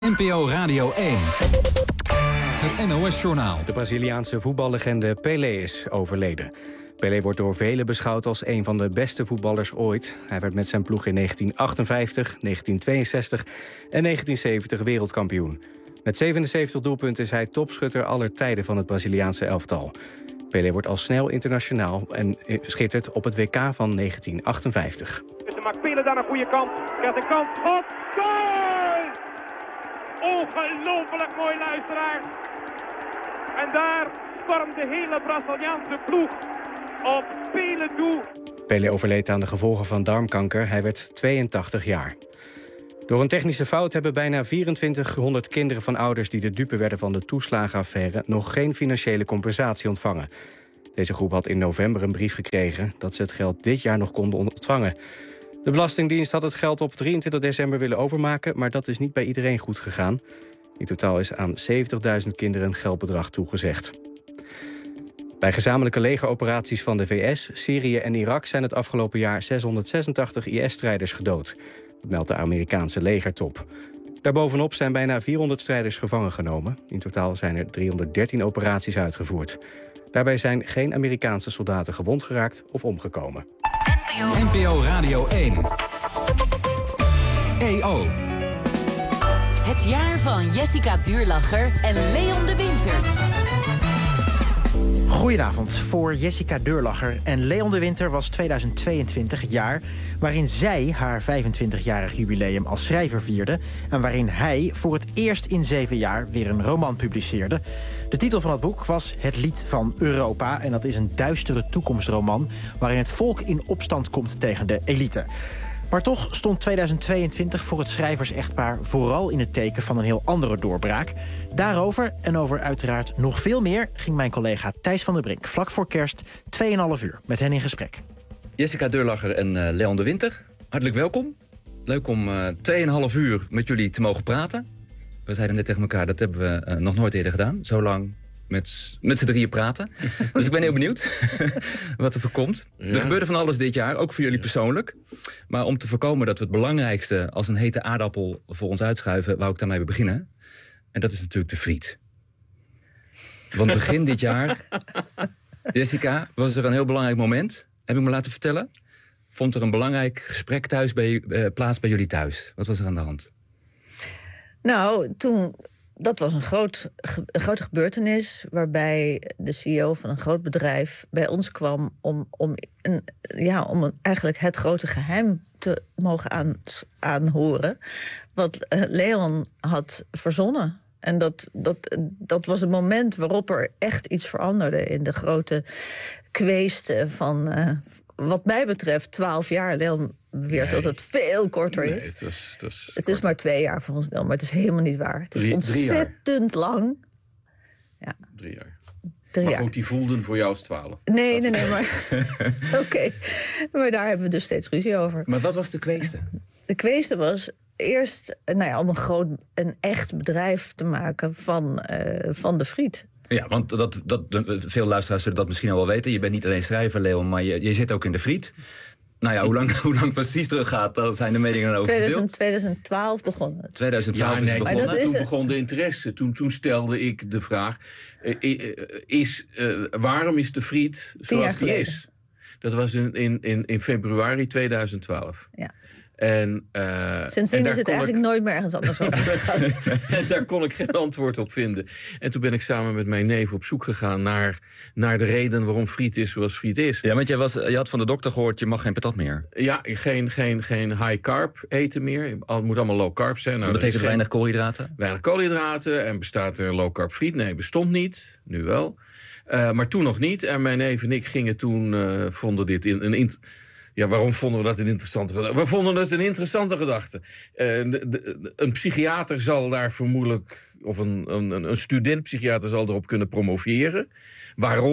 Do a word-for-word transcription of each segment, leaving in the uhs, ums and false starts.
N P O Radio één. Het N O S-journaal. De Braziliaanse voetballegende Pelé is overleden. Pelé wordt door velen beschouwd als een van de beste voetballers ooit. Hij werd met zijn ploeg in negentien achtenvijftig, negentien tweeënzestig en negentien zeventig wereldkampioen. Met zevenenzeventig doelpunten is hij topschutter aller tijden van het Braziliaanse elftal. Pelé wordt al snel internationaal en schittert op het W K van negentien achtenvijftig. Dus maakt Pelé daar een goede kant. Krijgt een kans. Schot. Goal! Ongelooflijk mooi, luisteraar. En daar stormt de hele Braziliaanse ploeg op Pelé toe. Pelé overleed aan de gevolgen van darmkanker. Hij werd tweeëntachtig jaar. Door een technische fout hebben bijna vierentwintighonderd kinderen van ouders die de dupe werden van de toeslagenaffaire nog geen financiële compensatie ontvangen. Deze groep had in november een brief gekregen dat ze het geld dit jaar nog konden ontvangen. De Belastingdienst had het geld op drieëntwintig december willen overmaken, maar dat is niet bij iedereen goed gegaan. In totaal is aan zeventigduizend kinderen een geldbedrag toegezegd. Bij gezamenlijke legeroperaties van de V S, Syrië en Irak zijn het afgelopen jaar zeshonderdzesentachtig I S-strijders gedood. Dat meldt de Amerikaanse legertop. Daarbovenop zijn bijna vierhonderd strijders gevangen genomen. In totaal zijn er driehonderddertien operaties uitgevoerd. Daarbij zijn geen Amerikaanse soldaten gewond geraakt of omgekomen. N P O Radio één. E O. Het jaar van Jessica Duurlacher en Leon de Winter. Goedenavond. Voor Jessica Duurlacher en Leon de Winter was tweeduizend tweeëntwintig het jaar waarin zij haar vijfentwintigjarig jubileum als schrijver vierde en waarin hij voor het eerst in zeven jaar weer een roman publiceerde. De titel van het boek was Het Lied van Europa en dat is een duistere toekomstroman waarin het volk in opstand komt tegen de elite. Maar toch stond tweeduizend tweeëntwintig voor het schrijvers-echtpaar vooral in het teken van een heel andere doorbraak. Daarover en over uiteraard nog veel meer ging mijn collega Thijs van der Brink vlak voor kerst tweeënhalf uur met hen in gesprek. Jessica Duurlacher en uh, Leon de Winter, hartelijk welkom. Leuk om uh, tweeënhalf uur met jullie te mogen praten. We zeiden net tegen elkaar, dat hebben we uh, nog nooit eerder gedaan. Zo lang met, met z'n drieën praten. Dus ik ben heel benieuwd wat er voor komt. Ja. Er gebeurde van alles dit jaar, ook voor jullie persoonlijk. Maar om te voorkomen dat we het belangrijkste als een hete aardappel voor ons uitschuiven, wou ik daarmee beginnen. En dat is natuurlijk de friet. Want begin dit jaar, Jessica, was er een heel belangrijk moment. Heb ik me laten vertellen. Vond er een belangrijk gesprek thuis bij, uh, plaats bij jullie thuis. Wat was er aan de hand? Nou, toen, dat was een, groot, een grote gebeurtenis waarbij de C E O van een groot bedrijf bij ons kwam om, om, een, ja, om een, eigenlijk het grote geheim te mogen aan, aanhoren. Wat uh, Leon had verzonnen. En dat, dat, dat was een moment waarop er echt iets veranderde in de grote kweesten van, uh, wat mij betreft, twaalf jaar. Leon beweert nee. dat het veel korter nee, is. Het, was, het, was het is maar twee jaar volgens Leon, maar het is helemaal niet waar. Het is drie, ontzettend drie lang. Ja. Drie jaar. Drie maar jaar. goed, die voelden voor jou als twaalf. Nee, nee, nee, maar oké. Okay. Maar daar hebben we dus steeds ruzie over. Maar wat was de kweeste? De kweeste was eerst, nou ja, om een groot, een echt bedrijf te maken van, uh, van de friet. Ja, want dat, dat, veel luisteraars zullen dat misschien al wel weten. Je bent niet alleen schrijver, Leon, maar je, je zit ook in de friet. Nou ja, hoe lang, hoe lang precies teruggaat, daar zijn de meningen over verdeeld. tweeduizend twaalf begon het. tweeduizend twaalf ja, is nee, het begonnen. Maar dat toen is begon de interesse. Toen, toen stelde ik de vraag, uh, is, uh, waarom is de friet zoals die is? Dat was in, in, in, in februari tweeduizend twaalf. Ja. En, uh, Sindsdien is het eigenlijk ik... nooit meer ergens anders over gegaan. En daar kon ik geen antwoord op vinden. En toen ben ik samen met mijn neef op zoek gegaan naar, naar de reden waarom friet is zoals friet is. Ja, want jij was, je had van de dokter gehoord, je mag geen patat meer. Ja, geen, geen, geen high carb eten meer. Het moet allemaal low carb zijn. Nou, dat betekent weinig koolhydraten? Weinig koolhydraten. En bestaat er low carb friet? Nee, bestond niet. Nu wel. Uh, maar toen nog niet. En mijn neef en ik gingen toen, uh, vonden dit in een... In, Ja, waarom vonden we dat een interessante gedachte? We vonden het een interessante gedachte. Uh, de, de, een psychiater zal daar vermoedelijk, of een, een, een student-psychiater zal erop kunnen promoveren. Waarom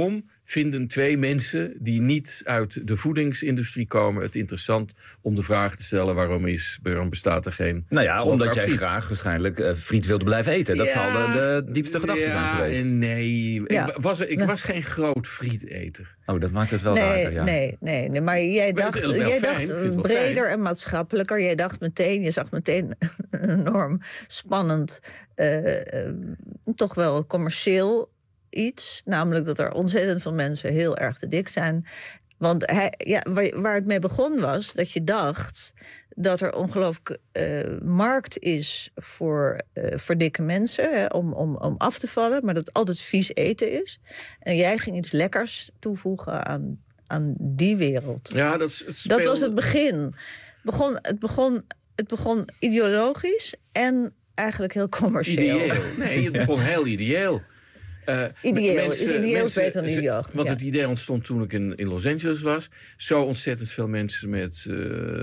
vinden twee mensen die niet uit de voedingsindustrie komen het interessant om de vraag te stellen waarom, is, waarom bestaat er geen... Nou ja, omdat low-carb jij friet? graag waarschijnlijk uh, friet wilde blijven eten. Dat Ja, zal de, de diepste gedachte ja, zijn geweest. Nee, Ja. ik, was, ik was geen groot frieteter. Oh, dat maakt het wel Nee, raker, ja. nee, nee, nee, maar jij Maar ik dacht, vind het wel jij fijn, dacht ik vind het wel breder fijn. en maatschappelijker. Jij dacht meteen, je zag meteen een enorm spannend, uh, uh, toch wel commercieel iets. Namelijk dat er ontzettend veel mensen heel erg te dik zijn. Want hij, ja, waar, waar het mee begon was dat je dacht dat er ongelooflijk uh, markt is voor, uh, voor dikke mensen, hè, om, om, om af te vallen, maar dat het altijd vies eten is. En jij ging iets lekkers toevoegen aan, aan die wereld. Ja, dat, is- het Dat speelde- was het begin. Het begon, het, begon, het begon ideologisch en eigenlijk heel commercieel. Ideeel. Nee, het begon heel ideeel. Uh, Ideeel. Is ideeel is beter dan ze- ideaal, Want ja. het idee ontstond toen ik in, in Los Angeles was. Zo ontzettend veel mensen met uh,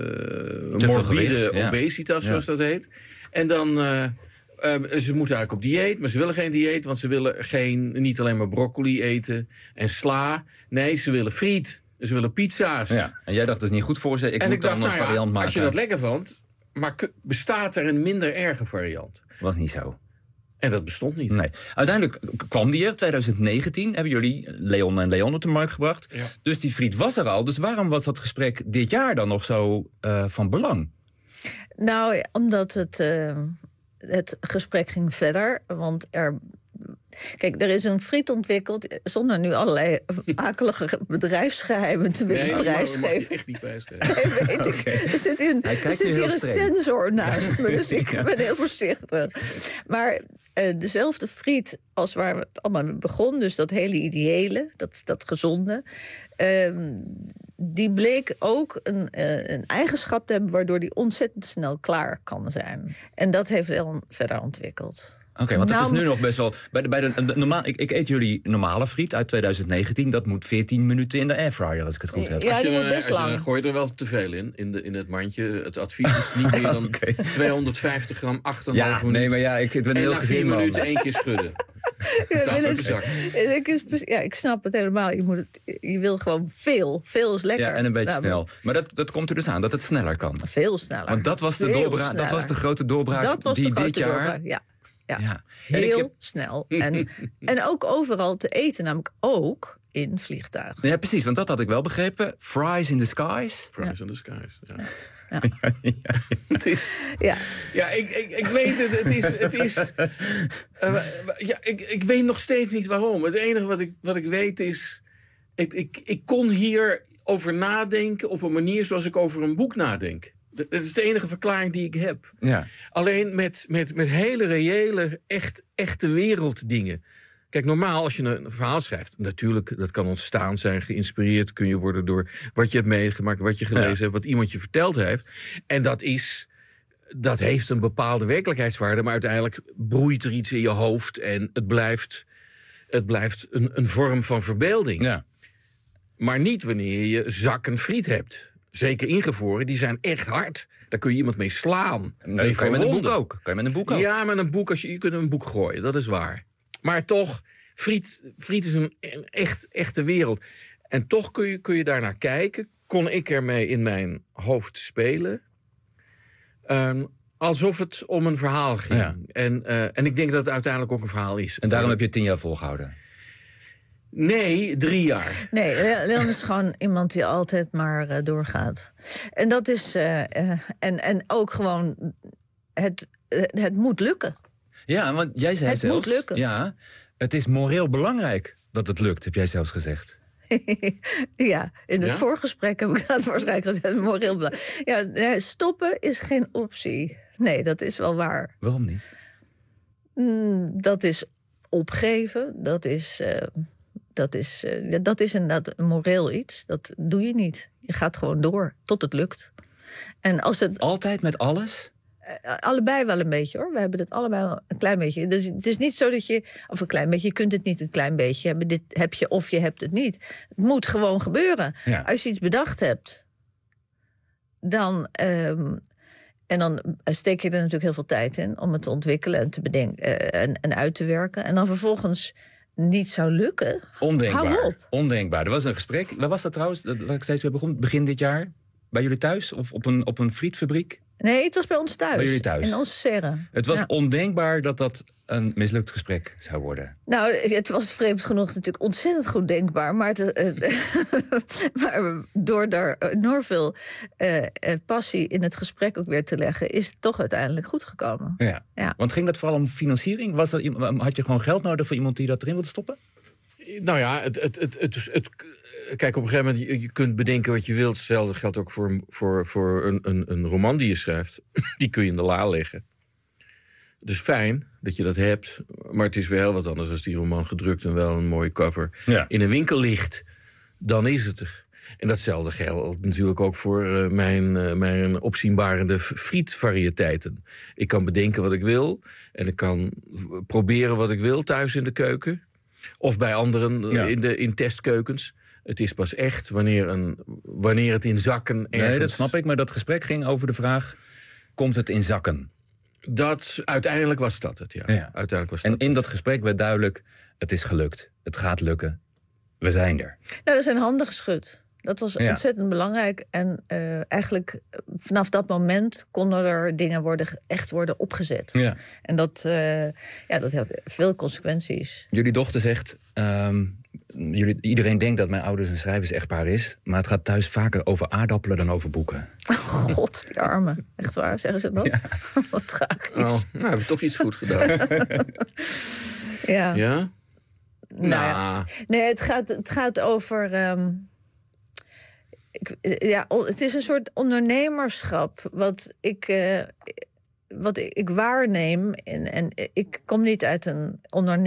veel morbide gewicht, ja. obesitas, Ja. zoals dat heet. En dan, uh, um, ze moeten eigenlijk op dieet, maar ze willen geen dieet, want ze willen geen, niet alleen maar broccoli eten en sla. Nee, ze willen friet. Ze willen pizza's. Ja. En jij dacht, dat is niet goed voor ze. Ik en moet ik dacht, dan een nou ja, variant maken. als je dat lekker vond, maar k- bestaat er een minder erge variant? Was niet zo. En dat bestond niet. Nee. Uiteindelijk kwam die er, twintig negentien. Hebben jullie Leon en Leon op de markt gebracht. Ja. Dus die friet was er al. Dus waarom was dat gesprek dit jaar dan nog zo uh, van belang? Nou, omdat het, uh, het gesprek ging verder. Want er. Kijk, er is een friet ontwikkeld, zonder nu allerlei akelige bedrijfsgeheimen te willen Nee, dat mag- dat mag je prijsgeven. echt niet prijsgeven. Nee, weet ik. Er zit hier, Hij er kijkt zit nu hier heel een streng. sensor naast me, dus ik Ja. ben heel voorzichtig. Maar uh, dezelfde friet als waar het allemaal mee begon, dus dat hele ideële, dat, dat gezonde, uh, die bleek ook een, uh, een eigenschap te hebben waardoor die ontzettend snel klaar kan zijn. En dat heeft Leon verder ontwikkeld. Oké, okay, want Nou, het is nu nog best wel... Bij de, bij de, de, normaal, ik, ik eet jullie normale friet uit twintig negentien. Dat moet veertien minuten in de airfryer, als ik het goed heb. Ja, Als je, die moet er- best als je, lang. er- gooi je er wel te veel in, in, de, in het mandje. Het advies is niet meer dan Oké. tweehonderdvijftig gram, acht komma vijf Ja, minuten. nee, maar ja, ik, ik ben een en heel na vier gezin, man. minuten één keer schudden. Ja, Staat wil op de het- zak. ik, is precies- ja, ik snap het helemaal. Je, moet het, je wil gewoon veel. Veel is lekker. Ja, en een beetje Nou, snel. Maar dat, dat komt er dus aan, dat het sneller kan. Veel sneller. Want dat was de, Veel doorbraak, dat was de sneller. grote doorbraak Dat was die de grote dit jaar... doorbraak, ja. Ja. Ja. En ik Heel heb- snel. En, en ook overal te eten, namelijk ook in vliegtuigen. Ja, precies, want dat had ik wel begrepen. Fries in the skies. Fries in the skies. Ja. Het is- Ja. Ja, ik, ik, ik weet het. Het is. Het is uh, ja, ik, ik weet nog steeds niet waarom. Het enige wat ik, wat ik weet is. Ik, ik, ik kon hier over nadenken op een manier zoals ik over een boek nadenk. Dat is de enige verklaring die ik heb. ja. Alleen met, met, met hele reële, echt, echte werelddingen. Kijk, normaal als je een verhaal schrijft, natuurlijk, dat kan ontstaan zijn, geïnspireerd kun je worden door wat je hebt meegemaakt, wat je gelezen Ja. hebt, wat iemand je verteld heeft. En dat is, dat heeft een bepaalde werkelijkheidswaarde, maar uiteindelijk broeit er iets in je hoofd en het blijft, het blijft een, een vorm van verbeelding. ja. Maar niet wanneer je zakken friet hebt. Zeker ingevroren, die zijn echt hard. Daar kun je iemand mee slaan. Nee, mee kan je met een boek verwonden. ook. Kan je met een boek ook. Ja, met een boek, als je, je kunt een boek gooien, dat is waar. Maar toch, friet, friet is een, een echt, echte wereld. En toch kun je, kun je daarnaar kijken. Kon ik ermee in mijn hoofd spelen. Um, alsof het om een verhaal ging. Ja. En, uh, en ik denk dat het uiteindelijk ook een verhaal is. En daarom heb je het tien jaar volgehouden. Nee, drie jaar. Nee, Le- Leon is gewoon iemand die altijd maar uh, doorgaat. En dat is. Uh, uh, en, en ook gewoon. Het, het, het moet lukken. Ja, want jij zei Het zelfs... moet lukken. Ja, het is moreel belangrijk dat het lukt, heb jij zelfs gezegd. Ja, in het Ja? voorgesprek heb ik dat waarschijnlijk gezegd. Moreel belangrijk. Ja, nee, stoppen is geen optie. Nee, dat is wel waar. Waarom niet? Mm, dat is opgeven. Dat is. Uh, Dat is, uh, ja, dat is inderdaad een moreel iets. Dat doe je niet. Je gaat gewoon door tot het lukt. En als het Altijd met alles? uh, allebei wel een beetje hoor. We hebben het allebei wel een klein beetje. Dus het is niet zo dat je, of een klein beetje, je kunt het niet een klein beetje hebben. Dit heb je of je hebt het niet. Het moet gewoon gebeuren. Ja. Als je iets bedacht hebt, dan. Um, En dan steek je er natuurlijk heel veel tijd in om het te ontwikkelen en te bedenken uh, en, en uit te werken. En dan vervolgens niet zou lukken. Ondenkbaar. Hou op. Ondenkbaar. Er was een gesprek. Waar was dat trouwens? Dat, waar ik steeds weer begon. Begin dit jaar? Bij jullie thuis? Of op een, op een frietfabriek? Nee, het was bij ons thuis. Bij jullie thuis. In onze serre. Het was Ja. ondenkbaar dat dat een mislukt gesprek zou worden. Nou, het was vreemd genoeg natuurlijk ontzettend goed denkbaar. Maar, het, eh, maar door daar enorm veel uh, passie in het gesprek ook weer te leggen, is het toch uiteindelijk goed gekomen. Ja. Ja. Want ging dat vooral om financiering? Was er, iem- had je gewoon geld nodig voor iemand die dat erin wilde stoppen? Nou ja, het, het, het, het, het, het- kijk, op een gegeven moment, je, je kunt bedenken wat je wilt. Hetzelfde geldt ook voor, voor, voor een, een, een roman die je schrijft. Die kun je in de la leggen. Dus fijn dat je dat hebt. Maar het is wel wat anders als die roman gedrukt en wel een mooie cover Ja. in een winkel ligt. Dan is het er. En datzelfde geldt natuurlijk ook voor uh, mijn, uh, mijn opzienbarende f- frietvariëteiten. Ik kan bedenken wat ik wil. En ik kan proberen wat ik wil thuis in de keuken. Of bij anderen uh, Ja. in, de, in testkeukens. Het is pas echt wanneer, een, wanneer het in zakken ergens... Nee, dat snap ik. Maar dat gesprek ging over de vraag, komt het in zakken? Dat, uiteindelijk was dat het, ja. Ja. Uiteindelijk was En dat in dat gesprek werd duidelijk, het is gelukt. Het gaat lukken. We zijn er. Nou, er zijn handen geschud. Dat was Ja. ontzettend belangrijk. En uh, eigenlijk uh, vanaf dat moment konden er dingen worden, echt worden opgezet. Ja. En dat, uh, ja, dat had veel consequenties. Jullie dochter zegt, ehm, jullie, iedereen denkt dat mijn ouders een schrijvers-echtpaar is, maar het gaat thuis vaker over aardappelen dan over boeken. Oh, God, die armen. Echt waar, zeggen ze dat? Ja. Wat tragisch. Oh, nou, hebben we toch iets goed gedaan. Ja. Ja? Nou ja. Nee, het gaat, het gaat over... Um, ik, ja, het is een soort ondernemerschap wat ik, uh, wat ik, ik waarneem. En, en ik kom niet uit een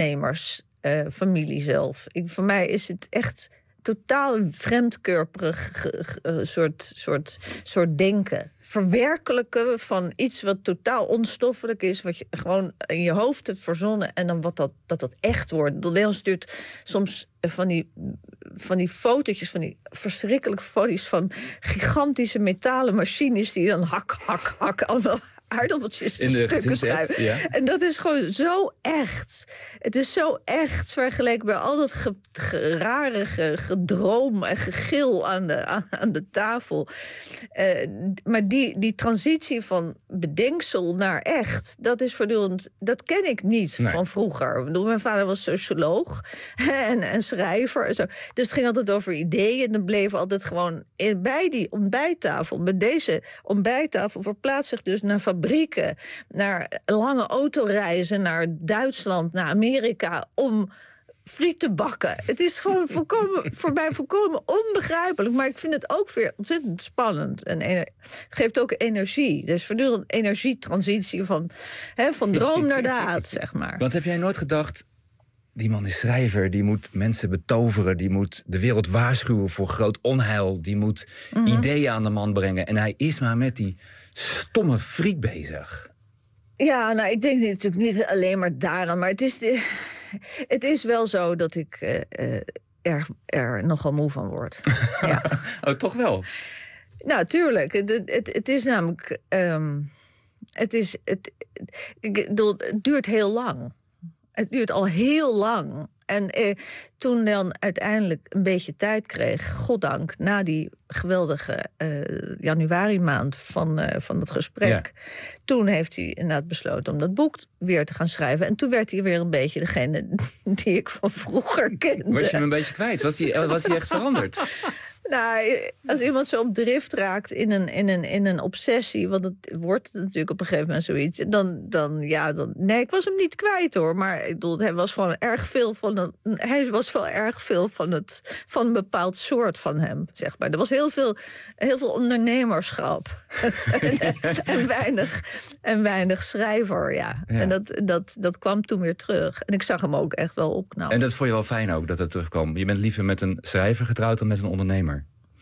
ondernemersfamilie uh, zelf. Ik, voor mij is het echt totaal vreemdkörperig ge, ge, soort, soort, soort denken. Verwerkelijken van iets wat totaal onstoffelijk is, wat je gewoon in je hoofd hebt verzonnen en dan wat dat, dat, dat echt wordt. Leon stuurt soms van die, van die fotootjes, van die verschrikkelijke foto's van gigantische metalen machines die dan hak, hak, hak allemaal aardappeltjes in de stukken schrijven. Ja. En dat is gewoon zo echt. Het is zo echt vergeleken bij al dat ge, ge, rare ge, gedroom en gegil aan de, aan, aan de tafel. Uh, maar die, die transitie van bedenksel naar echt, dat is voortdurend, dat ken ik niet nee. van vroeger. Ik bedoel, mijn vader was socioloog en, en schrijver en zo. Dus het ging altijd over ideeën en dan bleven altijd gewoon in, bij die ontbijttafel. Met deze ontbijttafel verplaatst zich dus naar fabrieken, naar lange autoreizen, naar Duitsland, naar Amerika, om friet te bakken. Het is gewoon volkomen, voor mij volkomen onbegrijpelijk. Maar ik vind het ook weer ontzettend spannend. En het geeft ook energie. Dus voortdurend energietransitie van, hè, van droom naar daad, zeg maar. Want heb jij nooit gedacht, die man is schrijver, die moet mensen betoveren, die moet de wereld waarschuwen voor groot onheil, die moet mm-hmm. ideeën aan de man brengen. En hij is maar met die stomme friet bezig. Ja, nou, ik denk natuurlijk niet alleen maar daaraan, maar het is, de, het is wel zo dat ik uh, uh, er, er nogal moe van word. Ja. Oh, toch wel? Nou, tuurlijk. Het, het, het is namelijk, um, het is, het, ik bedoel, het duurt heel lang. Het duurt al heel lang. En eh, toen dan uiteindelijk een beetje tijd kreeg, goddank, na die geweldige uh, januari maand van, uh, van het gesprek, ja. Toen heeft hij inderdaad besloten om dat boek weer te gaan schrijven. En toen werd hij weer een beetje degene die ik van vroeger kende. Was je hem een beetje kwijt? Was hij, was hij echt veranderd? Nou, als iemand zo op drift raakt in een, in een, in een obsessie, want het wordt natuurlijk op een gegeven moment zoiets, dan, dan ja, dan, nee, ik was hem niet kwijt hoor, maar ik bedoel, hij was gewoon erg veel van een, hij was wel erg veel van het, van een bepaald soort van hem, zeg maar. Er was heel veel, heel veel ondernemerschap en, en weinig, en weinig schrijver, ja. ja. En dat, dat, dat kwam toen weer terug. En ik zag hem ook echt wel opknappen. En dat vond je wel fijn ook dat het terugkwam. Je bent liever met een schrijver getrouwd dan met een ondernemer.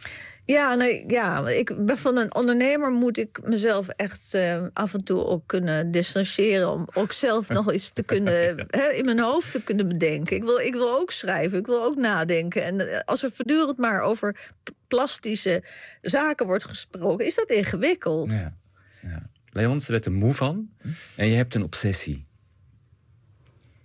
Ja, nee, ja, ik ben van een ondernemer moet ik mezelf echt uh, af en toe ook kunnen distancieren, om ook zelf nog iets te kunnen, ja. hè, in mijn hoofd te kunnen bedenken. Ik wil, ik wil ook schrijven, ik wil ook nadenken. En als er voortdurend maar over plastische zaken wordt gesproken, is dat ingewikkeld. Ja, ja. Leon, ze werd er moe van en je hebt een obsessie.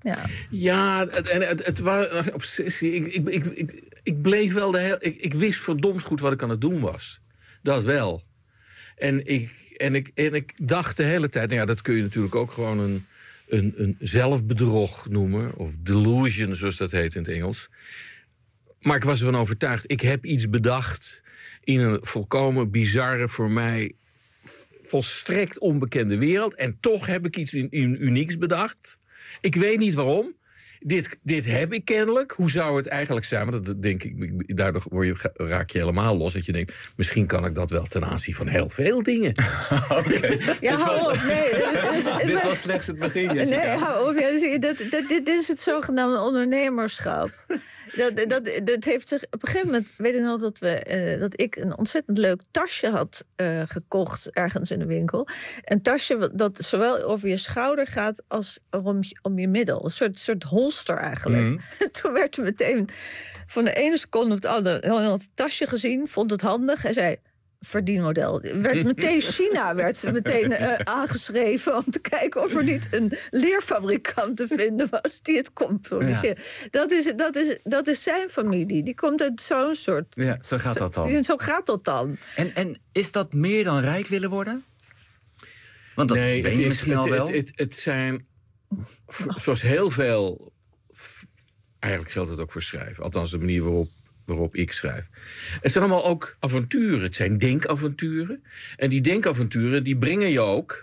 Ja, Ja, het, en het, het was een obsessie. Ik, ik, ik, ik, ik bleef wel de hele... Ik, ik wist verdomd goed wat ik aan het doen was. Dat wel. En ik, en ik, en ik dacht de hele tijd... Nou ja, dat kun je natuurlijk ook gewoon een, een, een zelfbedrog noemen. Of delusion, zoals dat heet in het Engels. Maar ik was ervan overtuigd. Ik heb iets bedacht in een volkomen bizarre, voor mij volstrekt onbekende wereld. En toch heb ik iets in, in unieks bedacht. Ik weet niet waarom. Dit, dit heb ik kennelijk. Hoe zou het eigenlijk zijn? Want dat denk ik, daardoor word je, raak je helemaal los. Dat je denkt, misschien kan ik dat wel ten aanzien van heel veel dingen. Oké. ja hou op. Nee, dus, Dit was slechts het begin, Jessica. Nee, hou op. Ja, dus, dat, dat, dit is het zogenaamde ondernemerschap. Dat, dat, dat heeft zich op een gegeven moment, weet ik nog dat, we, uh, dat ik een ontzettend leuk tasje had uh, gekocht ergens in de winkel. Een tasje dat zowel over je schouder gaat als om je, om je middel. Een soort, soort holster eigenlijk. Mm. Toen werd er meteen van de ene seconde op de andere heel het tasje gezien, vond het handig en zei: verdienmodel. Werd meteen China werd meteen uh, aangeschreven om te kijken of er niet een leerfabrikant te vinden was die het kon produceren. Ja. Dat, is, dat, is, dat is zijn familie. Die komt uit zo'n soort... Ja, zo gaat dat dan. Zo gaat dat dan. En, en is dat meer dan rijk willen worden? Want dat nee, ben je het is, misschien het, al wel. Het, het, het zijn, zoals heel veel... Eigenlijk geldt het ook voor schrijven. Althans, de manier waarop waarop ik schrijf. Het zijn allemaal ook avonturen. Het zijn denkavonturen. En die denkavonturen, die brengen je ook...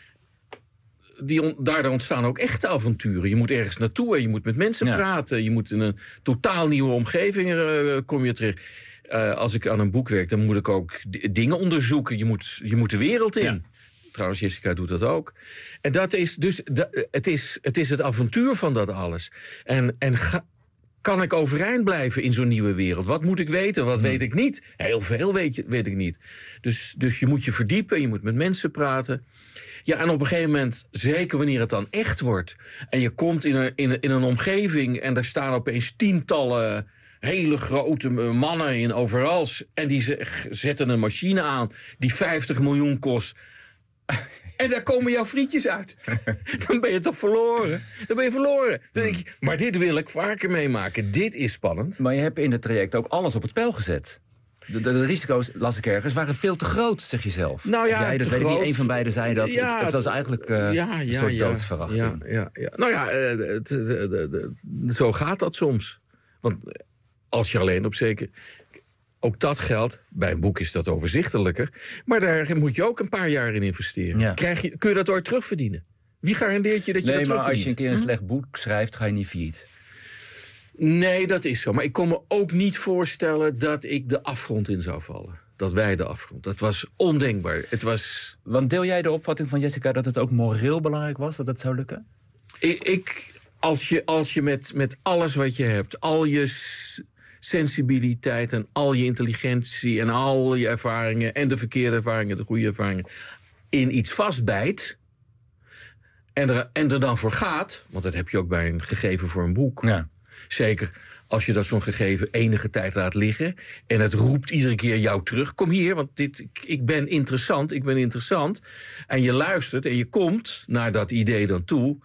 Die on, daardoor ontstaan ook echte avonturen. Je moet ergens naartoe en je moet met mensen ja. praten. Je moet in een totaal nieuwe omgeving uh, kom je terecht. Uh, als ik aan een boek werk, dan moet ik ook d- dingen onderzoeken. Je moet, je moet de wereld in. Ja. Trouwens, Jessica doet dat ook. En dat is dus... De, het, is, het is het avontuur van dat alles. En... en ga, kan ik overeind blijven in zo'n nieuwe wereld? Wat moet ik weten? Wat weet ik niet? Heel veel weet, je, weet ik niet. Dus, dus je moet je verdiepen, je moet met mensen praten. Ja, en op een gegeven moment, zeker wanneer het dan echt wordt... en je komt in een, in een, in een omgeving... en daar staan opeens tientallen hele grote mannen in overals... en die zetten een machine aan die vijftig miljoen kost... En daar komen jouw frietjes uit. Dan ben je toch verloren? Dan ben je verloren. Dan denk je, maar dit wil ik vaker meemaken. Dit is spannend. Maar je hebt in het traject ook alles op het spel gezet. De, de, de risico's, las ik ergens, waren veel te groot, zeg je zelf. Nou ja, jij, dat weet ik niet, een van beiden zei dat. Ja, het, het was eigenlijk uh, ja, ja, een soort ja, doodsverwachting. Ja, ja, ja. Nou ja, uh, het, het, het, het, zo gaat dat soms. Want als je alleen op zeker... Ook dat geldt, bij een boek is dat overzichtelijker... maar daar moet je ook een paar jaar in investeren. Ja. Krijg je, kun je dat ooit terugverdienen? Wie garandeert je dat je nee, dat terugverdient? Nee, maar als je een keer een slecht boek schrijft, ga je niet failliet. Nee, dat is zo. Maar ik kon me ook niet voorstellen dat ik de afgrond in zou vallen. Dat wij de afgrond. Dat was ondenkbaar. Het was... Want deel jij de opvatting van Jessica dat het ook moreel belangrijk was, dat het zou lukken? Ik, ik als je, als je met, met alles wat je hebt, al je... sensibiliteit en al je intelligentie en al je ervaringen... en de verkeerde ervaringen, de goede ervaringen... in iets vastbijt en er, en er dan voor gaat... want dat heb je ook bij een gegeven voor een boek. Ja. Zeker als je dat zo'n gegeven enige tijd laat liggen... en het roept iedere keer jou terug. Kom hier, want dit, ik ben interessant, ik ben interessant. En je luistert en je komt naar dat idee dan toe...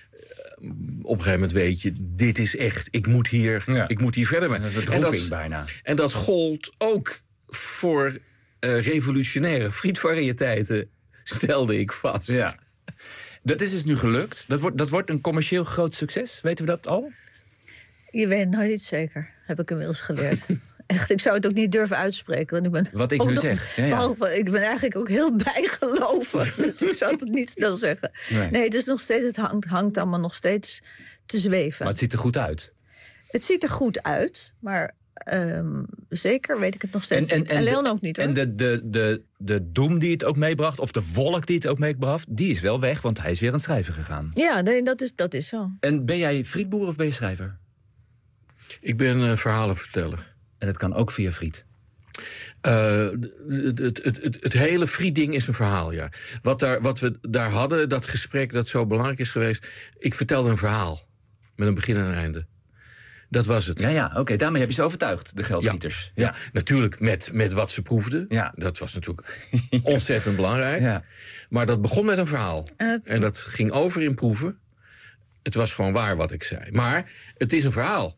Op een gegeven moment weet je, dit is echt, ik moet hier, ja. ik moet hier verder mee. Dat is een en, dat, bijna. en dat gold ook voor uh, revolutionaire frietvariëteiten, stelde ik vast. Ja. Dat is dus nu gelukt. Dat wordt, dat wordt een commercieel groot succes. Weten we dat al? Je weet nooit niet zeker, heb ik inmiddels geleerd. Echt, ik zou het ook niet durven uitspreken. Want ik ben Wat ik nu nog, zeg. Ja, ja. Behalve, ik ben eigenlijk ook heel bijgelovig. Dus ik zou het niet snel zeggen. Nee. nee, het is nog steeds, het hangt, hangt allemaal nog steeds te zweven. Maar het ziet er goed uit. Het ziet er goed uit, maar um, zeker weet ik het nog steeds en, en, niet. En Leon ook niet, hoor. En de, de, de, de doem die het ook meebracht, of de wolk die het ook meebracht... die is wel weg, want hij is weer aan het schrijven gegaan. Ja, nee, dat, is, dat is zo. En ben jij frietboer of ben je schrijver? Ik ben uh, verhalenverteller. En het kan ook via friet? Uh, het, het, het, het, het hele frietding is een verhaal, ja. Wat, daar, wat we daar hadden, dat gesprek dat zo belangrijk is geweest... ik vertelde een verhaal, met een begin en een einde. Dat was het. Ja, ja, oké, okay, daarmee heb je ze overtuigd, de geldschieters. Ja, ja. ja natuurlijk met, met wat ze proefden. Ja. Dat was natuurlijk ontzettend belangrijk. Ja. Maar dat begon met een verhaal. Uh. En dat ging over in proeven. Het was gewoon waar wat ik zei. Maar het is een verhaal.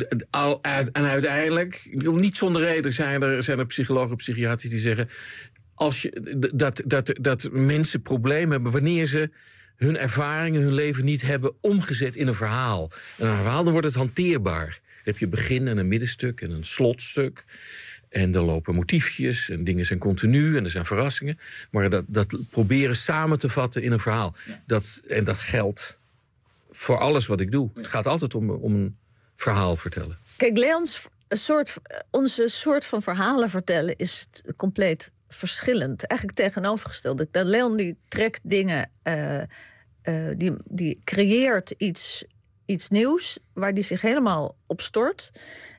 En uiteindelijk, niet zonder reden zijn er, zijn er psychologen en psychiaters die zeggen... Als je, dat, dat, dat mensen problemen hebben wanneer ze hun ervaringen, hun leven niet hebben omgezet in een verhaal. En een verhaal, dan wordt het hanteerbaar. Dan heb je een begin en een middenstuk en een slotstuk. En er lopen motiefjes en dingen zijn continu en er zijn verrassingen. Maar dat, dat proberen samen te vatten in een verhaal. Dat, en dat geldt voor alles wat ik doe. Het gaat altijd om, om een verhaal vertellen. Kijk, Leons soort, onze soort van verhalen vertellen is compleet verschillend. Eigenlijk tegenovergesteld. Dat Leon die trekt dingen, uh, uh, die, die creëert iets, iets nieuws waar die zich helemaal op stort.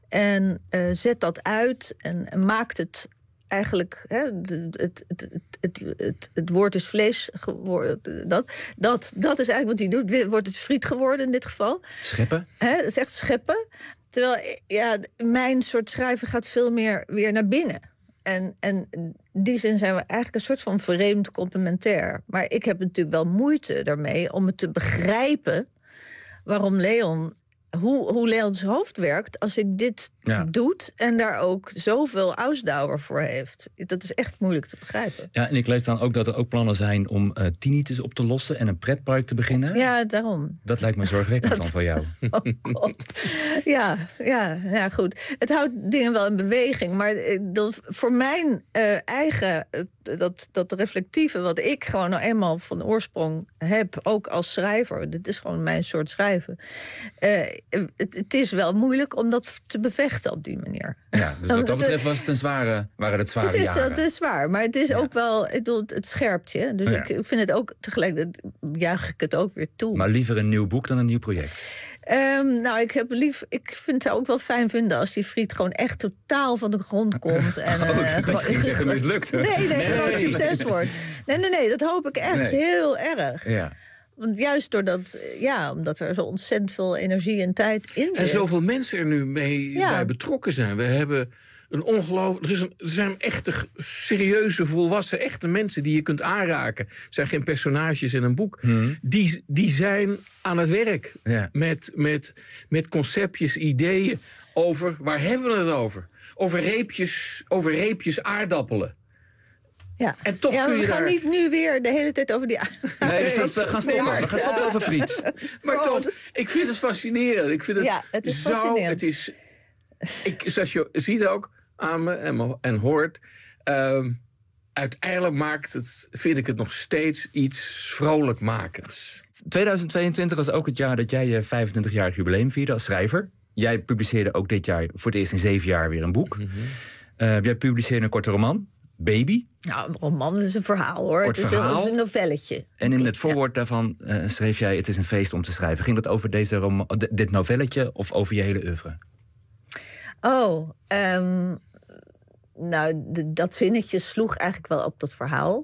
En uh, zet dat uit en, en maakt het eigenlijk... Hè, het, het, het, het, het, het woord is vlees geworden. Dat, dat, dat is eigenlijk wat hij doet. Wordt het friet geworden in dit geval. Scheppen? Hè, het is echt scheppen. Terwijl ja, mijn soort schrijven gaat veel meer weer naar binnen. En, en in die zin zijn we eigenlijk een soort van vreemd complementair. Maar ik heb natuurlijk wel moeite daarmee om het te begrijpen waarom Leon... Hoe, hoe Leons hoofd werkt als hij dit ja. doet... en daar ook zoveel Ausdauer voor heeft. Dat is echt moeilijk te begrijpen. Ja, en ik lees dan ook dat er ook plannen zijn om uh, tinnitus op te lossen... en een pretpark te beginnen. Ja, daarom. Dat lijkt me zorgwekkend dan van jou. Oh god. Ja, ja, ja, goed. Het houdt dingen wel in beweging. Maar dat, voor mijn uh, eigen... Dat, dat reflectieve wat ik gewoon nou eenmaal van oorsprong heb... ook als schrijver, dit is gewoon mijn soort schrijven... Uh, het, het is wel moeilijk om dat te bevechten op die manier. Ja, dus wat dat betreft was het een zware, waren het zware het is, jaren. Het is zwaar, maar het is ja. ook wel... Ik bedoel, het scherpt je. Dus ja. ik vind het ook tegelijk... juich ik het ook weer toe. Maar liever een nieuw boek dan een nieuw project? Um, nou, ik heb lief. Ik vind het ook wel fijn vinden als die friet gewoon echt totaal van de grond komt. En, oh, uh, dat je zeggen mislukt. Nee, nee, nee, groot succes wordt. Nee, nee, nee, dat hoop ik echt nee. heel erg. Ja. Want juist doordat, ja, omdat er zo ontzettend veel energie en tijd in zit. En zoveel mensen er nu mee ja. bij betrokken zijn. We hebben een ongelooflijk... Er, is een, er zijn echte, serieuze, volwassen, echte mensen die je kunt aanraken. Het zijn geen personages in een boek. Hmm. Die, die zijn aan het werk. Ja. Met, met, met conceptjes, ideeën over... Waar hebben we het over? Over reepjes, over reepjes aardappelen. Ja, en toch ja, kun je we gaan daar... niet nu weer de hele tijd over die... Nee, dus we gaan stoppen. We gaan stoppen over friet. Maar oh, toch, ik vind het fascinerend. Ik vind het, ja, het is zo... fascinerend. Het is, ik, zoals je ziet ook aan me en, en hoort... Um, uiteindelijk maakt het, vind ik het nog steeds iets vrolijkmakends. tweeduizend tweeëntwintig was ook het jaar dat jij je vijfentwintigjarig jubileum vierde als schrijver. Jij publiceerde ook dit jaar voor het eerst in zeven jaar weer een boek. Mm-hmm. Uh, jij publiceerde een korte roman... Baby. Nou, een roman is een verhaal, hoor. Kort het is verhaal. Een, het is een novelletje. En in het voorwoord ja. daarvan uh, schreef jij... het is een feest om te schrijven. Ging dat over deze roman, d- dit novelletje of over je hele oeuvre? Oh, um, nou, d- dat zinnetje sloeg eigenlijk wel op dat verhaal.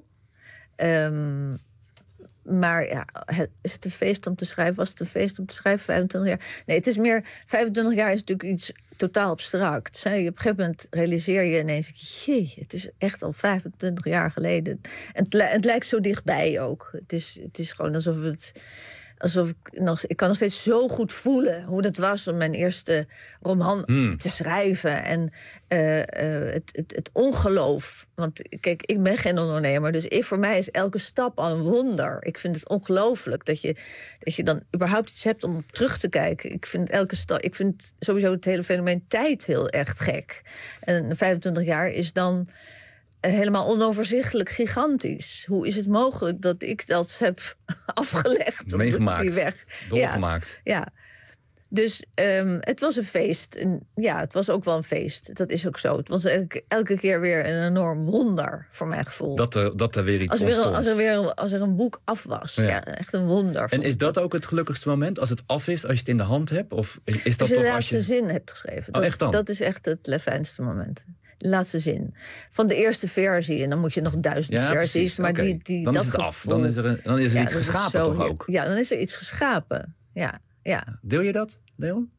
Um, maar ja, het, is het een feest om te schrijven? Was het een feest om te schrijven? vijfentwintig jaar? Nee, het is meer... vijfentwintig jaar is natuurlijk iets totaal abstract. Op een gegeven moment realiseer je ineens... jee, het is echt al vijfentwintig jaar geleden. En het, het lijkt zo dichtbij ook. Het is, het is gewoon alsof het... Alsof ik, nog, ik kan nog steeds zo goed voelen hoe dat was om mijn eerste roman hmm. te schrijven. En uh, uh, het, het, het ongeloof. Want kijk, ik ben geen ondernemer. Dus ik, voor mij is elke stap al een wonder. Ik vind het ongelooflijk dat je, dat je dan überhaupt iets hebt om op terug te kijken. Ik vind, elke stap, ik vind sowieso het hele fenomeen tijd heel echt gek. En vijfentwintig jaar is dan... helemaal onoverzichtelijk gigantisch. Hoe is het mogelijk dat ik dat heb afgelegd? Meegemaakt, op die weg? doorgemaakt. Ja, ja. Dus um, het was een feest. En ja, het was ook wel een feest. Dat is ook zo. Het was elke, elke keer weer een enorm wonder, voor mijn gevoel. Dat er, dat er weer iets als, weer, ontstond. Als er weer als er een boek af was. Ja, ja echt een wonder. En is dat ook het gelukkigste moment? Als het af is, als je het in de hand hebt? Of is dat als je toch de als laatste je... zin hebt geschreven. Oh, Dat, echt dan? dat is echt het fijnste moment. De laatste zin. Van de eerste versie. En dan moet je nog duizend ja, versies. Precies. Maar okay. die, die, dan dat is het gevoel, af. Dan is er, een, dan is er ja, iets geschapen zo, toch ook? Ja, dan is er iets geschapen. Ja, ja. Deel je dat, Leon?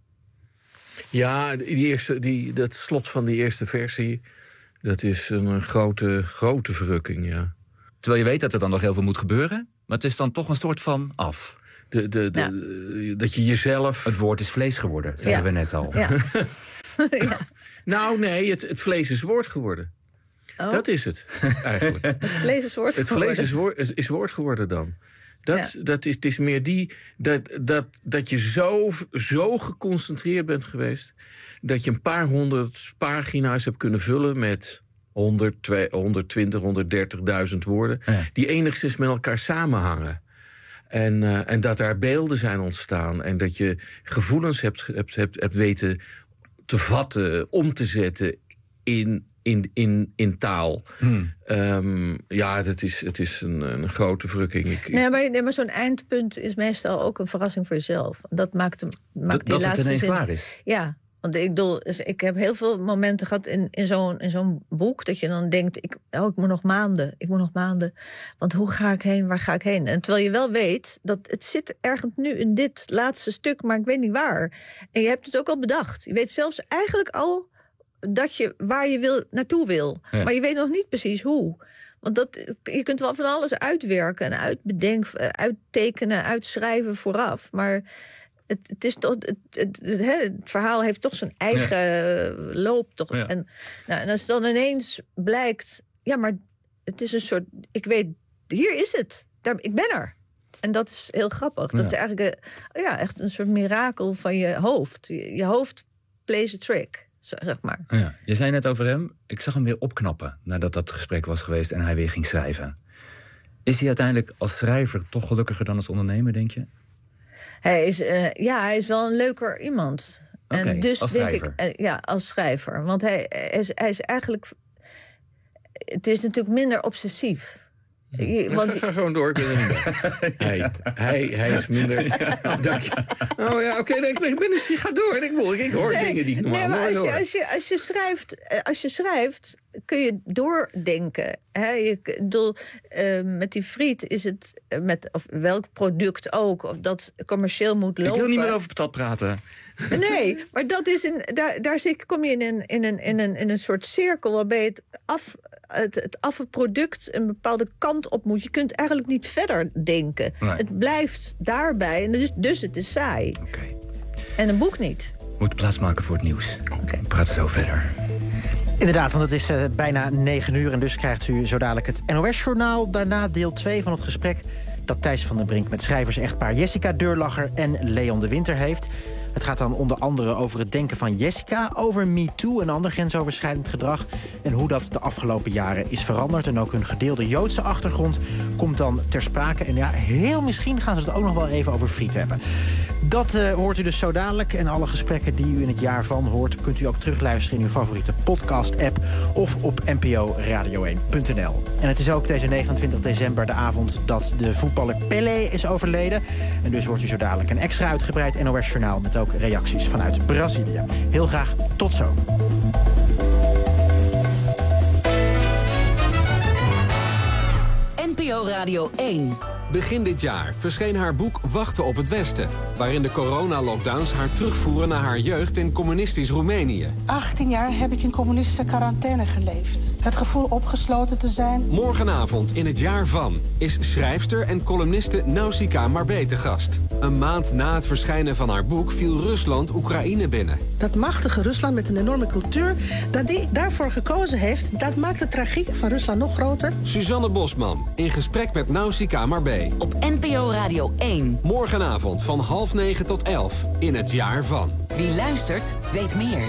Ja, die eerste, die, dat slot van die eerste versie... dat is een, een grote, grote verrukking, ja. Terwijl je weet dat er dan nog heel veel moet gebeuren... maar het is dan toch een soort van af. de, de, de, ja. dat je jezelf... Het woord is vlees geworden, zeiden ja. we net al. Ja. ja. Nou, nee, het, het vlees is woord geworden. Oh. Dat is het, eigenlijk. Het vlees is woord geworden. Het vlees is woord, is, is woord geworden dan. Dat, ja. dat is, het is meer die... Dat, dat, dat je zo, zo geconcentreerd bent geweest... dat je een paar honderd pagina's hebt kunnen vullen... met honderd, honderdtwintig, honderddertigduizend woorden... Ja. die enigszins met elkaar samenhangen. En, uh, en dat daar beelden zijn ontstaan... en dat je gevoelens hebt, hebt, hebt, hebt weten te vatten... om te zetten in... In, in, in taal. Hmm. Um, ja, het is, het is een, een grote verrukking. Ik, nee, maar, nee, maar zo'n eindpunt is meestal ook een verrassing voor jezelf. Dat maakt, hem, maakt dat, die dat laatste het ineens zin... klaar is? Ja, want ik bedoel, ik heb heel veel momenten gehad in, in zo'n in zo'n boek... dat je dan denkt, ik, oh, ik moet nog maanden, ik moet nog maanden. Want hoe ga ik heen, waar ga ik heen? En terwijl je wel weet, dat het zit ergens nu in dit laatste stuk... maar ik weet niet waar. En je hebt het ook al bedacht. Je weet zelfs eigenlijk al... dat je waar je wil, naartoe wil. Ja. Maar je weet nog niet precies hoe. Want dat, je kunt wel van alles uitwerken en uitbedenken, uittekenen, uitschrijven vooraf. Maar het, het, is toch, het, het, het, het verhaal heeft toch zijn eigen ja. loop. Toch? Ja. En, nou, en als dan ineens blijkt... ja, maar het is een soort... ik weet, hier is het. Daar, ik ben er. En dat is heel grappig. Ja. Dat is eigenlijk een, ja, echt een soort mirakel van je hoofd. Je, je hoofd plays a trick. Zeg maar. Ja, je zei net over hem, ik zag hem weer opknappen... nadat dat gesprek was geweest en hij weer ging schrijven. Is hij uiteindelijk als schrijver toch gelukkiger dan als ondernemer, denk je? Hij is, uh, ja, hij is wel een leuker iemand. Okay, en dus als denk schrijver? Ik, uh, ja, als schrijver. Want hij, hij, is, hij is eigenlijk... Het is natuurlijk minder obsessief... Je, want... ga, ga gewoon door. Ik ben hij, hij, hij is minder... Ja, dank je. Oh ja, oké, okay, nee, ik ben, ik ben dus, ga door. Ik, ik, ik hoor nee, dingen die ik normaal nee, maar als hoor. Je, als, je, als, je schrijft, als je schrijft, kun je doordenken. Hè? Je, bedoel, uh, met die friet is het... met of welk product ook, of dat commercieel moet lopen. Ik wil niet meer over patat praten. Nee, maar dat is een, daar, daar zit, kom je in een, in, een, in, een, in een soort cirkel... waarbij het, af, het, het afvalproduct een bepaalde kant op moet. Je kunt eigenlijk niet verder denken. Nee. Het blijft daarbij, en dus, dus het is saai. Okay. En een boek niet. Moet plaats maken voor het nieuws. Okay. We praten zo verder. Inderdaad, want het is uh, bijna negen uur... en dus krijgt u zo dadelijk het N O S-journaal. Daarna deel twee van het gesprek... dat Thijs van den Brink met schrijvers-echtpaar Jessica Deurlacher en Leon de Winter heeft. Het gaat dan onder andere over het denken van Jessica... over MeToo en ander grensoverschrijdend gedrag... en hoe dat de afgelopen jaren is veranderd. En ook hun gedeelde Joodse achtergrond komt dan ter sprake. En ja, heel misschien gaan ze het ook nog wel even over friet hebben. Dat uh, hoort u dus zo dadelijk. En alle gesprekken die u in het jaar van hoort... kunt u ook terugluisteren in uw favoriete podcast-app... of op n p o radio één punt n l. En het is ook deze negenentwintig december de avond... dat de voetballer Pelé is overleden. En dus hoort u zo dadelijk een extra uitgebreid N O S-journaal... met ook reacties vanuit Brazilië. Heel graag tot zo. N P O Radio één. Begin dit jaar verscheen haar boek Wachten op het Westen... waarin de coronalockdowns haar terugvoeren naar haar jeugd in communistisch Roemenië. achttien jaar heb ik in communistische quarantaine geleefd. Het gevoel opgesloten te zijn. Morgenavond in het jaar van is schrijfster en columniste Nausicaa Marbé te gast. Een maand na het verschijnen van haar boek viel Rusland Oekraïne binnen. Dat machtige Rusland met een enorme cultuur, dat die daarvoor gekozen heeft... dat maakt de tragiek van Rusland nog groter. Suzanne Bosman in gesprek met Nausicaa Marbé. Op N P O Radio één. Morgenavond van half negen tot elf in het jaar van. Wie luistert, weet meer.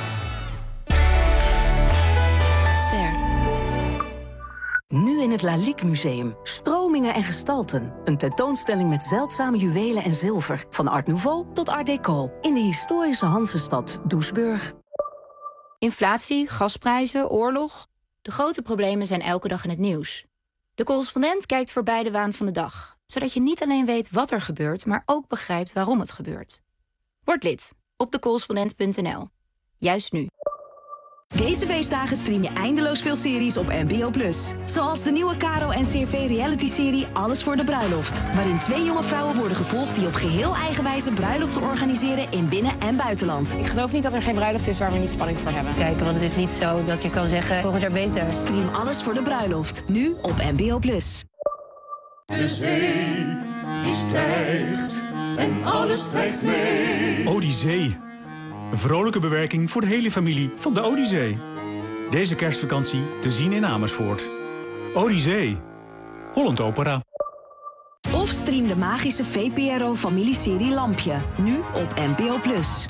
Ster. Nu in het Lalique Museum. Stromingen en gestalten. Een tentoonstelling met zeldzame juwelen en zilver. Van Art Nouveau tot Art Deco. In de historische Hansestad Doesburg. Inflatie, gasprijzen, oorlog. De grote problemen zijn elke dag in het nieuws. De correspondent kijkt voorbij de waan van de dag. Zodat je niet alleen weet wat er gebeurt, maar ook begrijpt waarom het gebeurt. Word lid op de correspondent punt n l. Juist nu. Deze feestdagen stream je eindeloos veel series op N P O plus. Zoals de nieuwe Caro en C R V reality-serie Alles voor de Bruiloft. Waarin twee jonge vrouwen worden gevolgd die op geheel eigen wijze bruiloften organiseren in binnen- en buitenland. Ik geloof niet dat er geen bruiloft is waar we niet spanning voor hebben. Kijken, want het is niet zo dat je kan zeggen volgend jaar beter. Stream Alles voor de Bruiloft. Nu op N P O plus. De zee die stijgt en alles stijgt mee. Odyssee. Een vrolijke bewerking voor de hele familie van de Odyssee. Deze kerstvakantie te zien in Amersfoort. Odyssee. Holland Opera. Of stream de magische V P R O-familieserie Lampje. Nu op N P O plus.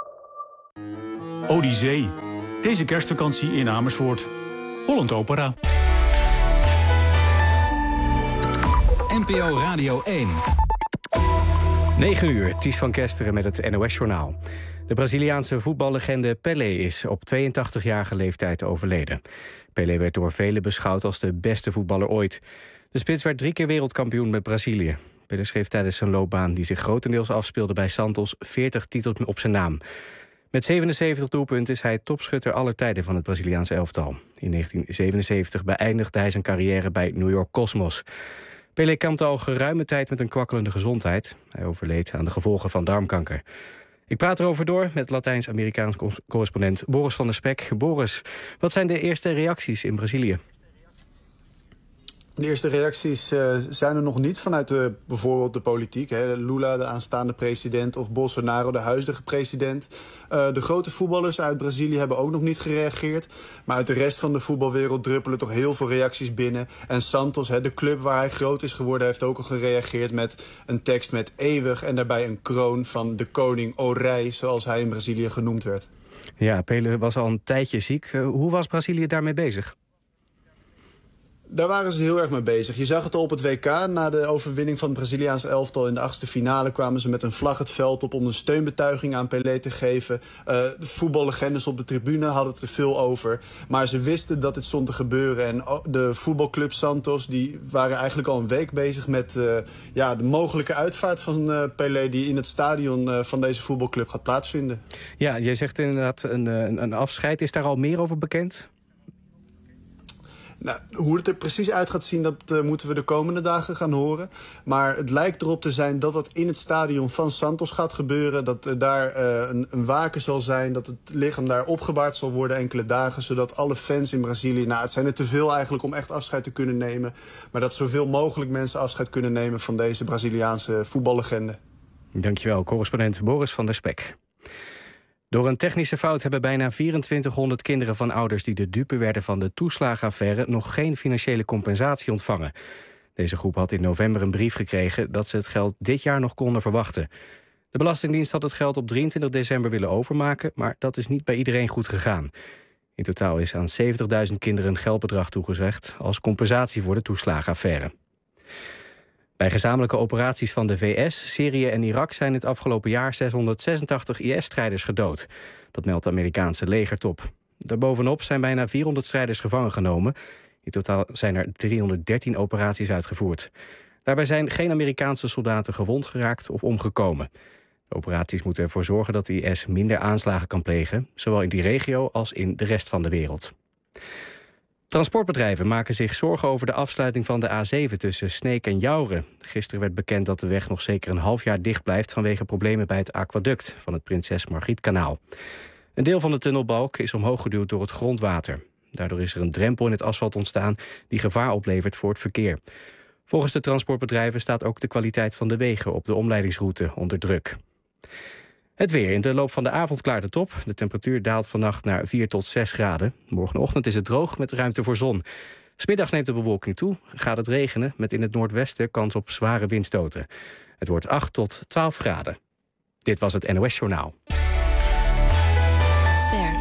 Odyssee. Deze kerstvakantie in Amersfoort. Holland Opera. N P O Radio één. negen uur, Ties van Kesteren met het N O S-journaal. De Braziliaanse voetballegende Pelé is op tweeëntachtigjarige leeftijd overleden. Pelé werd door velen beschouwd als de beste voetballer ooit. De spits werd drie keer wereldkampioen met Brazilië. Pelé schreef tijdens zijn loopbaan, die zich grotendeels afspeelde bij Santos, veertig titels op zijn naam. Met zevenenzeventig doelpunten is hij topschutter aller tijden van het Braziliaanse elftal. In negentien zevenenzeventig beëindigde hij zijn carrière bij New York Cosmos. Pelé kampte al geruime tijd met een kwakkelende gezondheid. Hij overleed aan de gevolgen van darmkanker. Ik praat erover door met Latijns-Amerikaans correspondent Boris van der Spek. Boris, wat zijn de eerste reacties in Brazilië? De eerste reacties uh, zijn er nog niet vanuit de, bijvoorbeeld de politiek. Hè. Lula, de aanstaande president, of Bolsonaro, de huidige president. Uh, de grote voetballers uit Brazilië hebben ook nog niet gereageerd. Maar uit de rest van de voetbalwereld druppelen toch heel veel reacties binnen. En Santos, hè, de club waar hij groot is geworden, heeft ook al gereageerd met een tekst met eeuwig en daarbij een kroon van de koning Orei, zoals hij in Brazilië genoemd werd. Ja, Pelé was al een tijdje ziek. Uh, hoe was Brazilië daarmee bezig? Daar waren ze heel erg mee bezig. Je zag het al op het W K. Na de overwinning van het Braziliaanse elftal in de achtste finale kwamen ze met een vlag het veld op om een steunbetuiging aan Pelé te geven. Uh, de voetballegendes op de tribune hadden het er veel over. Maar ze wisten dat dit stond te gebeuren. En de voetbalclub Santos die waren eigenlijk al een week bezig met uh, ja, de mogelijke uitvaart van uh, Pelé die in het stadion uh, van deze voetbalclub gaat plaatsvinden. Ja, jij zegt inderdaad een, een, een afscheid. Is daar al meer over bekend? Nou, hoe het er precies uit gaat zien, dat uh, moeten we de komende dagen gaan horen. Maar het lijkt erop te zijn dat dat in het stadion van Santos gaat gebeuren. Dat er daar uh, een, een waken zal zijn, dat het lichaam daar opgebaard zal worden enkele dagen. Zodat alle fans in Brazilië, nou het zijn er te veel eigenlijk om echt afscheid te kunnen nemen. Maar dat zoveel mogelijk mensen afscheid kunnen nemen van deze Braziliaanse voetballegende. Dankjewel, correspondent Boris van der Spek. Door een technische fout hebben bijna vierentwintighonderd kinderen van ouders die de dupe werden van de toeslagenaffaire nog geen financiële compensatie ontvangen. Deze groep had in november een brief gekregen dat ze het geld dit jaar nog konden verwachten. De Belastingdienst had het geld op drieëntwintig december willen overmaken, maar dat is niet bij iedereen goed gegaan. In totaal is aan zeventigduizend kinderen een geldbedrag toegezegd als compensatie voor de toeslagenaffaire. Bij gezamenlijke operaties van de V S, Syrië en Irak zijn het afgelopen jaar zeshonderdzesentachtig I S-strijders gedood. Dat meldt de Amerikaanse legertop. Daarbovenop zijn bijna vierhonderd strijders gevangen genomen. In totaal zijn er driehonderddertien operaties uitgevoerd. Daarbij zijn geen Amerikaanse soldaten gewond geraakt of omgekomen. De operaties moeten ervoor zorgen dat de I S minder aanslagen kan plegen, zowel in die regio als in de rest van de wereld. Transportbedrijven maken zich zorgen over de afsluiting van de A zeven tussen Sneek en Jouren. Gisteren werd bekend dat de weg nog zeker een half jaar dicht blijft vanwege problemen bij het aquaduct van het Prinses Margrietkanaal. Een deel van de tunnelbalk is omhoog geduwd door het grondwater. Daardoor is er een drempel in het asfalt ontstaan die gevaar oplevert voor het verkeer. Volgens de transportbedrijven staat ook de kwaliteit van de wegen op de omleidingsroute onder druk. Het weer. In de loop van de avond klaart het op. De temperatuur daalt vannacht naar vier tot zes graden. Morgenochtend is het droog met ruimte voor zon. 'S Middags neemt de bewolking toe. Gaat het regenen met in het noordwesten kans op zware windstoten. Het wordt acht tot twaalf graden. Dit was het N O S-journaal. Ster.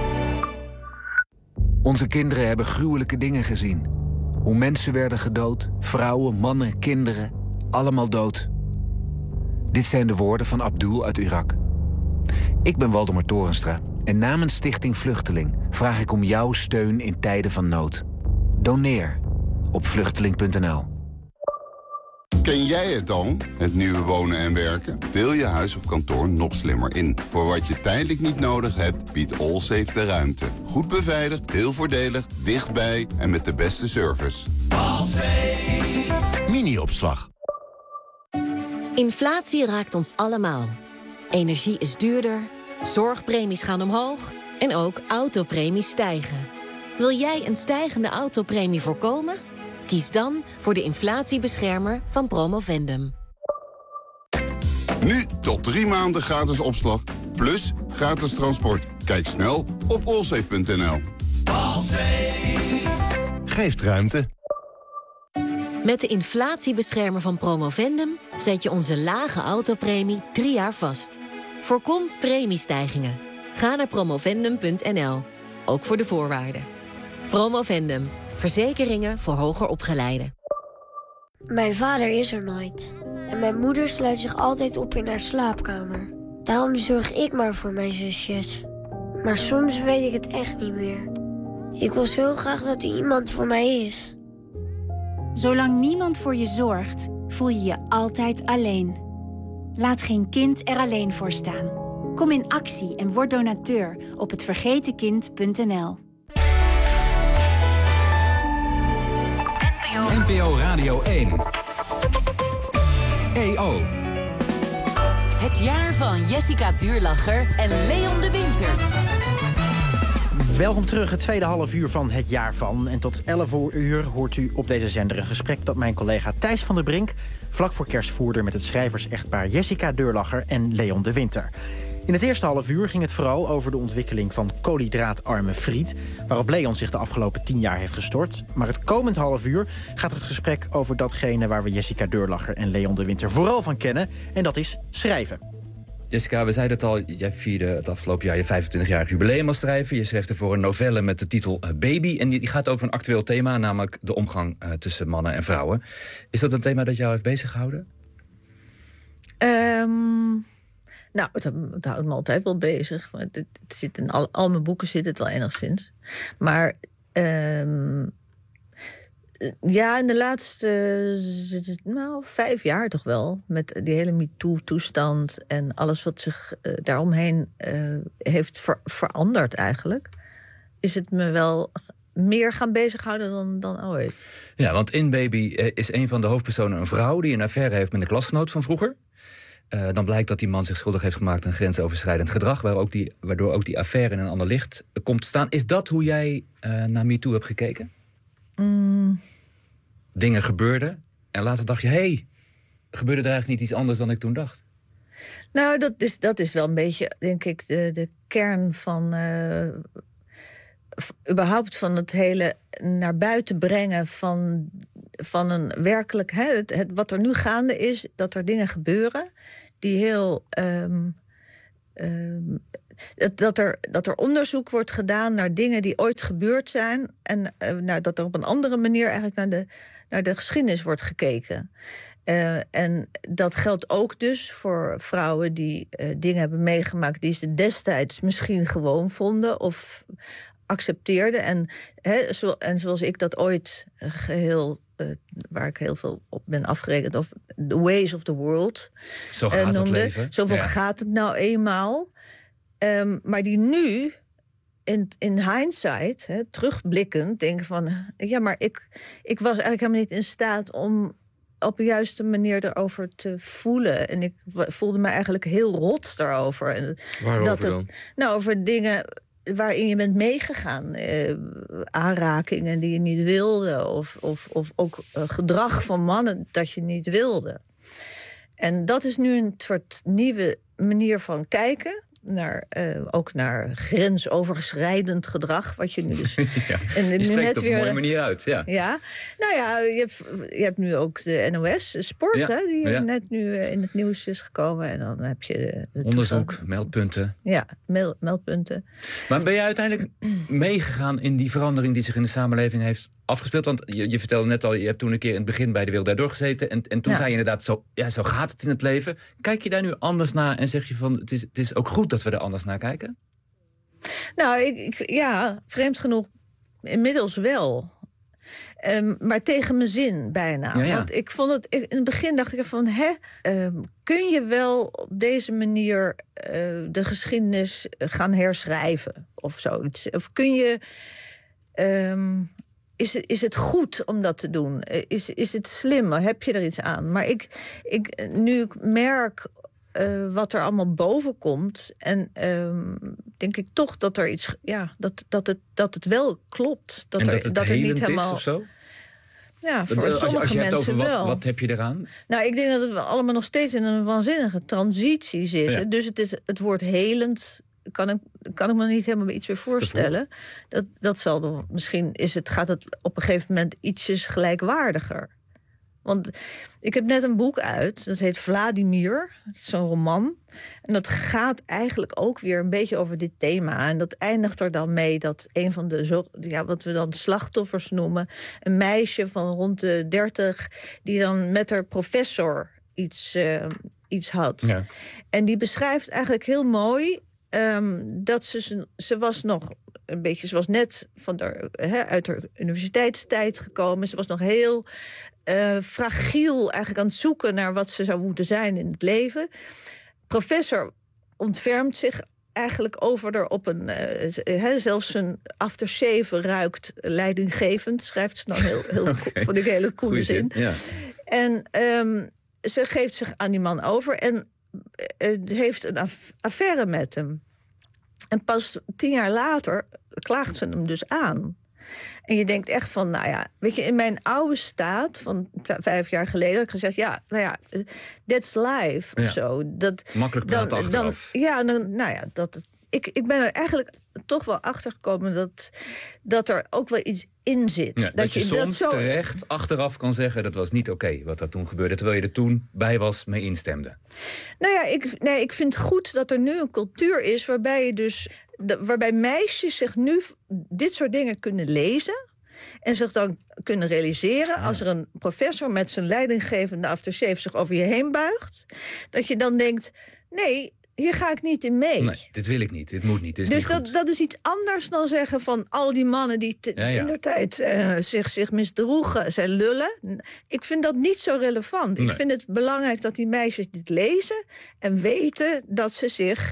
Onze kinderen hebben gruwelijke dingen gezien. Hoe mensen werden gedood, vrouwen, mannen, kinderen, allemaal dood. Dit zijn de woorden van Abdul uit Irak. Ik ben Waldemar Torenstra en namens Stichting Vluchteling vraag ik om jouw steun in tijden van nood. Doneer op vluchteling punt n l. Ken jij het al, het nieuwe wonen en werken? Deel je huis of kantoor nog slimmer in. Voor wat je tijdelijk niet nodig hebt, biedt Allsafe de ruimte. Goed beveiligd, heel voordelig, dichtbij en met de beste service. Allsafe. Mini-opslag. Inflatie raakt ons allemaal. Energie is duurder, zorgpremies gaan omhoog en ook autopremies stijgen. Wil jij een stijgende autopremie voorkomen? Kies dan voor de inflatiebeschermer van Promovendum. Nu tot drie maanden gratis opslag, plus gratis transport. Kijk snel op allsafe punt n l. Geeft ruimte. Met de inflatiebeschermer van Promovendum zet je onze lage autopremie drie jaar vast. Voorkom premiestijgingen. Ga naar promovendum punt n l. Ook voor de voorwaarden. Promovendum. Verzekeringen voor hoger opgeleiden. Mijn vader is er nooit. En mijn moeder sluit zich altijd op in haar slaapkamer. Daarom zorg ik maar voor mijn zusjes. Maar soms weet ik het echt niet meer. Ik wil zo graag dat er iemand voor mij is. Zolang niemand voor je zorgt, voel je je altijd alleen. Laat geen kind er alleen voor staan. Kom in actie en word donateur op het vergeten kind punt n l. N P O Radio één. E O. Het jaar van Jessica Duurlacher en Leon de Winter. Welkom terug, het tweede half uur van Het Jaar van. En tot elf uur hoort u op deze zender een gesprek dat mijn collega Thijs van der Brink vlak voor kerst voerde met het schrijvers-echtpaar Jessica Duurlacher en Leon de Winter. In het eerste half uur ging het vooral over de ontwikkeling van koolhydraatarme friet, waarop Leon zich de afgelopen tien jaar heeft gestort. Maar het komend half uur gaat het gesprek over datgene waar we Jessica Duurlacher en Leon de Winter vooral van kennen, en dat is schrijven. Jessica, we zeiden het al, jij vierde het afgelopen jaar je vijfentwintigjarig jubileum als schrijver. Je schreef ervoor een novelle met de titel Baby. En die, die gaat over een actueel thema, namelijk de omgang uh, tussen mannen en vrouwen. Is dat een thema dat jou heeft beziggehouden? Um, nou, het, het houdt me altijd wel bezig. Het, het zit in al, al mijn boeken zit het wel enigszins. Maar um, ja, in de laatste nou, vijf jaar toch wel. Met die hele MeToo-toestand en alles wat zich uh, daaromheen uh, heeft ver, veranderd eigenlijk. Is het me wel meer gaan bezighouden dan, dan ooit. Ja, want in Baby is een van de hoofdpersonen een vrouw die een affaire heeft met een klasgenoot van vroeger. Uh, dan blijkt dat die man zich schuldig heeft gemaakt aan grensoverschrijdend gedrag, waar ook die, waardoor ook die affaire in een ander licht komt te staan. Is dat hoe jij uh, naar MeToo hebt gekeken? Mm. Dingen gebeurden en later dacht je, hé, hey, gebeurde er eigenlijk niet iets anders dan ik toen dacht? Nou, dat is, dat is wel een beetje, denk ik, de, de kern van uh, f- überhaupt van het hele naar buiten brengen van, van een werkelijk, hè, het, het, wat er nu gaande is, dat er dingen gebeuren die heel Um, um, Dat er, dat er onderzoek wordt gedaan naar dingen die ooit gebeurd zijn. En uh, nou, dat er op een andere manier eigenlijk naar de, naar de geschiedenis wordt gekeken. Uh, en dat geldt ook dus voor vrouwen die uh, dingen hebben meegemaakt die ze destijds misschien gewoon vonden of accepteerden. En, hè, zo, en zoals ik dat ooit geheel, uh, waar ik heel veel op ben afgerekend, of The Ways of the World. Zo gaat uh, noemde. het leven. Zoveel ja. gaat het nou eenmaal. Um, maar die nu, in, in hindsight, hè, terugblikkend, denken van, ja, maar ik, ik was eigenlijk helemaal niet in staat om op de juiste manier erover te voelen. En ik voelde me eigenlijk heel rot daarover. En waarover dat het, dan? Nou, over dingen waarin je bent meegegaan. Eh, aanrakingen die je niet wilde. Of, of, of ook uh, gedrag van mannen dat je niet wilde. En dat is nu een soort nieuwe manier van kijken. Naar, uh, ook naar grensoverschrijdend gedrag, wat je nu dus. ja, en je nu spreekt net op weer, een mooie manier uit. Ja. ja, nou ja, je hebt, je hebt nu ook de N O S Sport, ja, hè, die ja. net nu in het nieuws is gekomen. En dan heb je de onderzoek, toestand. meldpunten. Ja, meld, meldpunten. Maar ben je uiteindelijk meegegaan in die verandering die zich in de samenleving heeft afgespeeld? Want je, je vertelde net al, je hebt toen een keer in het begin bij De Wereld Daardoor gezeten. En, en toen Ja. zei je inderdaad, zo, ja, zo gaat het in het leven. Kijk je daar nu anders naar en zeg je van, het is, het is ook goed dat we er anders naar kijken? Nou, ik, ik, ja, vreemd genoeg inmiddels wel. Um, maar tegen mijn zin bijna. Ja, ja. Want ik vond het, in het begin dacht ik van, hè, um, kun je wel op deze manier uh, de geschiedenis gaan herschrijven of zoiets? Of kun je, um, is het, is het goed om dat te doen? Is, is het slim? Heb je er iets aan? Maar ik, ik nu ik merk Uh, wat er allemaal boven komt. En um, denk ik toch dat er iets, ja, dat, dat, het, dat het wel klopt. Dat en er, dat het dat er helend niet helemaal is of zo? Ja, voor als, je- sommige als je hebt mensen over wat, wel. wat heb je eraan? Nou, ik denk dat we allemaal nog steeds in een waanzinnige transitie zitten. Ja. Dus het, is, het woord helend kan ik, kan ik me niet helemaal iets meer voorstellen. Dat, dat zal dan, misschien is het, gaat het op een gegeven moment ietsjes gelijkwaardiger. Want ik heb net een boek uit, dat heet Vladimir. Dat is zo'n roman. En dat gaat eigenlijk ook weer een beetje over dit thema. En dat eindigt er dan mee dat een van de, zo, ja, wat we dan slachtoffers noemen, een meisje van rond de dertig, die dan met haar professor iets, uh, iets had. Ja. En die beschrijft eigenlijk heel mooi um, dat ze, ze was nog een beetje, ze was net van de, he, uit haar universiteitstijd gekomen. Ze was nog heel uh, fragiel eigenlijk aan het zoeken naar wat ze zou moeten zijn in het leven. Professor ontfermt zich eigenlijk over er op een, uh, he, zelfs zijn aftershave ruikt leidinggevend, schrijft ze dan heel, heel okay. Vond ik een hele coole zin. Ja. En um, ze geeft zich aan die man over en uh, heeft een aff- affaire met hem. En pas tien jaar later klaagt ze hem dus aan. En je denkt echt van, nou ja, weet je, in mijn oude staat van v- vijf jaar geleden heb ik gezegd, ja, nou ja, that's life of ja. zo. Dat, makkelijk praten dan, achteraf. Dan, ja, dan, nou ja, dat, ik, ik ben er eigenlijk toch wel achter gekomen dat, dat er ook wel iets in zit. Ja, dat, dat je, je soms dat zo terecht achteraf kan zeggen, dat was niet oké okay, wat er toen gebeurde, terwijl je er toen bij was, mee instemde. Nou ja, ik, nee, ik vind het goed dat er nu een cultuur is waarbij je dus, de, waarbij meisjes zich nu dit soort dingen kunnen lezen en zich dan kunnen realiseren, als er een professor met zijn leidinggevende aftershave zich over je heen buigt, dat je dan denkt, nee, hier ga ik niet in mee. Nee, dit wil ik niet, dit moet niet, dit is dus niet dat, goed. dat is iets anders dan zeggen van al die mannen die te, ja, ja. in de tijd uh, zich, zich misdroegen, zijn lullen. Ik vind dat niet zo relevant. Nee. Ik vind het belangrijk dat die meisjes dit lezen en weten dat ze zich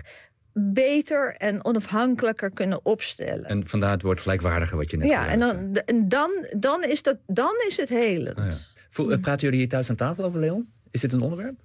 beter en onafhankelijker kunnen opstellen. En vandaar het woord gelijkwaardiger wat je net ja, zei. Ja, en, dan, en dan, dan, is dat, dan is het helend. Oh ja. Voel, praten jullie hier thuis aan tafel over, Leon? Is dit een onderwerp?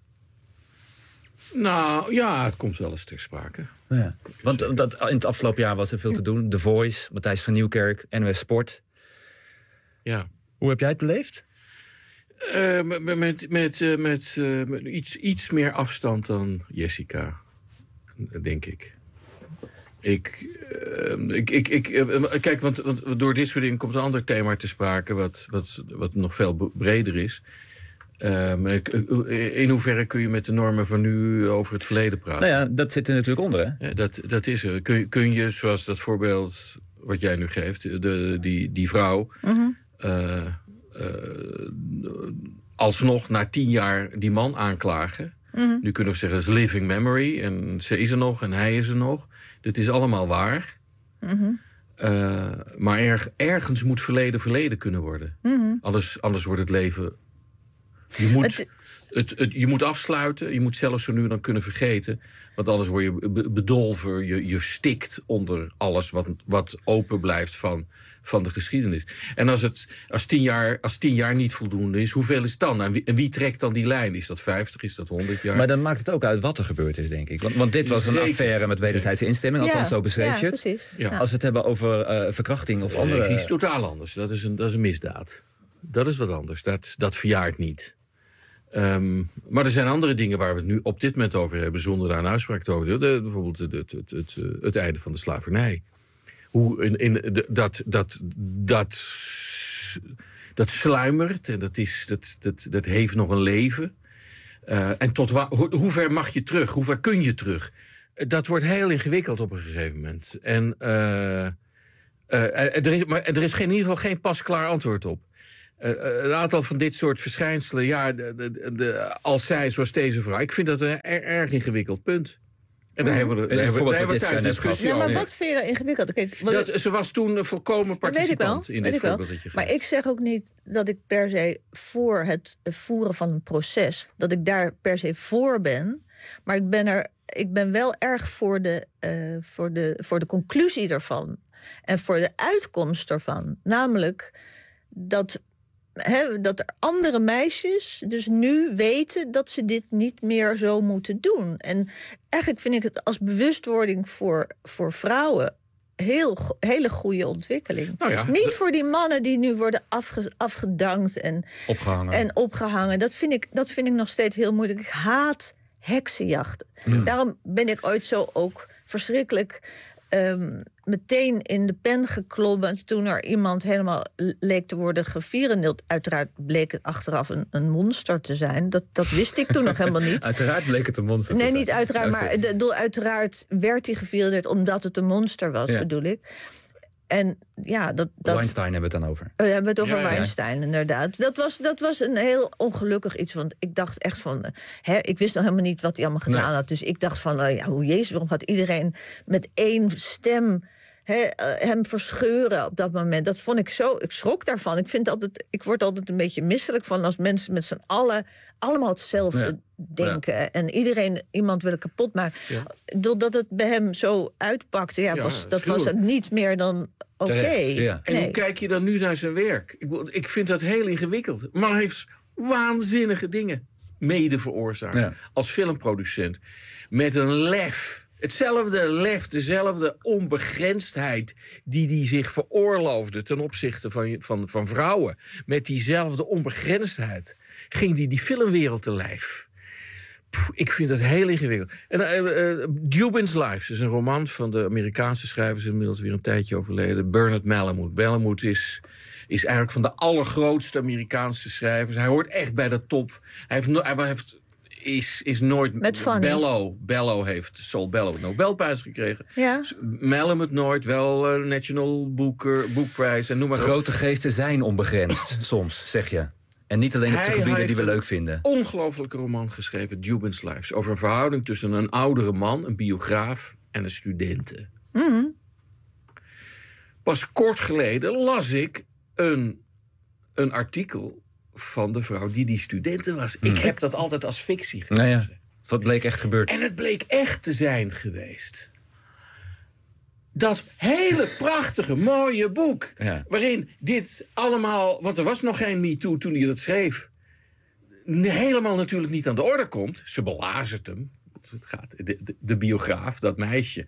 Nou, ja, het komt wel eens ter sprake. Ja. Want dat, in het afgelopen jaar was er veel te doen. The Voice, Matthijs van Nieuwkerk, N O S Sport. Ja. Hoe heb jij het beleefd? Uh, met met, met, uh, met, uh, met iets, iets meer afstand dan Jessica, denk ik. Ik, uh, ik, ik, ik uh, kijk, want, want door dit soort dingen komt een ander thema te sprake, wat, wat, wat nog veel breder is. Um, in hoeverre kun je met de normen van nu over het verleden praten? Nou ja, dat zit er natuurlijk onder, hè? Ja, dat, dat is er. Kun, kun je, zoals dat voorbeeld wat jij nu geeft, de, die, die vrouw, uh-huh. uh, uh, alsnog na tien jaar die man aanklagen? Uh-huh. Nu kun je nog zeggen, het is living memory, en ze is er nog en hij is er nog. Dit is allemaal waar. Uh-huh. Uh, maar erg, ergens moet verleden verleden kunnen worden. Uh-huh. Anders, anders wordt het leven... Je moet, het... Het, het, je moet afsluiten, je moet zelfs zo nu dan kunnen vergeten. Want anders word je bedolven, je, je stikt onder alles wat, wat open blijft van, van de geschiedenis. En als, het, als, tien jaar, als tien jaar niet voldoende is, hoeveel is het dan? En wie, en wie trekt dan die lijn? Is dat vijftig, is dat honderd jaar? Maar dan maakt het ook uit wat er gebeurd is, denk ik. Want, want dit was een Zeker. affaire met wederzijdse instemming, althans ja, zo beschreef ja, je het. Precies. Ja. Als we het hebben over uh, verkrachting of uh, andere... Het is totaal anders, dat is een, dat is een misdaad. Dat is wat anders, dat, dat verjaart niet. Um, maar er zijn andere dingen waar we het nu op dit moment over hebben, zonder daar een uitspraak te over. De, bijvoorbeeld het, het, het, het, het einde van de slavernij. Hoe in, in de, dat, dat, dat, dat sluimert en dat, is, dat, dat, dat heeft nog een leven. Uh, en tot wa- hoe, hoe ver mag je terug? Hoe ver kun je terug? Dat wordt heel ingewikkeld op een gegeven moment. En uh, uh, er, is, maar er is geen, in ieder geval geen pasklaar antwoord op. Uh, een aantal van dit soort verschijnselen, ja, de, de, de, als zij, zoals deze vrouw, ik vind dat een er, erg ingewikkeld punt. En daar hebben we, daar hebben, daar hebben we thuis discussie ja, maar over. wat vind je ingewikkeld? Kijk, dat, ik, ze was toen volkomen participant wel, in dit voorbeeld dat je geeft. Maar ik zeg ook niet dat ik per se voor het voeren van een proces, dat ik daar per se voor ben. Maar ik ben, er, ik ben wel erg voor de, uh, voor, de, voor de conclusie ervan. En voor de uitkomst ervan. Namelijk dat... He, dat er andere meisjes dus nu weten dat ze dit niet meer zo moeten doen. En eigenlijk vind ik het als bewustwording voor, voor vrouwen heel, hele goede ontwikkeling. Nou ja, Niet de... voor die mannen die nu worden afge, afgedankt en opgehangen. en opgehangen. Dat vind, ik, dat vind ik nog steeds heel moeilijk. Ik haat heksenjachten. Mm. Daarom ben ik ooit zo ook verschrikkelijk um, meteen in de pen geklommen toen er iemand helemaal leek te worden gevierendeeld. Uiteraard bleek het achteraf een, een monster te zijn. Dat, dat wist ik toen nog helemaal niet. Uiteraard bleek het een monster nee, te zijn. Nee, niet uiteraard, maar de, de, uiteraard werd hij gevierendeeld omdat het een monster was, ja. bedoel ik. En ja, dat, dat... Weinstein hebben we het dan over. We hebben het over ja, ja. Weinstein, inderdaad. Dat was, dat was een heel ongelukkig iets. Want ik dacht echt van... Hè, ik wist nog helemaal niet wat hij allemaal gedaan nee. had. Dus ik dacht van, uh, ja, hoe Jezus, waarom gaat iedereen met één stem... He, uh, hem verscheuren op dat moment. Dat vond ik zo... Ik schrok daarvan. Ik, vind altijd, ik word altijd een beetje misselijk van... als mensen met z'n allen allemaal hetzelfde ja. denken. Ja. En iedereen iemand willen kapot maken. Ja. Doordat het bij hem zo uitpakte... Ja, ja, was, dat was het niet meer dan... Oké. Okay. Ja. En nee. hoe kijk je dan nu naar zijn werk? Ik, ik vind dat heel ingewikkeld. Maar hij heeft waanzinnige dingen mede veroorzaakt. Ja. Als filmproducent. Met een lef... Hetzelfde lef, dezelfde onbegrensdheid die hij zich veroorloofde ten opzichte van, van, van vrouwen. Met diezelfde onbegrensdheid ging hij die filmwereld te lijf. Puh, ik vind dat heel ingewikkeld. En uh, uh, Dubin's Lives is een roman van de Amerikaanse schrijvers, inmiddels weer een tijdje overleden. Bernard Malamud. Malamud is, is eigenlijk van de allergrootste Amerikaanse schrijvers. Hij hoort echt bij de top. Hij heeft, no- hij heeft Is, is nooit... Met Bello, Bello heeft, Saul Bellow de Nobelprijs gekregen. Ja. Malamud nooit, wel uh, National Booker, Boekprijs en noem maar op. Grote geesten zijn onbegrensd, soms, zeg je. En niet alleen op de gebieden die we leuk vinden. Hij heeft een ongelofelijke roman geschreven, Dubin's Lives... over een verhouding tussen een oudere man, een biograaf... en een studente. Mm-hmm. Pas kort geleden las ik een, een artikel... van de vrouw die die studenten was. Mm. Ik heb dat altijd als fictie gelezen. Nou ja, dat bleek echt gebeurd. En het bleek echt te zijn geweest. Dat hele prachtige, mooie boek... Ja. waarin dit allemaal... want er was nog geen MeToo toen hij dat schreef... helemaal natuurlijk niet aan de orde komt. Ze belazert hem. Het gaat, de, de, de biograaf, dat meisje...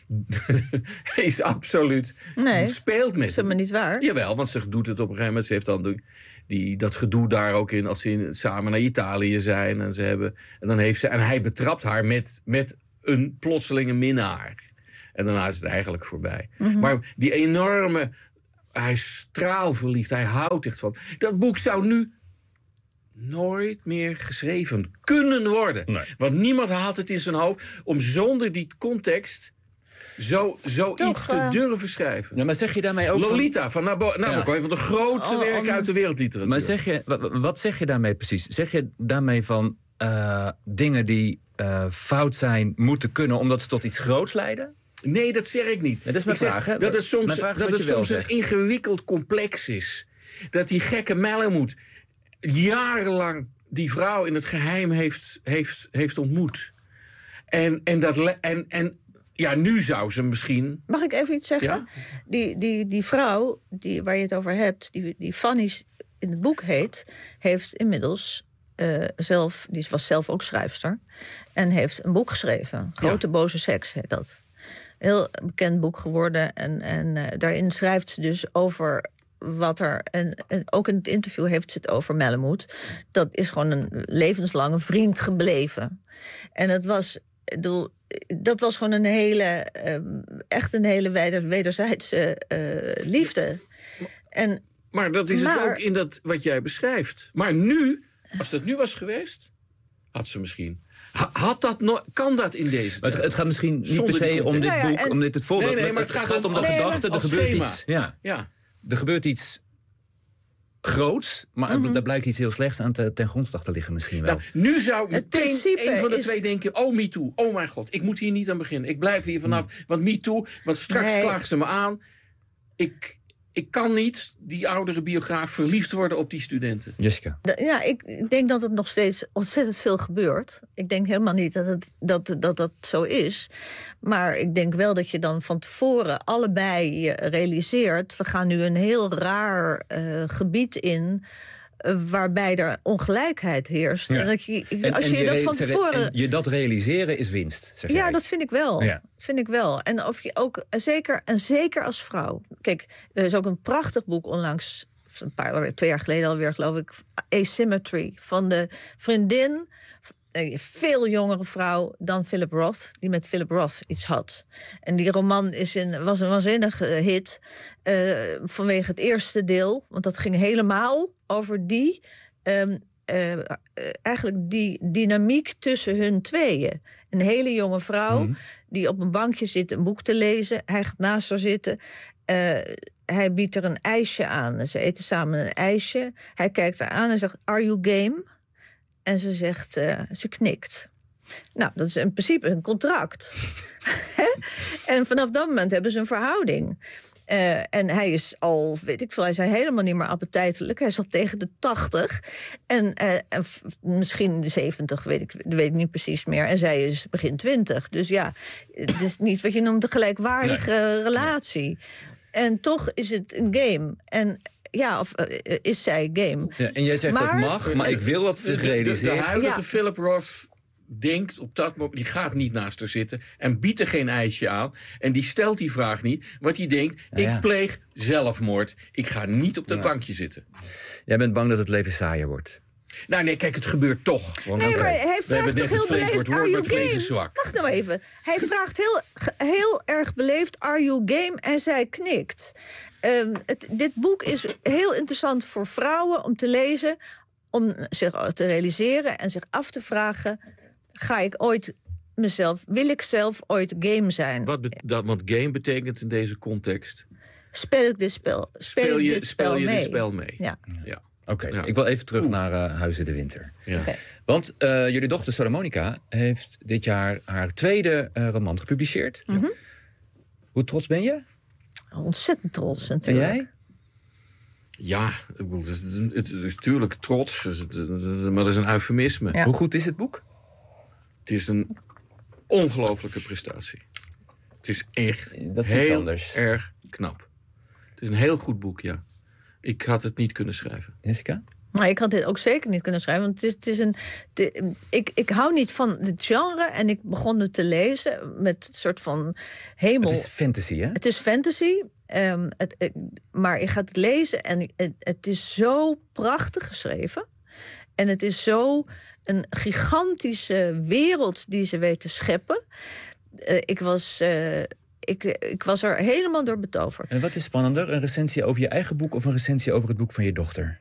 is absoluut... Nee, speelt met is helemaal niet waar. Jawel, want ze doet het op een gegeven moment. Ze heeft dan... De, Die, dat gedoe daar ook in als ze in, samen naar Italië zijn. En, ze hebben, en, dan heeft ze, en hij betrapt haar met, met een plotselinge minnaar. En daarna is het eigenlijk voorbij. Mm-hmm. Maar die enorme... Hij is straalverliefd, hij houdt echt van. Dat boek zou nu nooit meer geschreven kunnen worden. Nee. Want niemand haalt het in zijn hoofd om zonder die context... Zo, zoiets te durven schrijven. Ja, maar zeg je daarmee ook Lolita van, van Nabokov, Nabo- ja. van de grootste oh, werken uit de wereldliteratuur. Maar zeg je, wat zeg je daarmee precies? Zeg je daarmee van uh, dingen die uh, fout zijn, moeten kunnen... omdat ze tot iets groots leiden? Nee, dat zeg ik niet. Ja, dat is mijn ik vraag. Zeg, dat het soms, vraag dat het soms een ingewikkeld complex is. Dat die gekke Malamud jarenlang die vrouw in het geheim heeft, heeft, heeft ontmoet. En, en, dat, en, en ja, nu zou ze misschien... Mag ik even iets zeggen? Ja? Die, die, die vrouw die, waar je het over hebt, die, die Fanny in het boek heet... heeft inmiddels uh, zelf... die was zelf ook schrijfster... en heeft een boek geschreven. Grote ja. boze seks heet dat. Heel bekend boek geworden. En, en uh, daarin schrijft ze dus over... wat er, en, en ook in het interview heeft ze het over Malamud. Dat is gewoon een levenslange vriend gebleven. En het was... Bedoel, dat was gewoon een hele, um, echt een hele weder, wederzijdse uh, liefde. En, maar dat is maar, het ook in dat wat jij beschrijft. Maar nu, als dat nu was geweest, had ze misschien... Had dat no- kan dat in deze het, het gaat misschien niet per se om dit nou ja, boek, en, om dit het voorbeeld. Nee, nee, maar het, het gaat, gaat gaat om om de nee, gedachte, er gebeurt schema. iets. Ja. ja. Er gebeurt iets groots, maar mm-hmm. daar blijkt iets heel slechts aan te, ten grondslag te liggen misschien wel. Nou, nu zou meteen een van de is... twee denken... oh, MeToo, oh mijn god, ik moet hier niet aan beginnen. Ik blijf hier vanaf, mm. want MeToo, want straks nee. klagen ze me aan. Ik, ik kan niet, die oudere biograaf, verliefd worden op die studenten. Jessica. Ja, ik denk dat het nog steeds ontzettend veel gebeurt. Ik denk helemaal niet dat het, dat, dat, dat zo is. Maar ik denk wel dat je dan van tevoren allebei realiseert... we gaan nu een heel raar uh, gebied in... uh, waarbij er ongelijkheid heerst. Ja. En dat je, En, als en je, je dat re- van ze- tevoren... en je dat realiseren is winst, zeg Ja, jij. dat vind ik wel. Ja. Vind ik wel. En of je ook zeker en zeker als vrouw. Kijk, er is ook een prachtig boek onlangs, een paar twee jaar geleden alweer, geloof ik, Asymmetry, van de vriendin, een veel jongere vrouw dan Philip Roth, die met Philip Roth iets had. En die roman is een, was een waanzinnige hit uh, vanwege het eerste deel, want dat ging helemaal over die um, Uh, uh, eigenlijk die dynamiek tussen hun tweeën. Een hele jonge vrouw mm. die op een bankje zit een boek te lezen. Hij gaat naast haar zitten. Uh, hij biedt er een ijsje aan. Ze eten samen een ijsje. Hij kijkt haar aan en zegt, are you game? En ze zegt, uh, ze knikt. Nou, dat is in principe een contract. En vanaf dat moment hebben ze een verhouding. Uh, en hij is al, weet ik veel, hij is helemaal niet meer appetijtelijk. Hij is al tegen de tachtig. En, uh, en f- misschien de zeventig, weet ik, weet ik niet precies meer. En zij is begin twintig. Dus ja, het is niet wat je noemt een gelijkwaardige nee. relatie. En toch is het een game. En ja, of uh, is zij game. Ja, en jij zegt maar, dat mag, maar ik wil dat ze realiseert. De, de, de huidige ja. Philip Roth denkt op dat moment, die gaat niet naast haar zitten en biedt er geen ijsje aan. En die stelt die vraag niet, want die denkt, ja, ja. ik pleeg zelfmoord. Ik ga niet op dat ja. bankje zitten. Jij bent bang dat het leven saaier wordt? Nou nee, kijk, het gebeurt toch. Want nee, maar hij vraagt toch heel beleefd, are you game? Wacht nou even. Hij vraagt heel, heel erg beleefd, are you game? En zij knikt. Um, het, dit boek is heel interessant voor vrouwen om te lezen, om zich te realiseren en zich af te vragen, ga ik ooit mezelf, wil ik zelf ooit game zijn? Wat be- dat, want game betekent in deze context? Speel ik dit spel, speel, speel je, ik dit spel speel je mee? dit spel mee? Ja. ja. Oké, okay, ja. Ik wil even terug Oeh. naar uh, Huizen de Winter. Ja. Okay. Want uh, jullie dochter Salomonica heeft dit jaar haar tweede uh, roman gepubliceerd. Mm-hmm. Hoe trots ben je? Ontzettend trots natuurlijk. En jij? Ja, het is, het is natuurlijk trots, maar dat is een eufemisme. Ja. Hoe goed is het boek? Het is een ongelooflijke prestatie. Het is echt dat is heel anders. erg knap. Het is een heel goed boek, ja. Ik had het niet kunnen schrijven. Jessica? Maar ik had dit ook zeker niet kunnen schrijven. Want het is, het is een. De, ik, ik hou niet van het genre. En ik begon het te lezen met een soort van hemel. Het is fantasy, hè? Het is fantasy. Um, het, het, maar ik ga het lezen en het, het is zo prachtig geschreven. En het is zo een gigantische wereld die ze weet te scheppen. Uh, ik was. Uh, Ik, ik was er helemaal door betoverd. En wat is spannender? Een recensie over je eigen boek of een recensie over het boek van je dochter?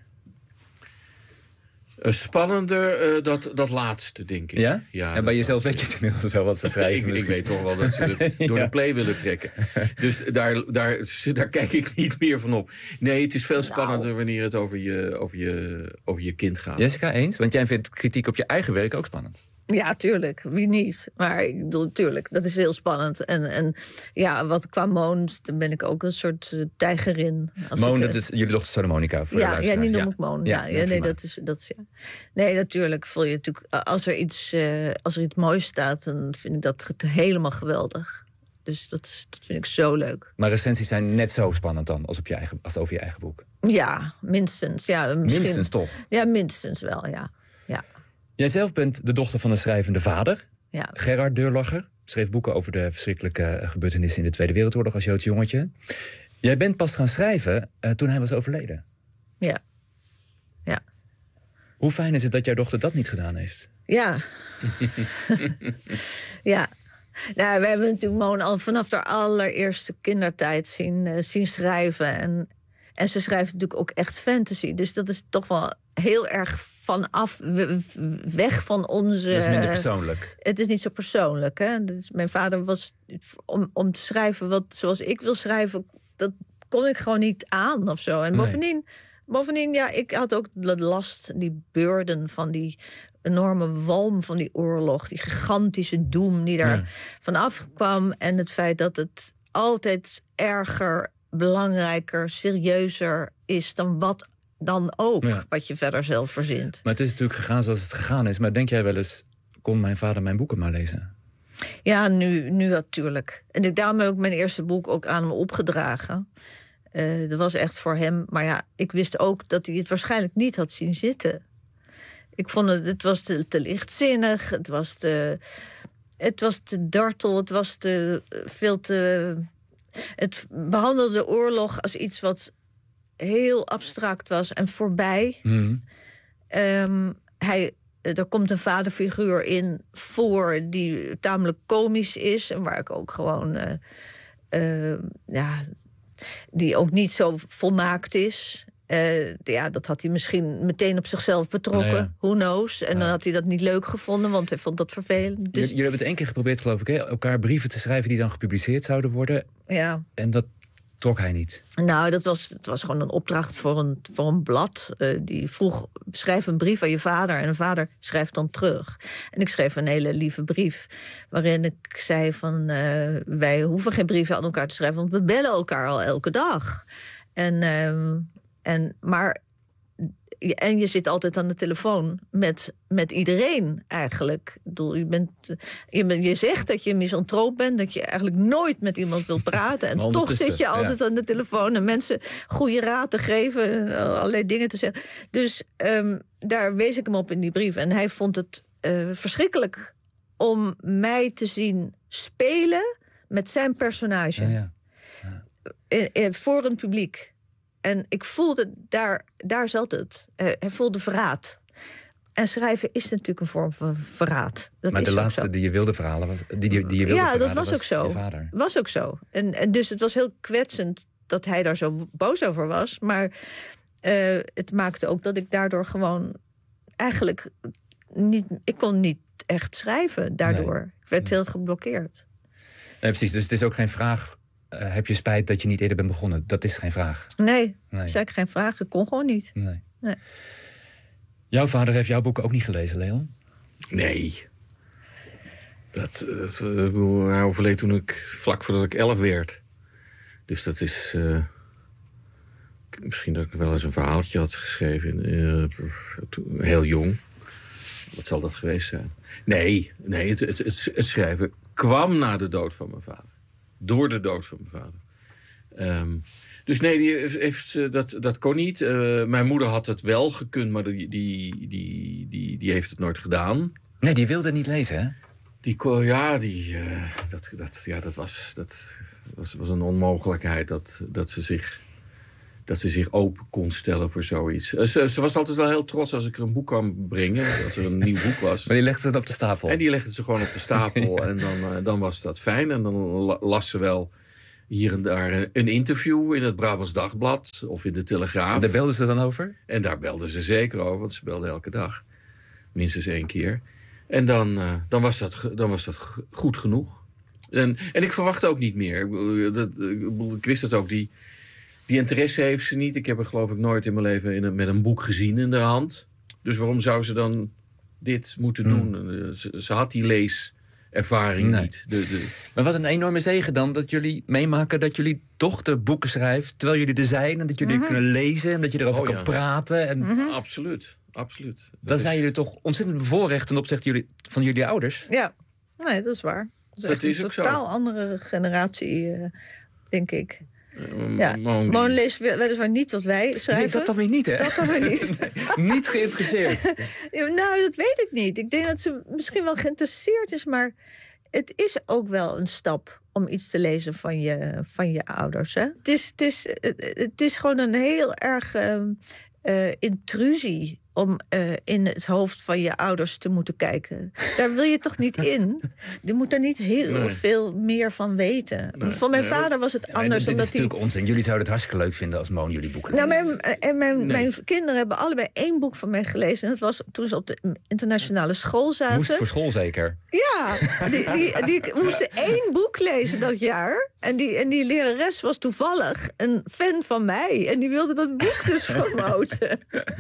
Uh, spannender uh, dat, dat laatste, denk ik. Ja? ja en bij jezelf weet je inmiddels wel wat ze schrijven. ik, ik weet toch wel dat ze het door ja. de play willen trekken. Dus daar, daar, daar kijk ik niet meer van op. Nee, het is veel spannender nou. wanneer het over je, over, je, over je kind gaat. Jessica, eens? Want jij vindt kritiek op je eigen werk ook spannend. Ja, tuurlijk. Wie niet? Maar ik bedoel, tuurlijk, dat is heel spannend. En, en ja, wat qua Moon, dan ben ik ook een soort uh, tijgerin. Moon, dat is jullie dochter Salomonica voor ja, de ja, die noem ja. ik Moon. Ja, ja, ja nee, dat is, dat is, ja. nee, natuurlijk voel je natuurlijk, als er iets, uh, als er iets moois staat, dan vind ik dat helemaal geweldig. Dus dat, dat vind ik zo leuk. Maar recensies zijn net zo spannend dan als, op je eigen, als over je eigen boek? Ja, minstens. Ja, misschien, minstens toch? Ja, minstens wel, ja. ja. Jij zelf bent de dochter van een schrijvende vader. Ja. Gerard Deurlacher schreef boeken over de verschrikkelijke gebeurtenissen in de Tweede Wereldoorlog als Joods jongetje. Jij bent pas gaan schrijven uh, toen hij was overleden. Ja. ja. Hoe fijn is het dat jouw dochter dat niet gedaan heeft? Ja. ja. Nou, we hebben natuurlijk Moon al vanaf haar allereerste kindertijd zien, uh, zien schrijven. En, en ze schrijft natuurlijk ook echt fantasy. Dus dat is toch wel heel erg vanaf, weg van onze. Dat is minder persoonlijk. Het is niet zo persoonlijk. Hè? Dus mijn vader was om, om te schrijven wat zoals ik wil schrijven, dat kon ik gewoon niet aan of zo. En nee. bovendien, bovendien, ja, ik had ook de last, die burden van die enorme walm van die oorlog, die gigantische doem die daar ja. vanaf kwam, en het feit dat het altijd erger, belangrijker, serieuzer is dan wat dan ook, ja. wat je verder zelf verzint. Maar het is natuurlijk gegaan zoals het gegaan is. Maar denk jij wel eens, kon mijn vader mijn boeken maar lezen? Ja, nu, nu natuurlijk. En ik, daarom heb ik mijn eerste boek ook aan hem opgedragen. Uh, dat was echt voor hem. Maar ja, ik wist ook dat hij het waarschijnlijk niet had zien zitten. Ik vond het, het was te, te lichtzinnig. Het was te, het was te dartel. Het was te veel te... Het behandelde de oorlog als iets wat heel abstract was en voorbij. Mm. Um, hij, er komt een vaderfiguur in voor die tamelijk komisch is. En waar ik ook gewoon... Uh, uh, ja, die ook niet zo volmaakt is. Uh, ja, dat had hij misschien meteen op zichzelf betrokken. Nee, ja. Who knows? En ja. dan had hij dat niet leuk gevonden, want hij vond dat vervelend. Dus... Jullie hebben het één keer geprobeerd, geloof ik, hè? Elkaar brieven te schrijven die dan gepubliceerd zouden worden. Ja. En dat trok hij niet. Nou, dat was, het was gewoon een opdracht voor een, voor een blad. Uh, die vroeg, schrijf een brief aan je vader. En een vader schrijft dan terug. En ik schreef een hele lieve brief. Waarin ik zei van, uh, wij hoeven geen brieven aan elkaar te schrijven. Want we bellen elkaar al elke dag. En, uh, en, maar... En je zit altijd aan de telefoon met, met iedereen eigenlijk. Ik bedoel, je, bent, je, bent, je zegt dat je misantroop bent, dat je eigenlijk nooit met iemand wil praten. En toch zit je altijd ja. aan de telefoon en mensen goede raad te geven, allerlei dingen te zeggen. Dus um, daar wees ik hem op in die brief. En hij vond het uh, verschrikkelijk om mij te zien spelen met zijn personage. Ja, ja. Ja. In, in, voor een publiek. En ik voelde, daar, daar zat het. Uh, hij voelde verraad. En schrijven is natuurlijk een vorm van verraad. Dat maar is de laatste zo. die je wilde verhalen was... Die, die, die je wilde ja, dat was, was ook zo. vader. Was ook zo. En, en dus het was heel kwetsend dat hij daar zo boos over was. Maar uh, het maakte ook dat ik daardoor gewoon... Eigenlijk niet... Ik kon niet echt schrijven daardoor. Nee. Ik werd nee. heel geblokkeerd. Nee, precies. Dus het is ook geen vraag... Uh, heb je spijt dat je niet eerder bent begonnen? Dat is geen vraag. Nee, nee. Dat is eigenlijk geen vraag. Ik kon gewoon niet. Nee. Nee. Jouw vader heeft jouw boeken ook niet gelezen, Leon? Nee. Dat, dat, uh, hij overleed toen ik vlak voordat ik elf werd. Dus dat is... Uh, misschien dat ik wel eens een verhaaltje had geschreven. Uh, heel jong. Wat zal dat geweest zijn? Nee, nee het, het, het, het schrijven kwam na de dood van mijn vader. Door de dood van mijn vader. Um, dus nee, die heeft, dat, dat kon niet. Uh, mijn moeder had het wel gekund, maar die, die, die, die, die heeft het nooit gedaan. Nee, die wilde niet lezen, hè? Die, ja, die, uh, dat, dat, ja, dat, was, dat was, was een onmogelijkheid dat, dat, ze zich, dat ze zich open kon stellen voor zoiets. Uh, ze, ze was altijd wel heel trots als ik er een boek kan brengen. Als er een nieuw boek was. Maar die legde het op de stapel. En die legde ze gewoon op de stapel. Ja. En dan, uh, dan was dat fijn. En dan las ze wel hier en daar een interview in het Brabants Dagblad of in de Telegraaf. En daar belden ze dan over? En daar belden ze zeker over, want ze belden elke dag. Minstens één keer. En dan, uh, dan, was, dat, dan was dat goed genoeg. En, en ik verwachtte ook niet meer. Ik, dat, ik wist het ook, die, die interesse heeft ze niet. Ik heb er geloof ik nooit in mijn leven in een, met een boek gezien in de hand. Dus waarom zou ze dan dit moeten doen? Mm. Ze, ze had die leeservaring nee. niet. De, de... Maar wat een enorme zegen dan dat jullie meemaken dat jullie dochter boeken schrijft terwijl jullie er zijn en dat jullie mm-hmm. kunnen lezen en dat je erover oh, kan ja. praten. En... Mm-hmm. Absoluut, absoluut. Dat dan is... zijn jullie toch ontzettend bevoorrecht ten opzichte jullie, van jullie ouders. Ja, nee, dat is waar. Dat is, dat is een totaal zo. andere generatie, uh, denk ik. Uh, ja. Moon leest weliswaar niet wat wij schrijven. Nee, dat dan weer niet, hè? Dat dan weer niet. Nee, niet geïnteresseerd. Ja, nou, dat weet ik niet. Ik denk dat ze misschien wel geïnteresseerd is, maar het is ook wel een stap om iets te lezen van je, van je ouders. Hè? Het, is, het, is, het is gewoon een heel erg uh, uh, intrusie om uh, in het hoofd van je ouders te moeten kijken. Daar wil je toch niet in? Je moet er niet heel nee. veel meer van weten. Nee. Van mijn nee. vader was het anders. Ja, dit omdat is natuurlijk hij... onzin. Jullie zouden het hartstikke leuk vinden als Moon jullie boeken leest. Nou, mijn, en mijn, nee. mijn kinderen hebben allebei één boek van mij gelezen. En dat was toen ze op de internationale school zaten. Moest voor school zeker? Ja, die, die, die, die moesten één boek lezen dat jaar. En die, en die lerares was toevallig een fan van mij. En die wilde dat boek dus promoten.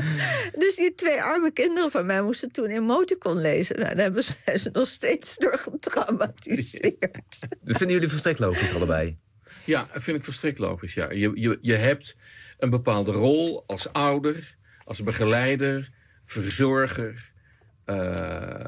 Dus die twee arme kinderen van mij moesten toen emoticon lezen. Nou, daar hebben ze, ze nog steeds door getraumatiseerd. Dat vinden jullie volstrekt logisch allebei? Ja, dat vind ik volstrekt logisch. Ja. Je, je, je hebt een bepaalde rol als ouder, als begeleider, verzorger,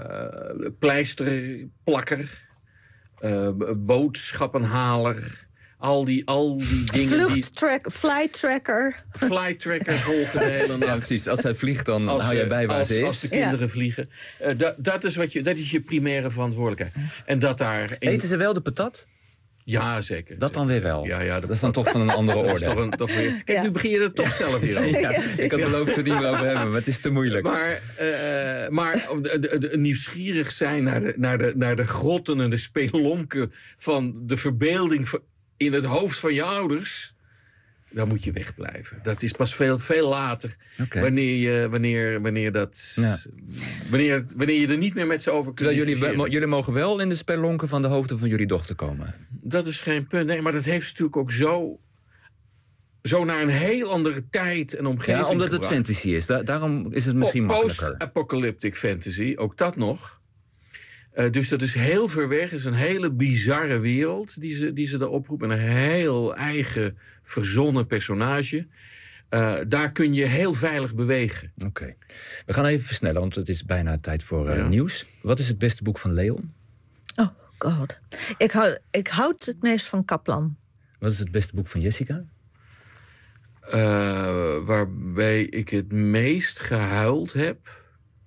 uh, pleisterplakker, uh, boodschappenhaler, Al die, al die dingen Vluchttrack, die... Flytracker. Flytracker volgen de hele nacht. Ja, precies. Als zij vliegt, dan als, hou jij bij waar als, ze is. Als de kinderen ja. vliegen. Uh, dat, dat, is wat je, dat is je primaire verantwoordelijkheid. En dat daar... In... Eten ze wel de patat? Ja, zeker. Dat zeker. dan weer wel. Ja, ja, dat, dat is dan toch van een andere orde. Toch een, toch weer... Kijk, ja. nu begin je er toch zelf weer over. Ja, ik had beloofd het er niet meer over hebben, maar het is te moeilijk. Maar, uh, maar de, de, de, nieuwsgierig zijn naar de, naar, de, naar de grotten en de spelonken van de verbeelding in het hoofd van je ouders, dan moet je wegblijven. Dat is pas veel, veel later. Okay. Wanneer, je, wanneer, wanneer, dat, ja. wanneer, wanneer je er niet meer met ze over kunt. Jullie, jullie mogen wel in de spelonken van de hoofden van jullie dochter komen. Dat is geen punt. Nee, maar dat heeft natuurlijk ook zo, zo naar een heel andere tijd en omgeving Ja, omdat gebracht. het fantasy is. Da- daarom is het misschien po- makkelijker. Post-apocalyptic fantasy, ook dat nog. Uh, dus dat is heel ver weg. Het is een hele bizarre wereld die ze, die ze daar oproepen. Een heel eigen verzonnen personage. Uh, daar kun je heel veilig bewegen. Oké. Okay. We gaan even versnellen, want het is bijna tijd voor uh, ja. nieuws. Wat is het beste boek van Leon? Oh god. Ik hou, ik houd het meest van Kaplan. Wat is het beste boek van Jessica? Uh, waarbij ik het meest gehuild heb,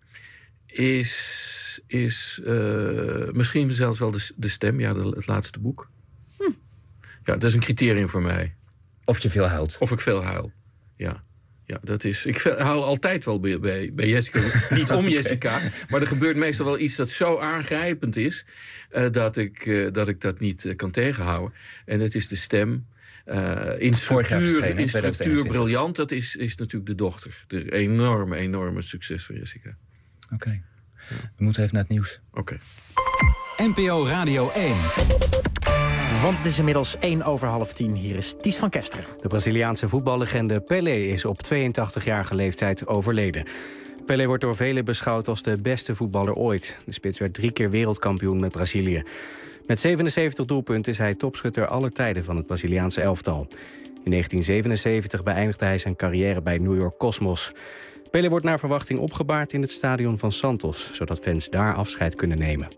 is... is uh, misschien zelfs wel de, de stem, ja, de, het laatste boek. Hm. Ja, dat is een criterium voor mij. Of je veel huilt. Of ik veel huil, ja. Ja, dat is... Ik huil altijd wel bij, bij, bij Jessica. Niet om okay. Jessica, maar er gebeurt meestal wel iets dat zo aangrijpend is, Uh, dat, ik, uh, dat ik dat niet uh, kan tegenhouden. En het is de stem. Uh, in structuur, in structuur briljant, dat is, is natuurlijk de dochter. De enorme, enorme succes van Jessica. Oké. Okay. We moeten even naar het nieuws. Oké. Okay. N P O Radio één. Want het is inmiddels één over half tien. Hier is Ties van Kesteren. De Braziliaanse voetballegende Pelé is op tweeëntachtigjarige leeftijd overleden. Pelé wordt door velen beschouwd als de beste voetballer ooit. De spits werd drie keer wereldkampioen met Brazilië. Met zevenenzeventig doelpunten is hij topschutter aller tijden van het Braziliaanse elftal. In negentien zevenenzeventig beëindigde hij zijn carrière bij New York Cosmos. Pelé wordt naar verwachting opgebaard in het stadion van Santos, zodat fans daar afscheid kunnen nemen.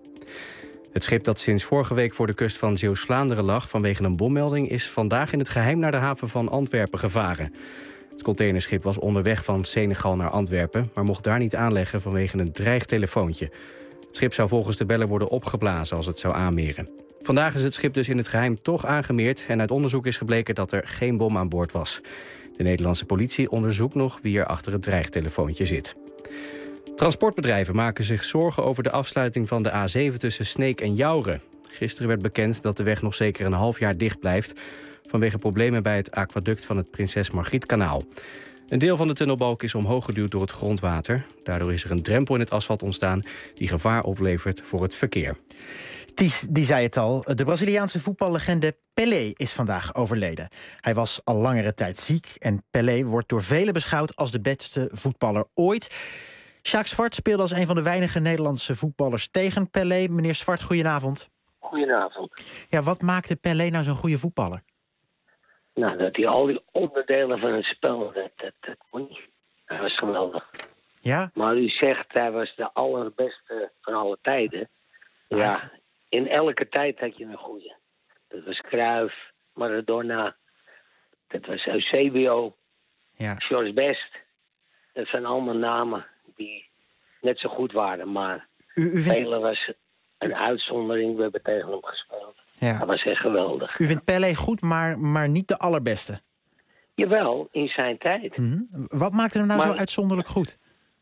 Het schip dat sinds vorige week voor de kust van Zeeuws-Vlaanderen lag vanwege een bommelding is vandaag in het geheim naar de haven van Antwerpen gevaren. Het containerschip was onderweg van Senegal naar Antwerpen, maar mocht daar niet aanleggen vanwege een dreigtelefoontje. Het schip zou volgens de beller worden opgeblazen als het zou aanmeren. Vandaag is het schip dus in het geheim toch aangemeerd en uit onderzoek is gebleken dat er geen bom aan boord was. De Nederlandse politie onderzoekt nog wie er achter het dreigtelefoontje zit. Transportbedrijven maken zich zorgen over de afsluiting van de A zeven tussen Sneek en Jouren. Gisteren werd bekend dat de weg nog zeker een half jaar dicht blijft vanwege problemen bij het aquaduct van het Prinses Margrietkanaal. Een deel van de tunnelbalk is omhoog geduwd door het grondwater. Daardoor is er een drempel in het asfalt ontstaan die gevaar oplevert voor het verkeer. Ties, die zei het al. De Braziliaanse voetballegende Pelé is vandaag overleden. Hij was al langere tijd ziek en Pelé wordt door velen beschouwd als de beste voetballer ooit. Sjaak Zwart speelde als een van de weinige Nederlandse voetballers tegen Pelé. Meneer Zwart, goedenavond. Goedenavond. Ja, wat maakte Pelé nou zo'n goede voetballer? Nou, dat hij al die onderdelen van het spel, dat, dat, dat kon niet. Hij was geweldig. Ja? Maar u zegt, hij was de allerbeste van alle tijden. Ja, ja, in elke tijd had je een goede. Dat was Cruyff, Maradona, dat was Eusebio, ja. George Best. Dat zijn allemaal namen die net zo goed waren. Maar u, u vindt... Pelé was een uitzondering. We hebben tegen hem gespeeld. Ja. Dat was echt geweldig. U vindt Pelé goed, maar, maar niet de allerbeste? Jawel, in zijn tijd. Mm-hmm. Wat maakte hem nou maar, zo uitzonderlijk goed?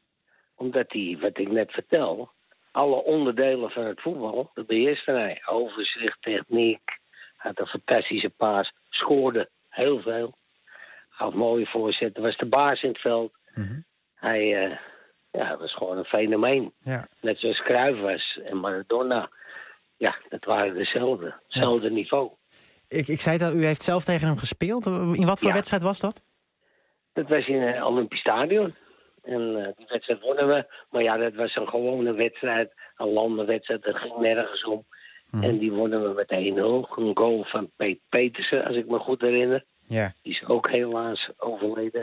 Omdat hij, wat ik net vertel, alle onderdelen van het voetbal, dat beheerste hij. Overzicht, techniek, had een fantastische paas, scoorde heel veel. Gaf mooie voorzetten, was de baas in het veld. Mm-hmm. Hij uh, ja, was gewoon een fenomeen. Ja. Net zoals Cruyff was en Maradona. Ja, dat waren dezelfde. Hetzelfde ja. niveau. Ik, ik zei dat u heeft zelf tegen hem gespeeld. In wat voor ja. wedstrijd was dat? Dat was in het Olympisch Stadion. En uh, die wedstrijd wonnen we. Maar ja, dat was een gewone wedstrijd. Een landenwedstrijd. Dat ging nergens om. Hmm. En die wonnen we met één nul. Een goal van Peet Petersen, als ik me goed herinner. Ja. Die is ook helaas overleden.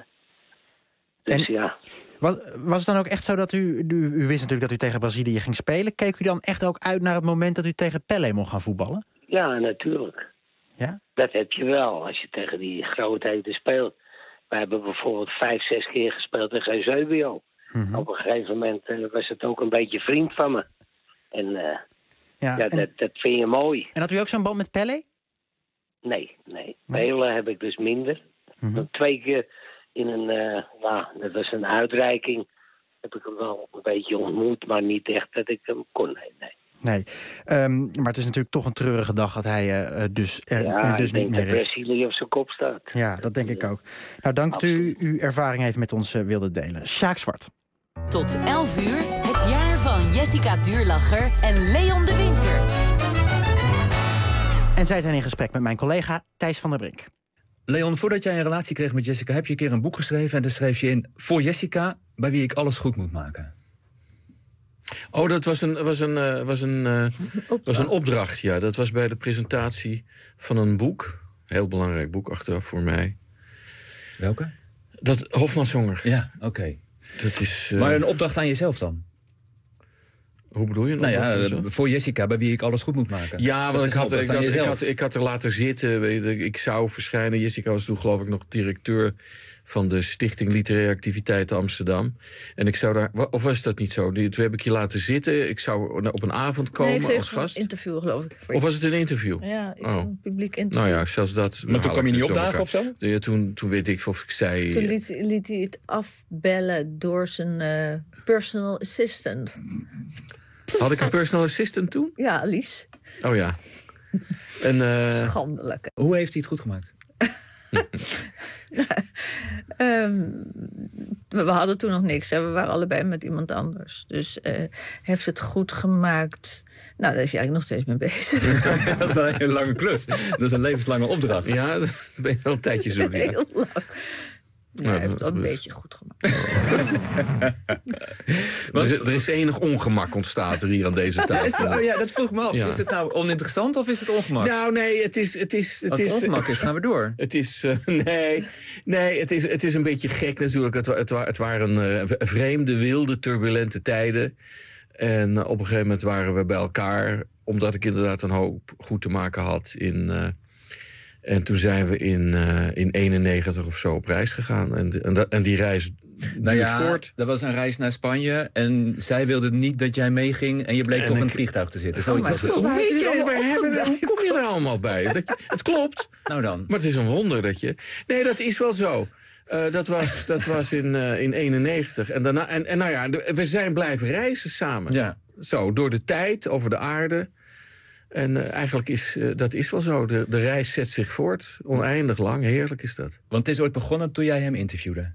Dus en ja. Was, was het dan ook echt zo dat u, u... U wist natuurlijk dat u tegen Brazilië ging spelen. Keek u dan echt ook uit naar het moment dat u tegen Pelé mocht gaan voetballen? Ja, natuurlijk. Ja? Dat heb je wel, als je tegen die grootheden speelt. Wij hebben bijvoorbeeld vijf, zes keer gespeeld tegen Eusebio. Mm-hmm. Op een gegeven moment uh, was het ook een beetje vriend van me. En, uh, ja, ja en... Dat, dat vind je mooi. En had u ook zo'n band met Pelé? Nee, nee. Pelé heb ik dus minder. Mm-hmm. Twee keer in een, uh, nou, dat was een uitreiking, heb ik hem wel een beetje ontmoet, maar niet echt dat ik hem kon. Nee, nee. Nee, um, maar het is natuurlijk toch een treurige dag dat hij uh, dus er, ja, er dus ik niet denk meer is. dat Brazilië op zijn kop staat. Ja, dat denk ik ook. Nou, dank dat u uw ervaring even met ons uh, wilde delen. Sjaak Zwart. Tot elf uur, het jaar van Jessica Duurlacher en Leon de Winter. En zij zijn in gesprek met mijn collega Thijs van der Brink. Leon, voordat jij een relatie kreeg met Jessica, heb je een keer een boek geschreven en daar schreef je in: voor Jessica, bij wie ik alles goed moet maken. Oh, dat was een, was een, uh, was een, uh, was een opdracht, ja. Dat was bij de presentatie van een boek. Heel belangrijk boek achteraf voor mij. Welke? Dat Hofmannshonger. Ja, oké. Okay. Dat is. Uh... Maar een opdracht aan jezelf dan? Hoe bedoel je? Nou ja, uh, voor Jessica, bij wie ik alles goed moet maken. Ja, want ik had, ik, had, ik, had, ik had er laten zitten. Ik zou verschijnen. Jessica was toen geloof ik nog directeur van de Stichting Literaire Activiteiten Amsterdam. En ik zou daar... Of was dat niet zo? Toen heb ik je laten zitten. Ik zou op een avond komen nee, als gast. Een interview, geloof ik. Of was het een interview? Ja, is oh. een publiek interview. Nou ja, zelfs dat... Maar toen kwam je niet opdagen of zo? Ja, toen, toen weet ik of ik zei... Toen liet, liet hij het afbellen door zijn uh, personal assistant. Had ik een personal assistant toen? Ja, Lies. Oh ja. En, uh... Schandelijk. Hoe heeft hij het goed gemaakt? um, we hadden toen nog niks. Hè. We waren allebei met iemand anders. Dus uh, heeft het goed gemaakt. Nou, daar is hij eigenlijk nog steeds mee bezig. Dat is een hele lange klus. Dat is een levenslange opdracht. Ja, dat ben je wel een tijdje zo. Heel lang. Ja, hij heeft het wel een is... beetje goed gemaakt. er, is, er is enig ongemak ontstaat er hier aan deze tafel. Oh ja, dat vroeg me af. Ja. Is het nou oninteressant of is het ongemak? Nou, nee, het is... Het is het Als het is, ongemak is, gaan we door. Het is... Uh, nee, nee het, is, het is een beetje gek natuurlijk. Het, het, het waren uh, vreemde, wilde, turbulente tijden. En uh, op een gegeven moment waren we bij elkaar, omdat ik inderdaad een hoop goed te maken had in... Uh, En toen zijn we in, uh, in eenennegentig of zo op reis gegaan. En, en, en die reis nou ja, voort. Dat was een reis naar Spanje. En zij wilde niet dat jij meeging. En je bleek en toch in een vliegtuig te zitten. Oh, was het. Hoe, weet je, waar hebben, hoe kom je er allemaal bij? Dat je, het klopt. Nou dan. Maar het is een wonder dat je... Nee, dat is wel zo. Uh, dat was, dat was in, uh, in eenennegentig. En, daarna, en, en nou ja, we zijn blijven reizen samen. Ja. Zo, door de tijd, over de aarde... En uh, eigenlijk is uh, dat is wel zo. De, de reis zet zich voort. Oneindig lang. Heerlijk is dat. Want het is ooit begonnen toen jij hem interviewde.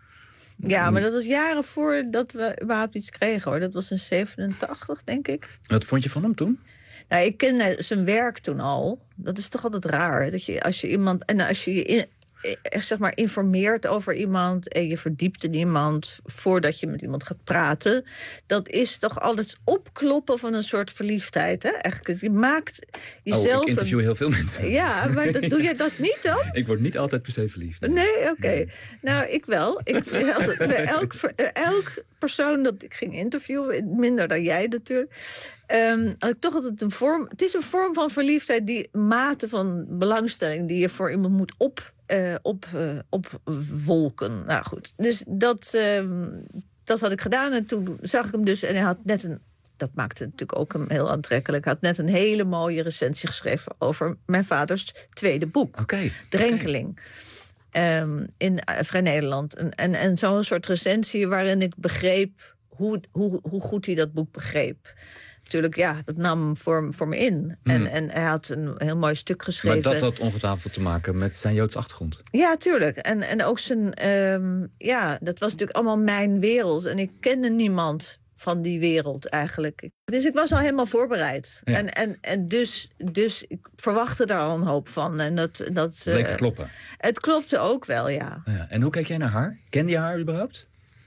Ja, maar dat was jaren voordat we überhaupt iets kregen, hoor. Dat was in zevenentachtig, denk ik. Wat vond je van hem toen? Nou, ik kende zijn werk toen al. Dat is toch altijd raar. Dat je, als je iemand... En als je je in, zeg maar informeert over iemand en je verdiept in iemand voordat je met iemand gaat praten, dat is toch altijd opkloppen van een soort verliefdheid, hè? Eigenlijk, je maakt jezelf... Oh, ik interview heel veel mensen. Ja, maar dat, doe je dat niet dan? Ik word niet altijd per se verliefd. Nee, nee oké. Okay. Nee. Nou, ik wel. Ik, bij elk, elk persoon dat ik ging interviewen, minder dan jij natuurlijk, Um, had ik toch altijd een vorm... Het is een vorm van verliefdheid, die mate van belangstelling die je voor iemand moet op, uh, op, uh, opwolken. Nou goed, dus dat, uh, dat had ik gedaan. En toen zag ik hem dus, en hij had net een... Dat maakte natuurlijk ook hem heel aantrekkelijk. Hij had net een hele mooie recensie geschreven over mijn vaders tweede boek. Okay, Drenkeling. Okay. Um, in uh, Vrij Nederland. En, en, en zo'n soort recensie waarin ik begreep hoe, hoe, hoe goed hij dat boek begreep. Natuurlijk, ja, dat nam hem voor, voor me in. Hmm. En, en hij had een heel mooi stuk geschreven. Maar dat had ongetwijfeld te maken met zijn Joodse achtergrond. Ja, tuurlijk. En, en ook zijn... Um, ja, dat was natuurlijk allemaal mijn wereld. En ik kende niemand van die wereld eigenlijk. Dus ik was al helemaal voorbereid. Ja. En, en, en dus, dus ik verwachtte daar al een hoop van. En dat, dat, bleek te kloppen. Uh, het klopte ook wel, ja. ja. En hoe kijk jij naar haar? Kende je haar überhaupt?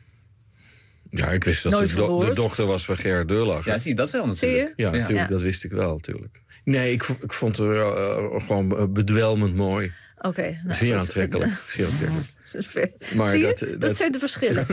Ja, ik wist dat Nooit ze do- de dochter was van Gerard Deurlacher. Ja, zie dat wel natuurlijk. Ja, ja. Natuurlijk, ja. Dat wist ik wel natuurlijk. Nee, ik, ik vond haar uh, gewoon bedwelmend mooi. Oké. Okay, nou, zeer aantrekkelijk. Zeer aantrekkelijk. Maar Zie je? Dat, dat, dat zijn de verschillen.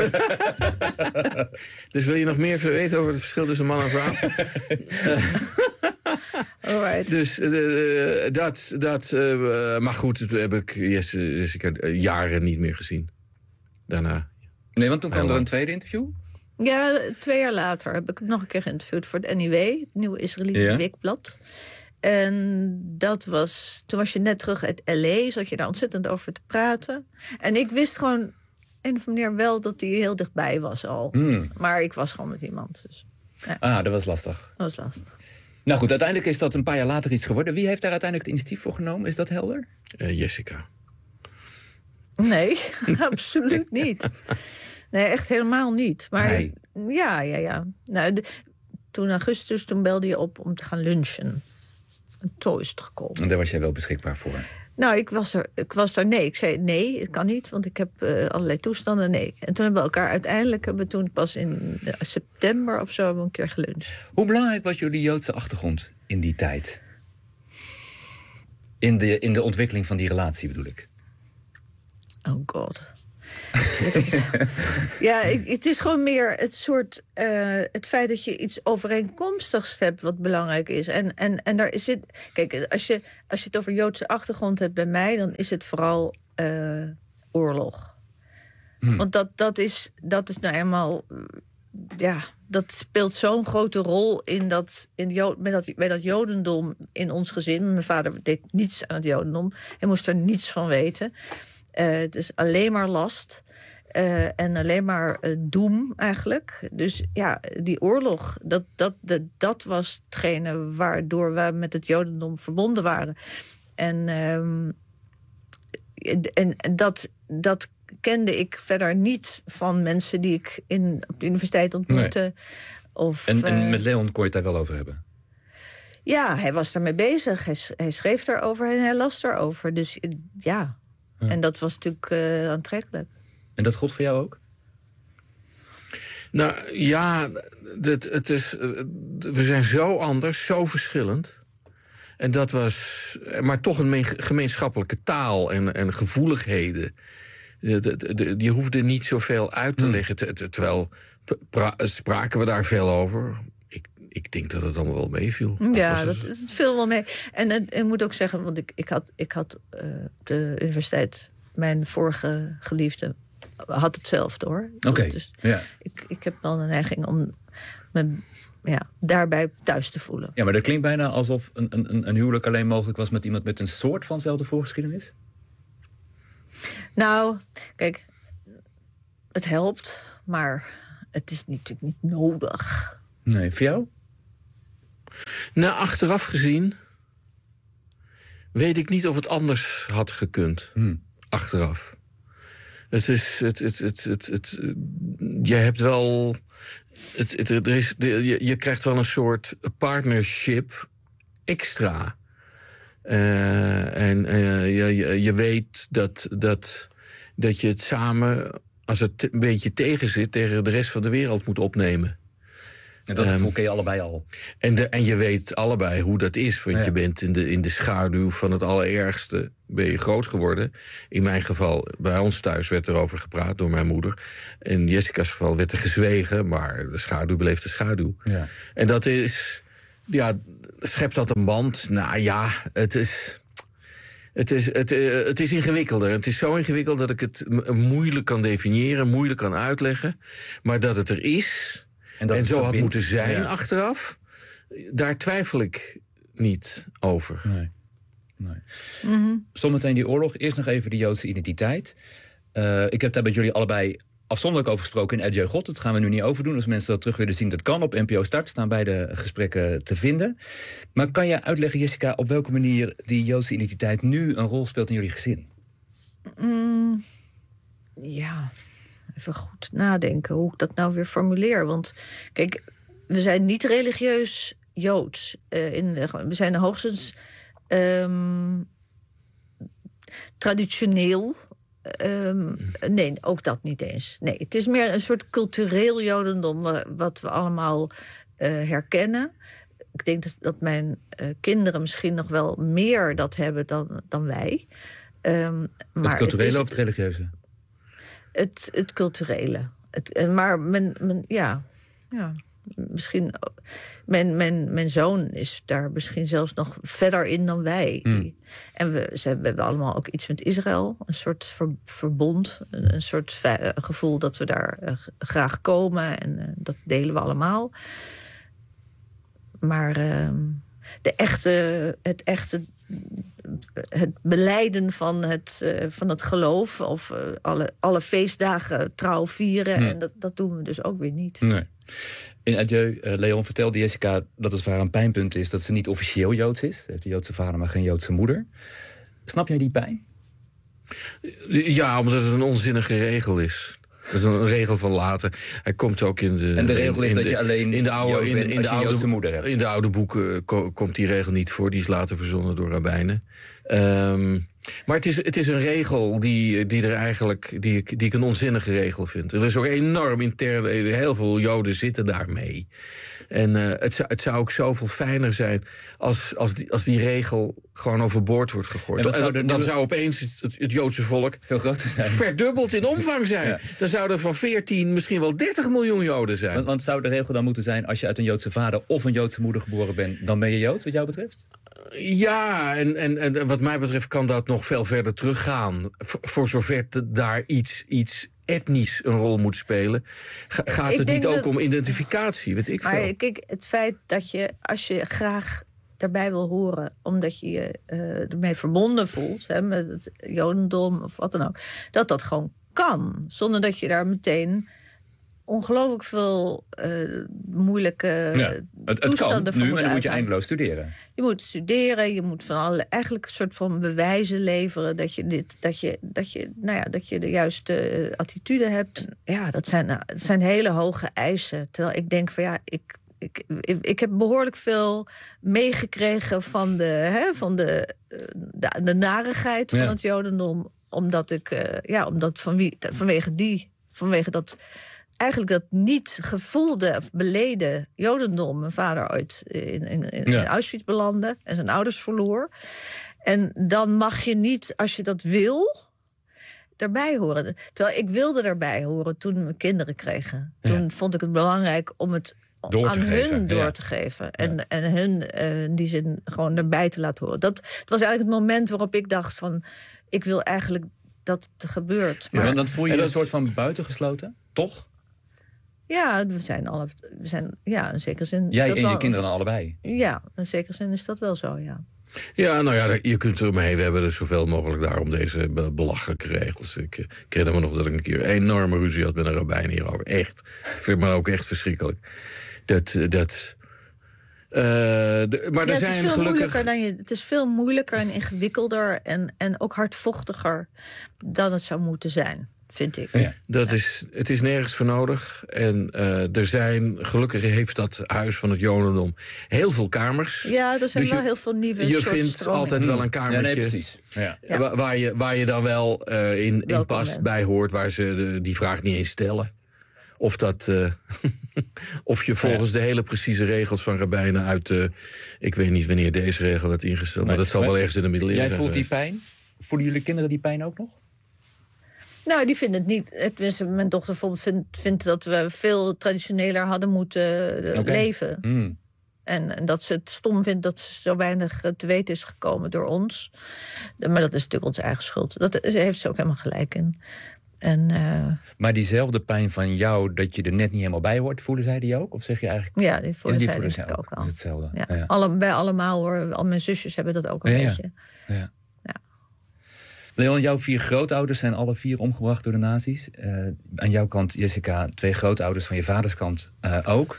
Dus wil je nog meer weten over het verschil tussen man en vrouw? Alright. Dus uh, dat... dat uh, maar goed, toen heb ik Jessica uh, jaren niet meer gezien. Daarna. Nee, want toen kwam er een tweede interview? Ja, twee jaar later heb ik hem nog een keer geïnterviewd voor het N I W, het nieuwe Israëlische ja. weekblad. En dat was, toen was je net terug uit L A, zat je daar ontzettend over te praten. En ik wist gewoon een of andere manier wel dat hij heel dichtbij was al. Mm. Maar ik was gewoon met iemand. Dus, ja. Ah, dat was lastig. Dat was lastig. Nou goed, uiteindelijk is dat een paar jaar later iets geworden. Wie heeft daar uiteindelijk het initiatief voor genomen? Is dat helder? Uh, Jessica. Nee, absoluut niet. Nee, echt helemaal niet. Maar hey. ja, ja, ja. Nou, de, toen augustus, toen belde je op om te gaan lunchen. En toen is het gekomen. En daar was jij wel beschikbaar voor? Nou, ik was er, ik was er nee. Ik zei nee, het kan niet, want ik heb uh, allerlei toestanden. Nee. En toen hebben we elkaar uiteindelijk, hebben we toen pas in uh, september of zo, hebben we een keer geluncht. Hoe belangrijk was jullie Joodse achtergrond in die tijd? In de, in de ontwikkeling van die relatie bedoel ik. Oh god. Ja, ik, het is gewoon meer het soort... Uh, het feit dat je iets overeenkomstigs hebt wat belangrijk is. En, en, en daar zit... Kijk, als je, als je het over Joodse achtergrond hebt bij mij, dan is het vooral uh, oorlog. Hmm. Want dat, dat, is, dat is nou eenmaal... Ja, dat speelt zo'n grote rol in dat, in Jood, bij, dat, bij dat Jodendom in ons gezin. Mijn vader deed niets aan het Jodendom. Hij moest er niets van weten. Uh, het is alleen maar last uh, en alleen maar uh, doem eigenlijk. Dus ja, die oorlog, dat, dat, dat, dat was hetgene waardoor we met het Jodendom verbonden waren. En, um, en, en dat, dat kende ik verder niet van mensen die ik in, op de universiteit ontmoette. Nee. Of, en, en uh, met Leon kon je het daar wel over hebben? Ja, hij was daarmee bezig. Hij, hij schreef daarover en hij las daarover. Dus ja... Ja. En dat was natuurlijk uh, aantrekkelijk. En dat gold voor jou ook? Nou ja, het, het is, we zijn zo anders, zo verschillend. En dat was, maar toch een gemeenschappelijke taal en, en gevoeligheden. De, de, de, je hoefde niet zoveel uit te leggen. Hmm. Terwijl pra, spraken we daar veel over. Ik, ik denk dat het allemaal wel meeviel. Ja, dat, dat viel wel mee. En ik moet ook zeggen, want ik, ik had, ik had uh, de universiteit, mijn vorige geliefde, had hetzelfde hoor. Oké. Okay. Dus ja. ik, ik heb wel een neiging om me ja, daarbij thuis te voelen. Ja, maar dat klinkt bijna alsof een, een, een huwelijk alleen mogelijk was met iemand met een soort vanzelfde voorgeschiedenis. Nou, kijk, het helpt, maar het is natuurlijk niet nodig. Nee, voor jou? Nou, achteraf gezien weet ik niet of het anders had gekund. Hmm. Achteraf. Het is, het, het, het, het, het, je hebt wel, het, het, er is, je, je krijgt wel een soort partnership extra. Uh, en uh, je, je, je weet dat, dat, dat je het samen, als het een beetje tegen zit, tegen de rest van de wereld moet opnemen. En dat gevoel um, ken je allebei al. En, de, en je weet allebei hoe dat is. Want ja. je bent in de, in de schaduw van het allerergste ben je groot geworden. In mijn geval, bij ons thuis werd er over gepraat door mijn moeder. In Jessica's geval werd er gezwegen, maar de schaduw bleef de schaduw. Ja. En dat is, ja, schept dat een band? Nou ja, het is... Het is, het, het is ingewikkelder. Het is zo ingewikkeld dat ik het moeilijk kan definiëren, moeilijk kan uitleggen. Maar dat het er is... En, dat en zo verbindt. Had moeten zijn ja. achteraf, daar twijfel ik niet over. Nee. nee. Mm-hmm. Zometeen die oorlog. Eerst nog even de Joodse identiteit. Uh, ik heb daar met jullie allebei afzonderlijk over gesproken in Adieu God. Dat gaan we nu niet overdoen. Als mensen dat terug willen zien, dat kan. Op N P O Start staan beide gesprekken te vinden. Maar kan je uitleggen, Jessica, op welke manier die Joodse identiteit nu een rol speelt in jullie gezin? Mm, ja... Even goed nadenken hoe ik dat nou weer formuleer. Want kijk, we zijn niet religieus Joods. Uh, in de, we zijn hoogstens um, traditioneel. Um, nee, ook dat niet eens. Nee, het is meer een soort cultureel Jodendom wat we allemaal uh, herkennen. Ik denk dat, dat mijn uh, kinderen misschien nog wel meer dat hebben dan, dan wij. Um, maar het culturele het is, of het religieuze? Het, het culturele. Het, maar men, men, ja, ja. Misschien, mijn, mijn, mijn zoon is daar misschien zelfs nog verder in dan wij. Mm. En we, ze, we hebben allemaal ook iets met Israël. Een soort ver, verbond. Een, een soort ve- gevoel dat we daar uh, graag komen. En uh, dat delen we allemaal. Maar uh, de echte, het echte... het belijden van het, uh, van het geloof... of uh, alle, alle feestdagen trouw vieren. Hmm. En dat, dat doen we dus ook weer niet. Nee. In Adieu, uh, Leon, vertelde Jessica dat het voor haar een pijnpunt is... dat ze niet officieel Joods is. Ze heeft een Joodse vader, maar geen Joodse moeder. Snap jij die pijn? Ja, omdat het een onzinnige regel is. Dat is een regel van later. Hij komt ook in de... En de regel is in dat de, je alleen in de oude, Jood bent in, in als de je een oude, Joodse moeder hebt. In de oude boeken ko, komt die regel niet voor. Die is later verzonnen door rabbijnen. Um, maar het is, het is een regel die, die, er eigenlijk, die, ik, die ik een onzinnige regel vind. Er is ook enorm intern... Heel veel Joden zitten daarmee. En uh, het, zou, het zou ook zoveel fijner zijn... als, als, die, als die regel gewoon overboord wordt gegooid. Dan zou, dan zou opeens het, het Joodse volk... veel groter zijn. Verdubbeld in omvang zijn. Ja. Dan zouden er van veertien, misschien wel dertig miljoen Joden zijn. Want, want zou de regel dan moeten zijn... als je uit een Joodse vader of een Joodse moeder geboren bent... dan ben je Joods, wat jou betreft? Ja, en, en, en wat mij betreft kan dat nog veel verder teruggaan. V- voor zover te, daar iets, iets etnisch een rol moet spelen... Ga, gaat ik het niet ook dat... om identificatie, weet ik maar veel. Kijk, het feit dat je, als je graag daarbij wil horen... omdat je je uh, ermee verbonden voelt, hè, met het Jodendom of wat dan ook... dat dat gewoon kan, zonder dat je daar meteen... ongelooflijk veel uh, moeilijke ja, het, het toestanden kan nu, maar dan moet je uitgaan. eindeloos studeren. Je moet studeren, je moet van alle eigenlijk een soort van bewijzen leveren dat je dit, dat je, dat je, nou ja, dat je de juiste uh, attitude hebt. Ja, dat zijn, nou, dat zijn hele hoge eisen. Terwijl ik denk van ja, ik, ik, ik, ik heb behoorlijk veel meegekregen van de, hè, van de, de, de narigheid van ja. het Jodendom, omdat ik, uh, ja, omdat van wie, vanwege die, vanwege dat. Eigenlijk dat niet gevoelde of beleden Jodendom... mijn vader ooit in, in, in ja. Auschwitz belandde en zijn ouders verloor. En dan mag je niet, als je dat wil, daarbij horen. Terwijl ik wilde daarbij horen toen we kinderen kregen. Toen ja. vond ik het belangrijk om het door aan geven. hun door ja. te geven. En, ja. en hun uh, in die zin gewoon erbij te laten horen. Dat, het was eigenlijk het moment waarop ik dacht van... ik wil eigenlijk dat het gebeurt. Maar ja, dan voel je je een soort van buitengesloten, toch? Ja, we zijn alle, we zijn, ja, in zekere zin... Jij en je wel, kinderen allebei? Ja, in zekere zin is dat wel zo, ja. Ja, nou ja, je kunt er mee. We hebben er zoveel mogelijk daarom deze belachelijke regels. Ik, ik herinner me nog dat ik een keer een enorme ruzie had met een rabbijn hierover. Echt. Ik vind me ook echt verschrikkelijk. Dat... dat Uh, de, maar ja, er zijn het, is veel gelukkig... dan je, het is veel moeilijker en ingewikkelder... en, en ook hardvochtiger dan het zou moeten zijn, vind ik. Ja, dat ja. is, het is nergens voor nodig. En uh, er zijn, gelukkig heeft dat Huis van het Jodendom heel veel kamers. Ja, er zijn dus wel je, heel veel nieuwe Je vindt altijd wel een kamertje. Ja, nee, precies. Ja. Ja. Waar, waar, je, waar je dan wel uh, in, in past, bij hoort... waar ze de, die vraag niet eens stellen. Of, dat, uh, of je volgens ja. de hele precieze regels van rabbijnen uit... Uh, ik weet niet wanneer deze regel werd ingesteld... maar dat zal wel ergens in de middeleeuwen zijn. Jij voelt die pijn? Voelen jullie kinderen die pijn ook nog? Nou, die vinden het niet. Het, mijn dochter bijvoorbeeld vindt, vindt dat we veel traditioneler hadden moeten uh, okay. leven. Mm. En, en dat ze het stom vindt dat ze zo weinig te weten is gekomen door ons. Maar dat is natuurlijk onze eigen schuld. Dat heeft ze ook helemaal gelijk in. En, uh, maar diezelfde pijn van jou, dat je er net niet helemaal bij hoort, voelen zij die ook? Of zeg je eigenlijk... Ja, die voelen ja, zij die voelen zij ook, ook al. al. Dat is hetzelfde. Ja. Ja, ja. Alle, wij allemaal hoor, al mijn zusjes hebben dat ook een ja, beetje. Ja. Ja. Ja. Leon, jouw vier grootouders zijn alle vier omgebracht door de nazi's. Uh, aan jouw kant, Jessica, twee grootouders van je vaders kant uh, ook.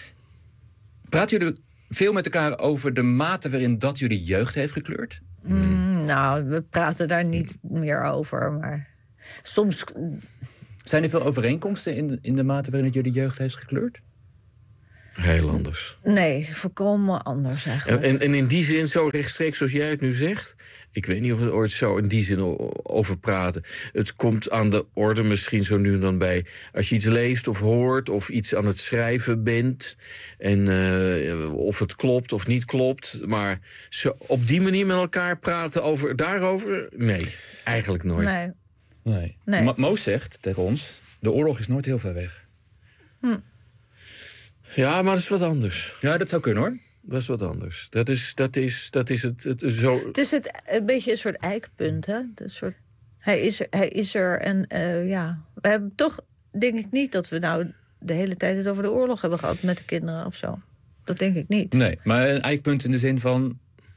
Praten jullie veel met elkaar over de mate waarin dat jullie jeugd heeft gekleurd? Mm, nou, we praten daar niet meer over, maar soms... Zijn er veel overeenkomsten in de, in de mate waarin het jullie jeugd heeft gekleurd? Heel anders. Nee, volkomen anders eigenlijk. En, en in die zin, zo rechtstreeks zoals jij het nu zegt... ik weet niet of we er ooit zo in die zin over praten. Het komt aan de orde misschien zo nu en dan bij... als je iets leest of hoort of iets aan het schrijven bent... en uh, of het klopt of niet klopt. Maar zo, op die manier met elkaar praten over, daarover? Nee, eigenlijk nooit. Nee. nee. nee. Ma- Mo zegt tegen ons, de oorlog is nooit heel ver weg. Hm. Ja, maar dat is wat anders. Ja, dat zou kunnen, hoor. Dat is wat anders. Dat is, dat is, dat is het, het zo... Het is het, een beetje een soort eikpunt, hè? Een soort, hij, is er, hij is er en uh, ja... We hebben toch, denk ik niet dat we nou de hele tijd het over de oorlog hebben gehad met de kinderen of zo. Dat denk ik niet. Nee, maar een eikpunt in de zin van...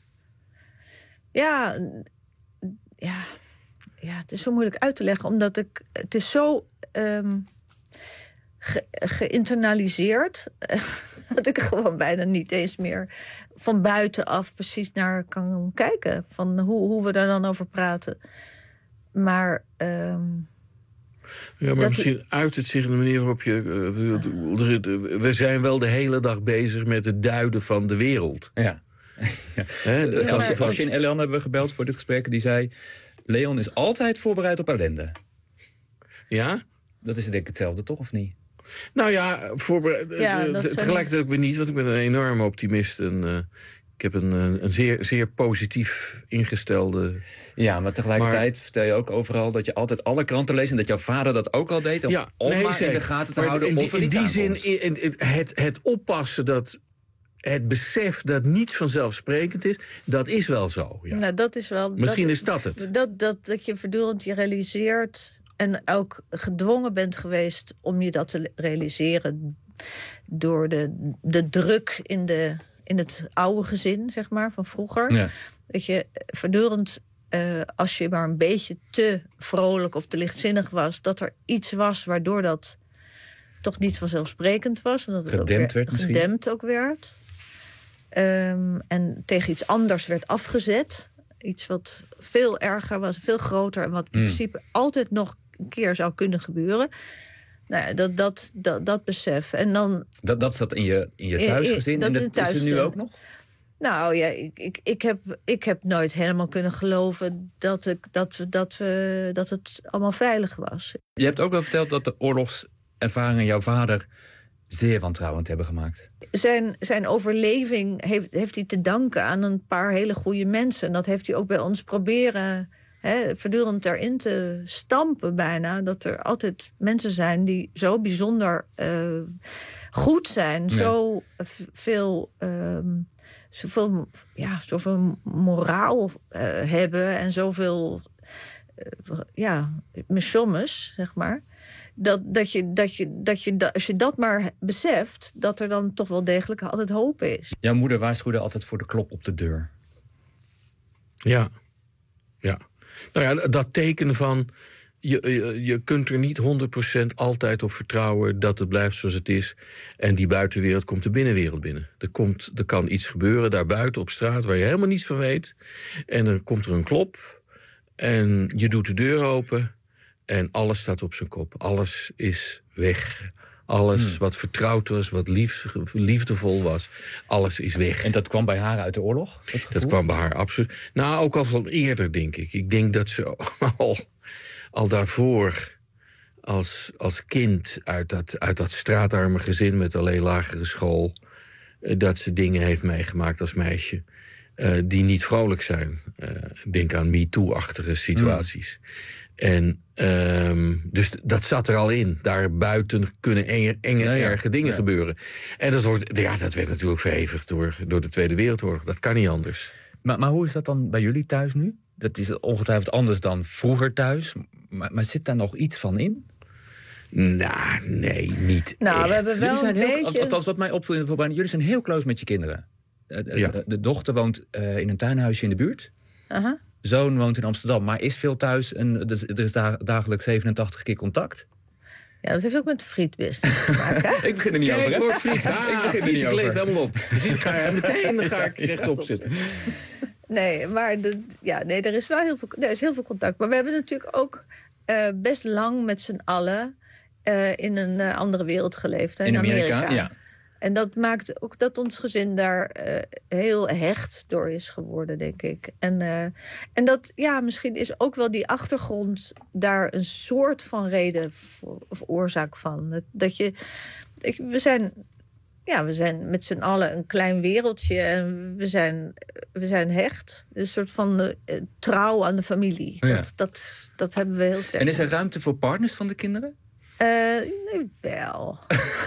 Ja, ja, ja, het is zo moeilijk uit te leggen, omdat ik... Het is zo... Um, Ge- geïnternaliseerd, dat ik er gewoon bijna niet eens meer van buitenaf precies naar kan kijken. Van hoe, hoe we daar dan over praten. Maar... Um, ja, maar misschien die... uit het zich de manier waarop je... Uh, we zijn wel de hele dag bezig met het duiden van de wereld. Ja. ja. He, van, ja, van Shin Elian hebben we gebeld voor dit gesprek. Die zei, Leon is altijd voorbereid op ellende. Ja? Dat is denk ik hetzelfde, toch, of niet? Nou ja, voorbereid, ja uh, tegelijkertijd ook weer niet, want ik ben een enorme optimist. En uh, ik heb een, een zeer, zeer positief ingestelde... Ja, maar tegelijkertijd maar, vertel je ook overal dat je altijd alle kranten leest... en dat jouw vader dat ook al deed, om, ja, om nee, maar in de gaten te maar houden in die, of er niet in die aankomt. zin, in, in, het, het oppassen dat... Het besef dat niets vanzelfsprekend is, dat is wel zo. Ja. Nou, dat is wel... Misschien dat, is dat het. Dat, dat, dat je voortdurend je realiseert... en ook gedwongen bent geweest om je dat te realiseren... door de, de druk in, de, in het oude gezin, zeg maar, van vroeger. Ja. Dat je voortdurend, uh, als je maar een beetje te vrolijk of te lichtzinnig was... dat er iets was waardoor dat toch niet vanzelfsprekend was. En dat het gedempt ook werd misschien. Gedempt ook werd. Um, en tegen iets anders werd afgezet. Iets wat veel erger was, veel groter... en wat in mm. principe altijd nog een keer zou kunnen gebeuren. Nou ja, dat, dat, dat, dat besef. En dan, dat, dat zat in je, in je thuisgezin en dat thuis, is er nu ook nog? Nou ja, ik, ik, ik, heb, ik heb nooit helemaal kunnen geloven... Dat, ik, dat, we, dat, we, dat het allemaal veilig was. Je hebt ook wel verteld dat de oorlogservaringen jouw vader... zeer wantrouwend hebben gemaakt. Zijn, zijn overleving heeft, heeft hij te danken aan een paar hele goede mensen. En dat heeft hij ook bij ons proberen... He, voortdurend erin te stampen bijna. Dat er altijd mensen zijn die zo bijzonder uh, goed zijn. Ja. Zo veel, um, zoveel, ja, zoveel moraal uh, hebben. En zoveel, uh, ja, mesommes, zeg maar. Dat, dat, je, dat, je, dat je, als je dat maar beseft, dat er dan toch wel degelijk altijd hoop is. Jouw moeder waarschuwde altijd voor de klop op de deur. Ja, ja. Nou ja, dat teken van... Je, je, je kunt er niet honderd procent altijd op vertrouwen... dat het blijft zoals het is. En die buitenwereld komt de binnenwereld binnen. Er, komt, er kan iets gebeuren daar buiten op straat... waar je helemaal niets van weet. En dan komt er een klop. En je doet de deur open. En alles staat op zijn kop. Alles is weg. Alles hmm. wat vertrouwd was, wat lief, liefdevol was, alles is weg. En dat kwam bij haar uit de oorlog? Dat, dat kwam bij haar absoluut. Nou, ook al van eerder, denk ik. Ik denk dat ze al, al daarvoor, als, als kind uit dat, uit dat straatarme gezin met alleen lagere school, dat ze dingen heeft meegemaakt als meisje uh, die niet vrolijk zijn. Uh, denk aan MeToo-achtige situaties. Hmm. En um, dus dat zat er al in. Daar buiten kunnen enge, enge ja, ja. erge dingen ja. gebeuren. En dat, wordt, ja, dat werd natuurlijk verhevigd door, door de Tweede Wereldoorlog. Dat kan niet anders. Maar, maar hoe is dat dan bij jullie thuis nu? Dat is ongetwijfeld anders dan vroeger thuis. Maar, maar zit daar nog iets van in? Nou, nee, niet nou, echt. We hebben wel jullie zijn een heel, beetje... Althans, wat mij opviel, jullie zijn heel close met je kinderen. De, ja. de, de dochter woont uh, in een tuinhuisje in de buurt. Uh-huh. Zoon woont in Amsterdam, maar is veel thuis en er is dagelijks zevenentachtig keer contact. Ja, dat heeft ook met frietbusiness te maken. Ik begin er niet Kijk, over. Kijk, wordt friet. Ah, ik begin er niet ik over. leef helemaal op. Dus ik ga er meteen dan ga ik rechtop zitten. Nee, maar de, ja, nee, er is wel heel veel, er is heel veel contact. Maar we hebben natuurlijk ook uh, best lang met z'n allen uh, in een uh, andere wereld geleefd. Hè, in, in Amerika, Amerika. Ja. En dat maakt ook dat ons gezin daar uh, heel hecht door is geworden, denk ik. En, uh, en dat, ja, misschien is ook wel die achtergrond daar een soort van reden voor, of oorzaak van. Dat, dat je, dat je, we zijn, ja, we zijn met z'n allen een klein wereldje en we zijn, we zijn hecht. Een soort van uh, trouw aan de familie. Ja. Dat, dat, dat hebben we heel sterk. En is er ruimte voor partners van de kinderen? Uh, wel.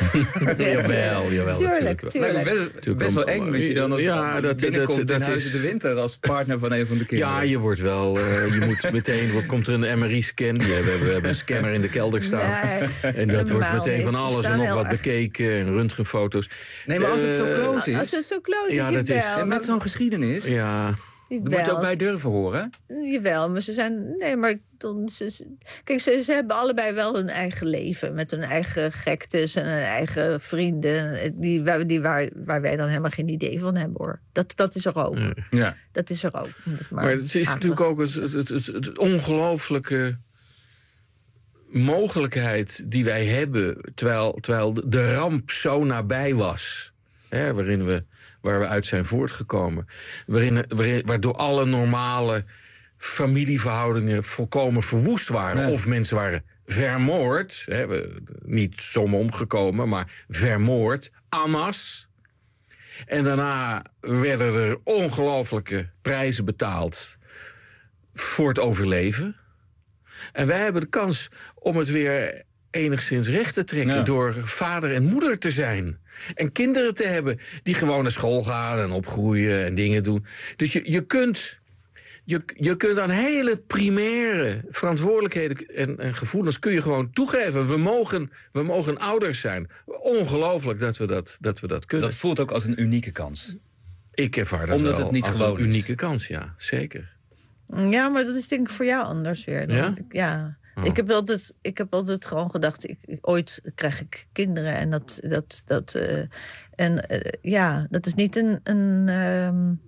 jawel, jawel. Tuurlijk, tuurlijk. Best, best wel eng dat je dan als ja, dat, binnenkomt dat, dat, in Huis in de Winter als partner van een van de kinderen. Ja, je wordt wel... Uh, je moet meteen... Komt er een M R I-scan. We hebben, we hebben een scanner in de kelder staan. Nee, en dat wordt meteen van alles en nog wat erg bekeken. En röntgenfoto's. Nee, maar als het zo close is... Als het zo close is, ja, dat is wel, met zo'n geschiedenis... Ja... Daar moet je ook bij durven horen. Jawel, maar ze zijn... Nee, maar... Dan, ze, kijk, ze, ze hebben allebei wel hun eigen leven. Met hun eigen gektes en hun eigen vrienden. Die, die, waar, waar wij dan helemaal geen idee van hebben, hoor. Dat, dat is er ook. Ja. Dat is er ook. Maar, maar het is natuurlijk ook het, het, het, het, het ongelooflijke... mogelijkheid die wij hebben... terwijl, terwijl de ramp zo nabij was. Hè, waarin we... waar we uit zijn voortgekomen. Waarin, waarin, waardoor alle normale familieverhoudingen volkomen verwoest waren. Ja. Of mensen waren vermoord. Hè, we, niet zomaar omgekomen, maar vermoord. En masse. En daarna werden er ongelooflijke prijzen betaald voor het overleven. En wij hebben de kans om het weer enigszins recht te trekken... Ja. door vader en moeder te zijn. En kinderen te hebben die gewoon naar school gaan en opgroeien en dingen doen. Dus je, je, kunt, je, je kunt aan hele primaire verantwoordelijkheden en, en gevoelens... kun je gewoon toegeven. We mogen, we mogen ouders zijn. Ongelooflijk dat we dat, dat we dat kunnen. Dat voelt ook als een unieke kans. Ik ervaar dat Omdat wel het niet als gewoon een unieke kans, ja. Zeker. Ja, maar dat is denk ik voor jou anders weer. Dan. Ja? Ja. Oh. Ik, heb altijd, ik heb altijd gewoon gedacht, ik, ik, ooit krijg ik kinderen. En dat, dat, dat, uh, en, uh, ja, dat is niet een... een um,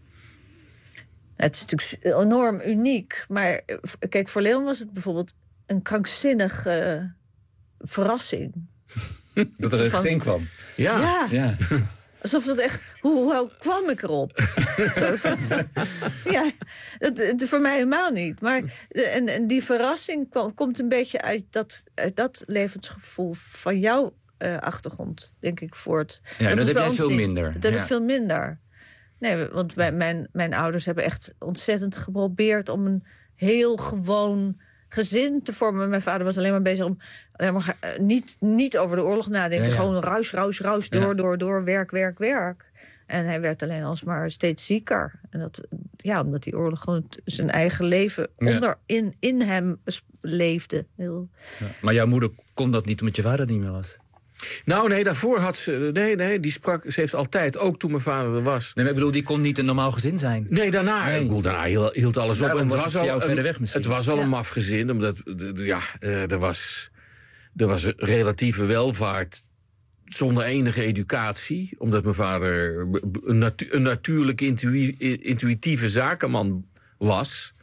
het is natuurlijk enorm uniek. Maar kijk, voor Leon was het bijvoorbeeld een krankzinnige uh, verrassing. Dat er een gezin kwam. Ja. Ja. ja. Alsof dat echt... Hoe, hoe kwam ik erop? dat, ja, dat, dat voor mij helemaal niet. Maar en, en die verrassing kwam, komt een beetje uit dat, uit dat levensgevoel van jouw uh, achtergrond, denk ik, voort. Ja, dat, dat heb jij veel niet, minder. Dat heb ja. ik veel minder. Nee, want mijn, mijn, mijn ouders hebben echt ontzettend geprobeerd om een heel gewoon gezin te vormen. Mijn vader was alleen maar bezig om alleen maar, uh, niet, niet over de oorlog nadenken. Ja, ja. Gewoon ruis, ruis, ruis, door, ja. door, door, werk, werk, werk. En hij werd alleen alsmaar steeds zieker. En dat, ja, omdat die oorlog gewoon zijn eigen leven ja. onder, in, in hem leefde. Heel... Ja. Maar jouw moeder kon dat niet omdat je vader niet meer was? Nou, nee, daarvoor had ze... Nee, nee, die sprak... Ze heeft altijd, ook toen mijn vader er was... Nee, maar ik bedoel, die kon niet een normaal gezin zijn. Nee, daarna... Nee. Ik bedoel, daarna hield, hield alles nou, op. En het was, was het, al, verder weg het was al ja. een maf gezin, omdat... Ja, er was... Er was relatieve welvaart zonder enige educatie. Omdat mijn vader een, natu- een natuurlijk intu- intuïtieve zakenman was...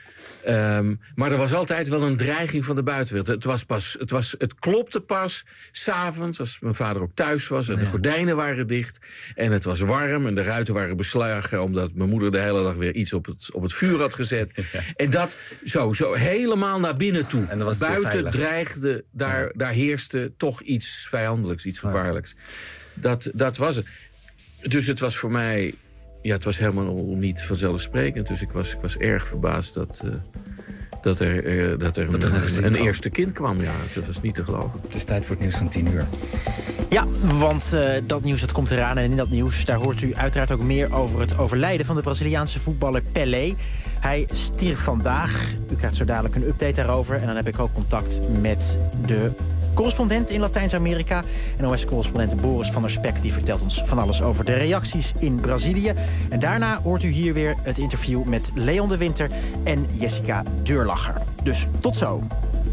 Um, maar er was altijd wel een dreiging van de buitenwereld. Het, was pas, het, was, het klopte pas 's avonds, als mijn vader ook thuis was... en de gordijnen waren dicht en het was warm... en de ruiten waren beslagen omdat mijn moeder de hele dag weer iets op het, op het vuur had gezet. Ja. En dat zo, zo helemaal naar binnen toe. En was buiten dreigde, daar, ja. daar heerste toch iets vijandelijks, iets gevaarlijks. Ja. Dat, dat was het. Dus het was voor mij... Ja, het was helemaal niet vanzelfsprekend. Dus ik was, ik was erg verbaasd dat, uh, dat er, uh, dat er dat een, een, een eerste kind kwam. Ja, dat was niet te geloven. Het is tijd voor het nieuws van tien uur. Ja, want uh, dat nieuws dat komt eraan. En in dat nieuws daar hoort u uiteraard ook meer over het overlijden van de Braziliaanse voetballer Pelé. Hij stierf vandaag. U krijgt zo dadelijk een update daarover. En dan heb ik ook contact met de correspondent in Latijns-Amerika. En O S-correspondent Boris van der Spek die vertelt ons van alles over de reacties in Brazilië. En daarna hoort u hier weer het interview met Leon de Winter en Jessica Deurlacher. Dus tot zo.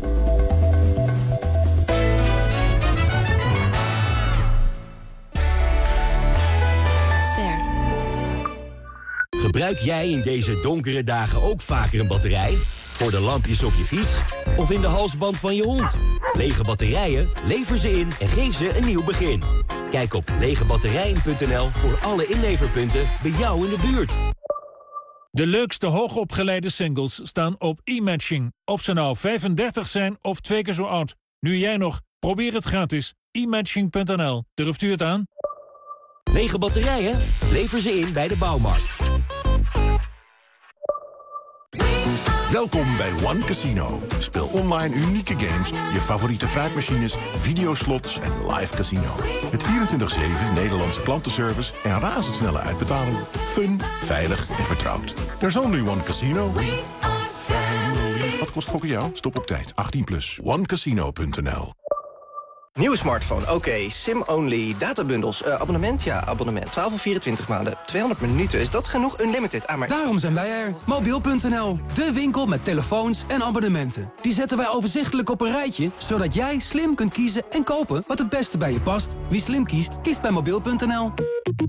Gebruik jij in deze donkere dagen ook vaker een batterij? Voor de lampjes op je fiets? Of in de halsband van je hond? Lege batterijen? Lever ze in en geef ze een nieuw begin. Kijk op legebatterijen punt n l voor alle inleverpunten bij jou in de buurt. De leukste hoogopgeleide singles staan op e-matching. Of ze nou vijfendertig zijn of twee keer zo oud. Nu jij nog, probeer het gratis. e matching punt n l. Durft u het aan? Lege batterijen? Lever ze in bij de bouwmarkt. Welkom bij One Casino. Speel online unieke games, je favoriete fruitmachines, videoslots en live casino. Met vierentwintig zeven Nederlandse klantenservice en razendsnelle uitbetaling. Fun, veilig en vertrouwd. There's only one casino. Wat kost gokken jou? Stop op tijd. achttien plus. one casino punt n l. Nieuwe smartphone, oké. Okay. SIM-only, databundels, uh, abonnement, ja, abonnement. twaalf of vierentwintig maanden, tweehonderd minuten. Is dat genoeg? Unlimited. Ah, maar... Daarom zijn wij er. Mobiel punt n l, de winkel met telefoons en abonnementen. Die zetten wij overzichtelijk op een rijtje, zodat jij slim kunt kiezen en kopen wat het beste bij je past. Wie slim kiest, kiest bij mobiel punt n l.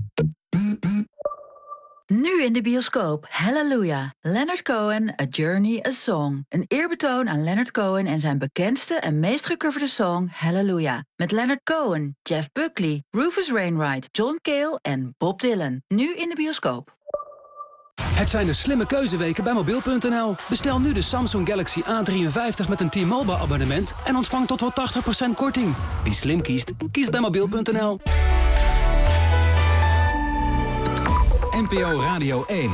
Nu in de bioscoop Hallelujah. Leonard Cohen, A Journey, A Song. Een eerbetoon aan Leonard Cohen en zijn bekendste en meest gecoverde song Hallelujah. Met Leonard Cohen, Jeff Buckley, Rufus Wainwright, John Cale en Bob Dylan. Nu in de bioscoop. Het zijn de slimme keuzeweken bij mobiel punt n l. Bestel nu de Samsung Galaxy A drieënvijftig met een T-Mobile abonnement en ontvang tot wel tachtig procent korting. Wie slim kiest, kiest bij mobiel punt n l. N P O Radio één.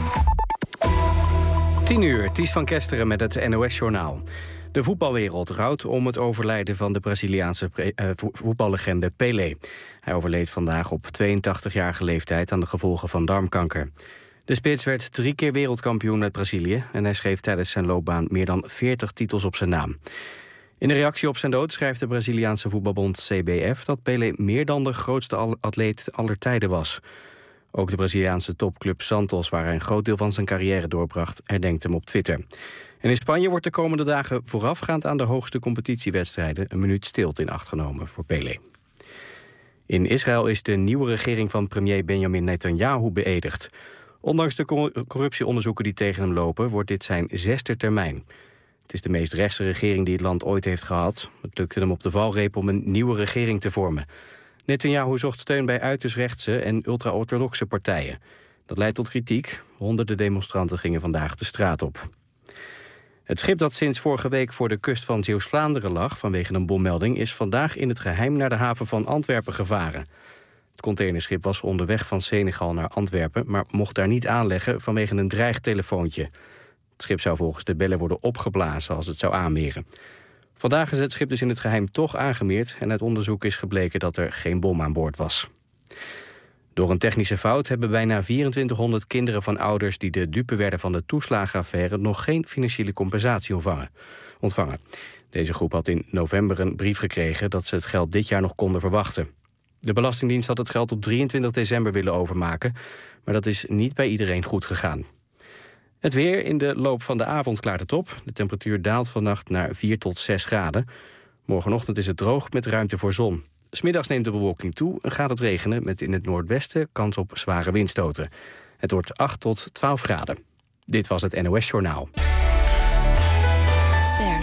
tien uur, Ties van Kesteren met het N O S-journaal. De voetbalwereld rouwt om het overlijden van de Braziliaanse pre- uh, voetballegende Pelé. Hij overleed vandaag op tweeëntachtigjarige leeftijd aan de gevolgen van darmkanker. De spits werd drie keer wereldkampioen met Brazilië en hij schreef tijdens zijn loopbaan meer dan veertig titels op zijn naam. In de reactie op zijn dood schrijft de Braziliaanse voetbalbond C B F dat Pelé meer dan de grootste atleet aller tijden was. Ook de Braziliaanse topclub Santos, waar hij een groot deel van zijn carrière doorbracht, herdenkt hem op Twitter. En in Spanje wordt de komende dagen voorafgaand aan de hoogste competitiewedstrijden een minuut stilte in acht genomen voor Pelé. In Israël is de nieuwe regering van premier Benjamin Netanyahu beëdigd. Ondanks de corruptieonderzoeken die tegen hem lopen, wordt dit zijn zesde termijn. Het is de meest rechtse regering die het land ooit heeft gehad. Het lukte hem op de valreep om een nieuwe regering te vormen. Netanyahu zocht steun bij uiterst rechtse en ultra-orthodoxe partijen. Dat leidt tot kritiek. Honderden demonstranten gingen vandaag de straat op. Het schip dat sinds vorige week voor de kust van Zeeuws-Vlaanderen lag vanwege een bommelding is vandaag in het geheim naar de haven van Antwerpen gevaren. Het containerschip was onderweg van Senegal naar Antwerpen, maar mocht daar niet aanleggen vanwege een dreigtelefoontje. Het schip zou volgens de bellen worden opgeblazen als het zou aanmeren. Vandaag is het schip dus in het geheim toch aangemeerd en uit onderzoek is gebleken dat er geen bom aan boord was. Door een technische fout hebben bijna vierentwintighonderd kinderen van ouders die de dupe werden van de toeslagenaffaire nog geen financiële compensatie ontvangen. ontvangen. Deze groep had in november een brief gekregen dat ze het geld dit jaar nog konden verwachten. De Belastingdienst had het geld op drieëntwintig december willen overmaken, maar dat is niet bij iedereen goed gegaan. Het weer, in de loop van de avond klaart het op. De temperatuur daalt vannacht naar vier tot zes graden. Morgenochtend is het droog met ruimte voor zon. 'S Middags neemt de bewolking toe en gaat het regenen met in het noordwesten kans op zware windstoten. Het wordt acht tot twaalf graden. Dit was het N O S-journaal. Ster.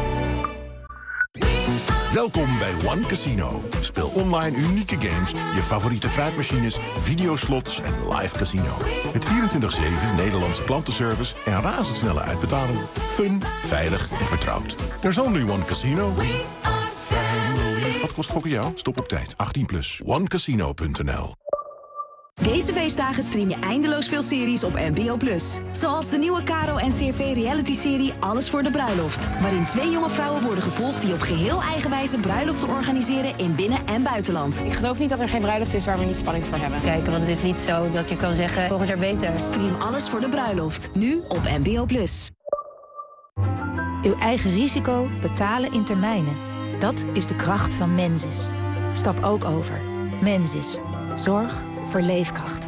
Welkom bij One Casino. Speel online unieke games, je favoriete fruitmachines, videoslots en live casino. Met vierentwintig zeven Nederlandse klantenservice en razendsnelle uitbetaling. Fun, veilig en vertrouwd. There's only one casino. Wat kost gokken jou? Stop op tijd. achttien plus. one casino punt n l. Deze feestdagen stream je eindeloos veel series op N P O plus. Zoals de nieuwe Caro en C R V reality-serie Alles voor de bruiloft. Waarin twee jonge vrouwen worden gevolgd die op geheel eigen wijze bruiloften organiseren in binnen- en buitenland. Ik geloof niet dat er geen bruiloft is waar we niet spanning voor hebben. Kijken, want het is niet zo dat je kan zeggen volgend jaar beter. Stream Alles voor de bruiloft. Nu op N P O plus. Uw eigen risico betalen in termijnen. Dat is de kracht van Mensis. Stap ook over. Mensis. Zorg voor leefkracht.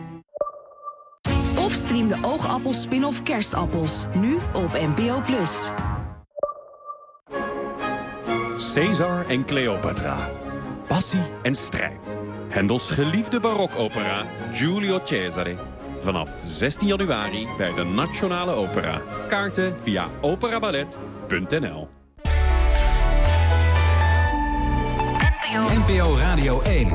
Of stream de Oogappel spin-off Kerstappels. Nu op N P O plus. Caesar en Cleopatra. Passie en strijd. Hendels geliefde barokopera Giulio Cesare. Vanaf zestien januari bij de Nationale Opera. Kaarten via operaballet punt n l. N P O Radio één.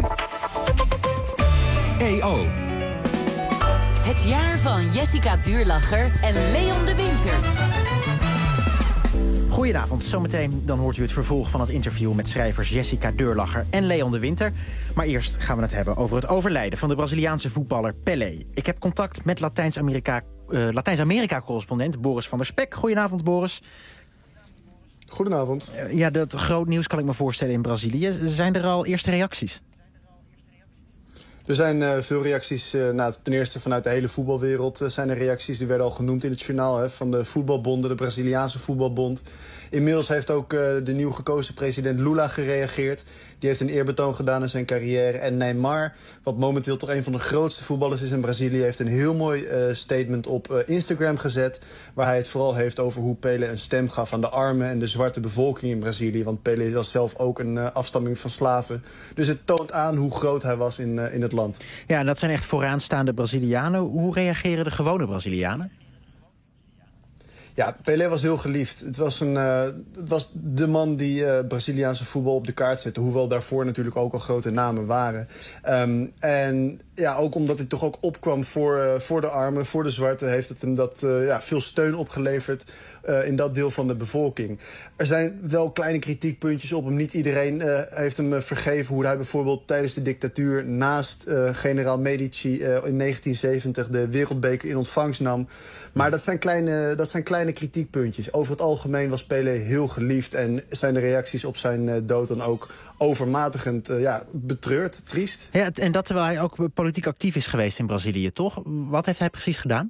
E O. Het jaar van Jessica Duurlacher en Leon de Winter. Goedenavond, zometeen dan hoort u het vervolg van het interview met schrijvers Jessica Deurlacher en Leon de Winter. Maar eerst gaan we het hebben over het overlijden van de Braziliaanse voetballer Pelé. Ik heb contact met Latijns-Amerika uh, Latijns-Amerika-correspondent Boris van der Spek. Goedenavond, Boris. Goedenavond. Uh, ja, dat groot nieuws kan ik me voorstellen in Brazilië. Zijn er al eerste reacties? Er zijn uh, veel reacties. Uh, nou, ten eerste vanuit de hele voetbalwereld uh, zijn er reacties. Die werden al genoemd in het journaal, hè, van de voetbalbonden, de Braziliaanse voetbalbond. Inmiddels heeft ook uh, de nieuw gekozen president Lula gereageerd. Die heeft een eerbetoon gedaan in zijn carrière. En Neymar, wat momenteel toch een van de grootste voetballers is in Brazilië, heeft een heel mooi uh, statement op uh, Instagram gezet, waar hij het vooral heeft over hoe Pelé een stem gaf aan de armen en de zwarte bevolking in Brazilië. Want Pelé was zelf ook een uh, afstamming van slaven. Dus het toont aan hoe groot hij was in, uh, in het land. Ja, en dat zijn echt vooraanstaande Brazilianen. Hoe reageren de gewone Brazilianen? Ja, Pelé was heel geliefd. Het was, een, uh, het was de man die uh, Braziliaanse voetbal op de kaart zette. Hoewel daarvoor natuurlijk ook al grote namen waren. Um, en ja, ook omdat hij toch ook opkwam voor, uh, voor de armen, voor de zwarten, heeft het hem dat, uh, ja, veel steun opgeleverd uh, in dat deel van de bevolking. Er zijn wel kleine kritiekpuntjes op hem. Niet iedereen uh, heeft hem uh, vergeven hoe hij bijvoorbeeld tijdens de dictatuur naast uh, generaal Medici uh, in negentien zeventig de wereldbeker in ontvangst nam. Maar dat zijn kleine, dat zijn kleine kritiekpuntjes. Over het algemeen was Pelé heel geliefd en zijn de reacties op zijn uh, dood dan ook overmatigend uh, ja, betreurd, triest. Ja, en dat terwijl hij ook politiek actief is geweest in Brazilië, toch? Wat heeft hij precies gedaan?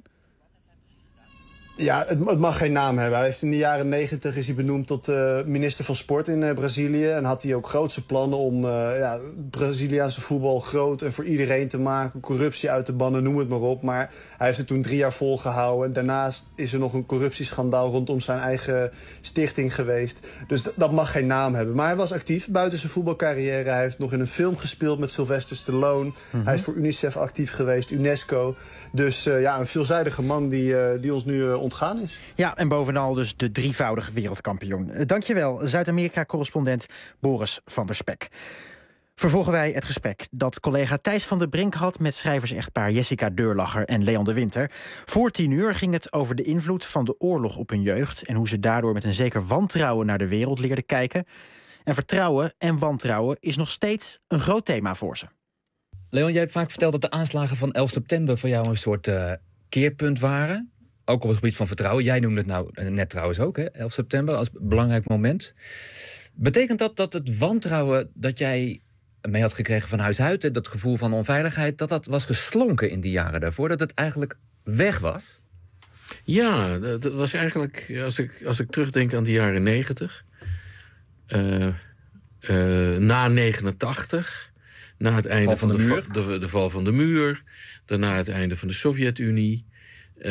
Ja, het, het mag geen naam hebben. Hij is in de jaren negentig is hij benoemd tot uh, minister van Sport in uh, Brazilië. En had hij ook grootse plannen om uh, ja, Braziliaanse voetbal groot en voor iedereen te maken. Corruptie uit te bannen, noem het maar op. Maar hij heeft het toen drie jaar volgehouden. Daarnaast is er nog een corruptieschandaal rondom zijn eigen stichting geweest. Dus d- dat mag geen naam hebben. Maar hij was actief buiten zijn voetbalcarrière. Hij heeft nog in een film gespeeld met Sylvester Stallone. Mm-hmm. Hij is voor UNICEF actief geweest, UNESCO. Dus uh, ja, een veelzijdige man die, uh, die ons nu uh, ontgaan is. Ja, en bovenal dus de drievoudige wereldkampioen. Dankjewel, Zuid-Amerika-correspondent Boris van der Spek. Vervolgen wij het gesprek dat collega Thijs van der Brink had met schrijvers-echtpaar Jessica Deurlacher en Leon de Winter. Voor tien uur ging het over de invloed van de oorlog op hun jeugd en hoe ze daardoor met een zeker wantrouwen naar de wereld leerden kijken. En vertrouwen en wantrouwen is nog steeds een groot thema voor ze. Leon, jij hebt vaak verteld dat de aanslagen van elf september voor jou een soort uh, keerpunt waren. Ook op het gebied van vertrouwen. Jij noemde het nou uh, net trouwens ook, hè, elf september, als belangrijk moment. Betekent dat dat het wantrouwen dat jij mee had gekregen van huis uit, dat gevoel van onveiligheid, dat dat was geslonken in die jaren daarvoor, dat het eigenlijk weg was? Ja, dat was eigenlijk, als ik, als ik terugdenk aan de jaren negentig, uh, uh, na negenentachtig, na het einde val van, van de, de, muur. Va- de, de val van de muur, daarna het einde van de Sovjet-Unie. Uh,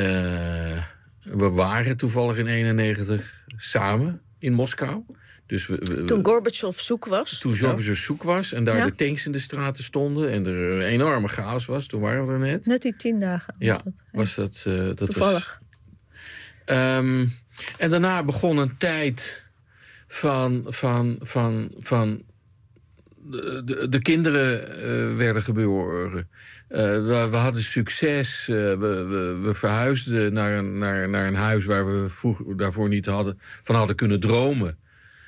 we waren toevallig in eenennegentig samen in Moskou. Dus we, we, toen Gorbachev zoek was. Toen Gorbachev zoek was en daar ja. de tanks in de straten stonden en er een enorme chaos was. Toen waren we er net. Net die tien dagen. Was ja, dat, ja. was dat... Uh, dat toevallig. Was, um, en daarna begon een tijd van... van, van, van de, de, de kinderen uh, werden geboren. Uh, we, we hadden succes. Uh, we, we, we verhuisden naar een, naar, naar een huis waar we vroeger, daarvoor niet hadden, van hadden kunnen dromen.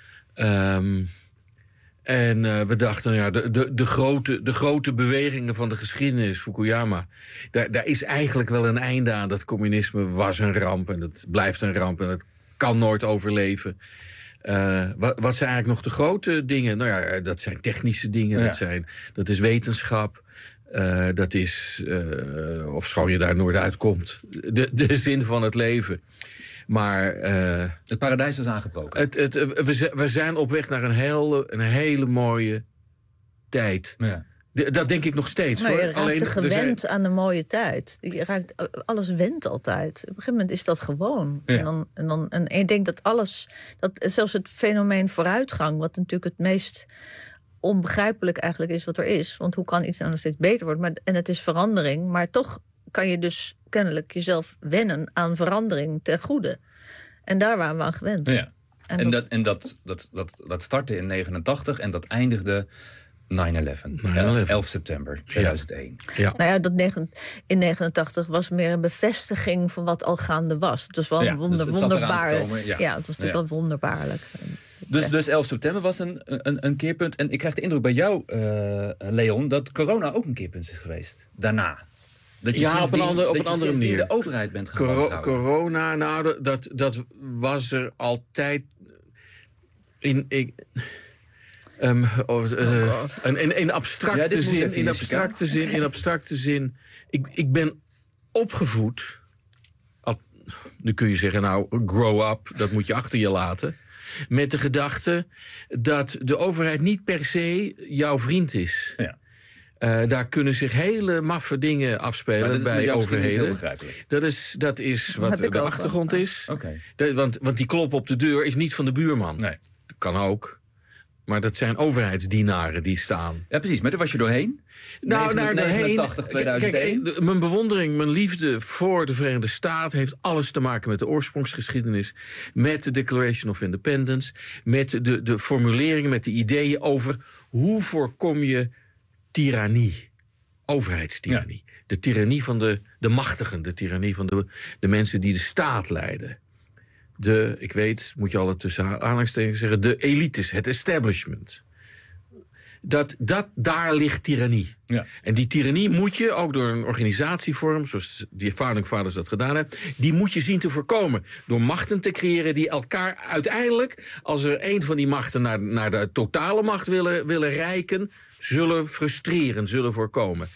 Um, en uh, we dachten, ja, de, de, de, grote, de grote bewegingen van de geschiedenis, Fukuyama, daar, daar is eigenlijk wel een einde aan. Dat communisme was een ramp en dat blijft een ramp en dat kan nooit overleven. Uh, wat, wat zijn eigenlijk nog de grote dingen? Nou ja, dat zijn technische dingen, ja. dat, zijn, dat is wetenschap. Uh, dat is, uh, of schoon je daar nooit uitkomt, de, de zin van het leven. Maar uh, het paradijs was aangebroken. Het, het, we, we zijn op weg naar een hele, een hele mooie tijd. Ja. De, dat denk ik nog steeds. Maar hoor. je raakt Alleen, te gewend zijn... aan de mooie tijd. Je raakt, alles went altijd. Op een gegeven moment is dat gewoon. Ja. En, dan, en, dan, en ik denk dat alles, dat zelfs het fenomeen vooruitgang, wat natuurlijk het meest onbegrijpelijk eigenlijk is wat er is. Want hoe kan iets nou nog steeds beter worden? Maar, en het is verandering, maar toch kan je dus kennelijk jezelf wennen aan verandering ten goede. En daar waren we aan gewend. Ja. En, en, dat, dat, en dat, dat, dat, dat startte in negenentachtig en dat eindigde nine eleven. elf september tweeduizend één. Ja. Ja. Nou ja, dat negen, in negenentachtig was meer een bevestiging van wat al gaande was. Het was wel ja, wonder, dus wonderbaarlijk. Ja. ja, het was natuurlijk ja. wel wonderbaarlijk. Dus, dus elf september was een, een, een keerpunt. En ik krijg de indruk bij jou, uh, Leon, dat corona ook een keerpunt is geweest. Daarna. Dat je ja, op een, ander, op dat een je andere manier. de overheid bent gaan Coro- wantrouwen. Corona, nou, dat, dat was er altijd in... in Um, oh, uh, in, in, in abstracte ja, zin, in abstracte zin, in abstracte zin. Ik, ik ben opgevoed. Al, nu kun je zeggen, nou, grow up, dat moet je achter je laten. Met de gedachte dat de overheid niet per se jouw vriend is. Ja. Uh, daar kunnen zich hele maffe dingen afspelen dat bij overheden. Dat is, dat is wat de achtergrond wel. is. Okay. De, want, want die klop op de deur is niet van de buurman. Nee. Dat kan ook. Maar dat zijn overheidsdienaren die staan. Ja, precies. Maar daar was je doorheen? Nou, naar negenentachtig, tweeduizend één? Kijk, mijn bewondering, mijn liefde voor de Verenigde Staten heeft alles te maken met de oorsprongsgeschiedenis, met de Declaration of Independence, met de, de formuleringen, met de ideeën over hoe voorkom je tirannie, overheidstirannie. Ja. De tirannie van de, de machtigen, de tirannie van de, de mensen die de staat leiden. De, ik weet, moet je alle tussen aanhalingstekens zeggen, de elites, het establishment. Dat, dat, daar ligt tirannie. Ja. En die tirannie moet je, ook door een organisatievorm, zoals die Founding Fathers dat gedaan hebben, die moet je zien te voorkomen. Door machten te creëren die elkaar uiteindelijk, als er een van die machten naar, naar de totale macht willen, willen reiken, zullen frustreren, zullen voorkomen.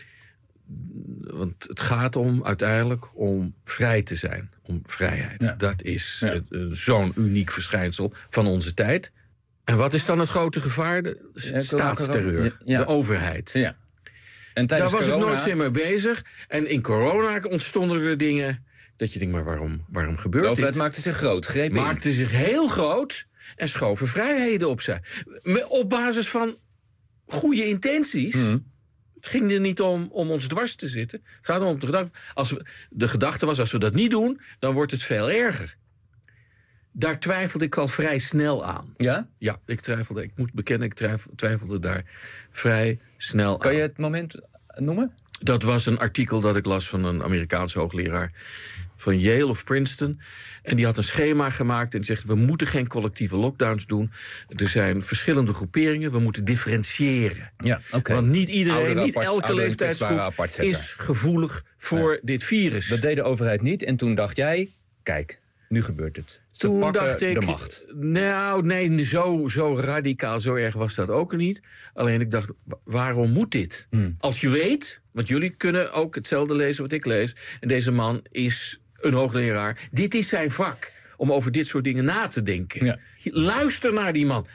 Want het gaat om uiteindelijk om vrij te zijn, om vrijheid. Ja. Dat is ja. uh, zo'n uniek verschijnsel van onze tijd. En wat is dan het grote gevaar? De ja, staatsterreur, ja, ja. de overheid. Ja. En daar was corona... ik nooit zo mee bezig. En in corona ontstonden er dingen dat je denkt, maar waarom, waarom gebeurt dit? De overheid dit? maakte zich groot, greep in. Maakte zich heel groot en schoven vrijheden opzij. Op basis van goede intenties... Hmm. Het ging er niet om, om ons dwars te zitten. Het gaat om de gedachte. Als we, de gedachte was, als we dat niet doen, dan wordt het veel erger. Daar twijfelde ik al vrij snel aan. Ja? Ja, ik twijfelde. Ik moet bekennen, ik twijfelde, twijfelde daar vrij snel aan. Kan je het moment noemen? Dat was een artikel dat ik las van een Amerikaanse hoogleraar van Yale of Princeton. En die had een schema gemaakt en die zegt, we moeten geen collectieve lockdowns doen. Er zijn verschillende groeperingen, we moeten differentiëren. Ja, okay. Want niet iedereen, ouder niet apart, elke leeftijdsgroep is gevoelig voor ja. dit virus. Dat deed de overheid niet en toen dacht jij, kijk, nu gebeurt het. Ze toen pakken dacht ik, de macht. Nou, nee, zo, zo radicaal, zo erg was dat ook niet. Alleen ik dacht, waarom moet dit? Hmm. Als je weet, want jullie kunnen ook hetzelfde lezen wat ik lees. En deze man is een hoogleraar. Dit is zijn vak, om over dit soort dingen na te denken. Ja. Luister naar die man.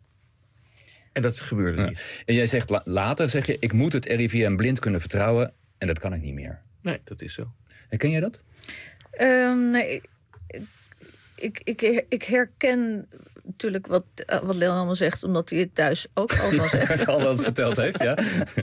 En dat gebeurde ja. niet. En jij zegt la- later, zeg je, ik moet het R I V M blind kunnen vertrouwen. En dat kan ik niet meer. Nee, dat is zo. Herken jij dat? Um, nee, ik, ik, ik, ik herken natuurlijk wat, wat Leon allemaal zegt, omdat hij het thuis ook allemaal zegt. Al dat verteld heeft, ja.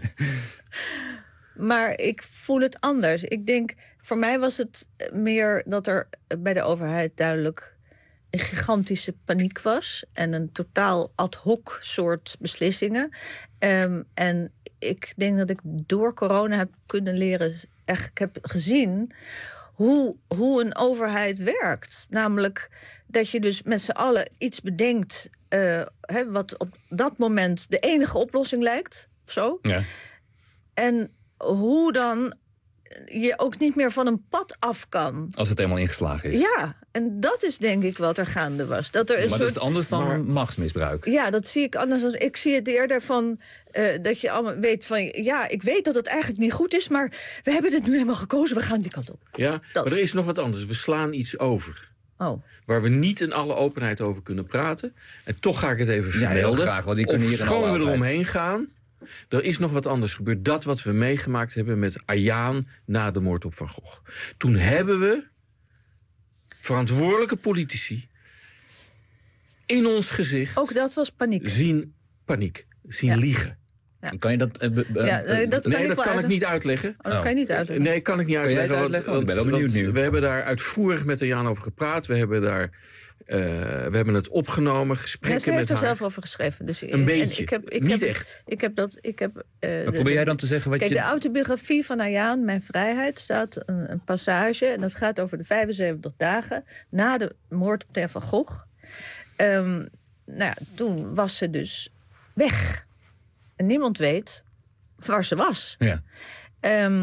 Maar ik voel het anders. Ik denk, voor mij was het meer dat er bij de overheid duidelijk een gigantische paniek was. En een totaal ad hoc soort beslissingen. Um, en ik denk dat ik door corona heb kunnen leren, echt heb gezien hoe, hoe een overheid werkt. Namelijk dat je dus met z'n allen iets bedenkt, uh, hè, wat op dat moment de enige oplossing lijkt. Of zo. Ja. En hoe dan je ook niet meer van een pad af kan. Als het helemaal ingeslagen is. Ja, en dat is denk ik wat er gaande was. Dat er een maar soort, dat is anders dan maar, machtsmisbruik. Ja, dat zie ik anders. Ik zie het eerder van uh, dat je allemaal weet van, ja, ik weet dat het eigenlijk niet goed is, maar we hebben het nu helemaal gekozen, we gaan die kant op. Ja, dat. Maar er is nog wat anders. We slaan iets over. Oh. Waar we niet in alle openheid over kunnen praten. En toch ga ik het even vermelden. Ja, heel graag, want die kunnen hier in alle openheid. Of schoon we eromheen gaan. Er is nog wat anders gebeurd. Dat wat we meegemaakt hebben met Ayaan na de moord op Van Gogh. Toen hebben we verantwoordelijke politici in ons gezicht... Ook dat was paniek. Zien paniek, zien ja. liegen. Ja. Kan je dat... Uh, uh, ja, uh, dat nee, kan, dat kan ik niet uitleggen. Oh, dat kan je niet uitleggen? Nee, kan ik niet uitleggen. Kan jij het uitleggen? Want, want, ik ben wel benieuwd nu. We hebben daar uitvoerig met Ayaan over gepraat. We hebben daar... Uh, we hebben het opgenomen, gesprekken met haar. Ze heeft er zelf over geschreven. Dus, een beetje, ik heb, ik niet heb, echt. Ik heb dat... Ik heb, uh, maar probeer jij dan te zeggen wat kijk, je... de autobiografie van Ayaan, Mijn Vrijheid, staat een, een passage. En dat gaat over de vijfenzeventig dagen na de moord op Van Gogh. Um, nou ja, toen was ze dus weg. En niemand weet waar ze was. Ja. Um,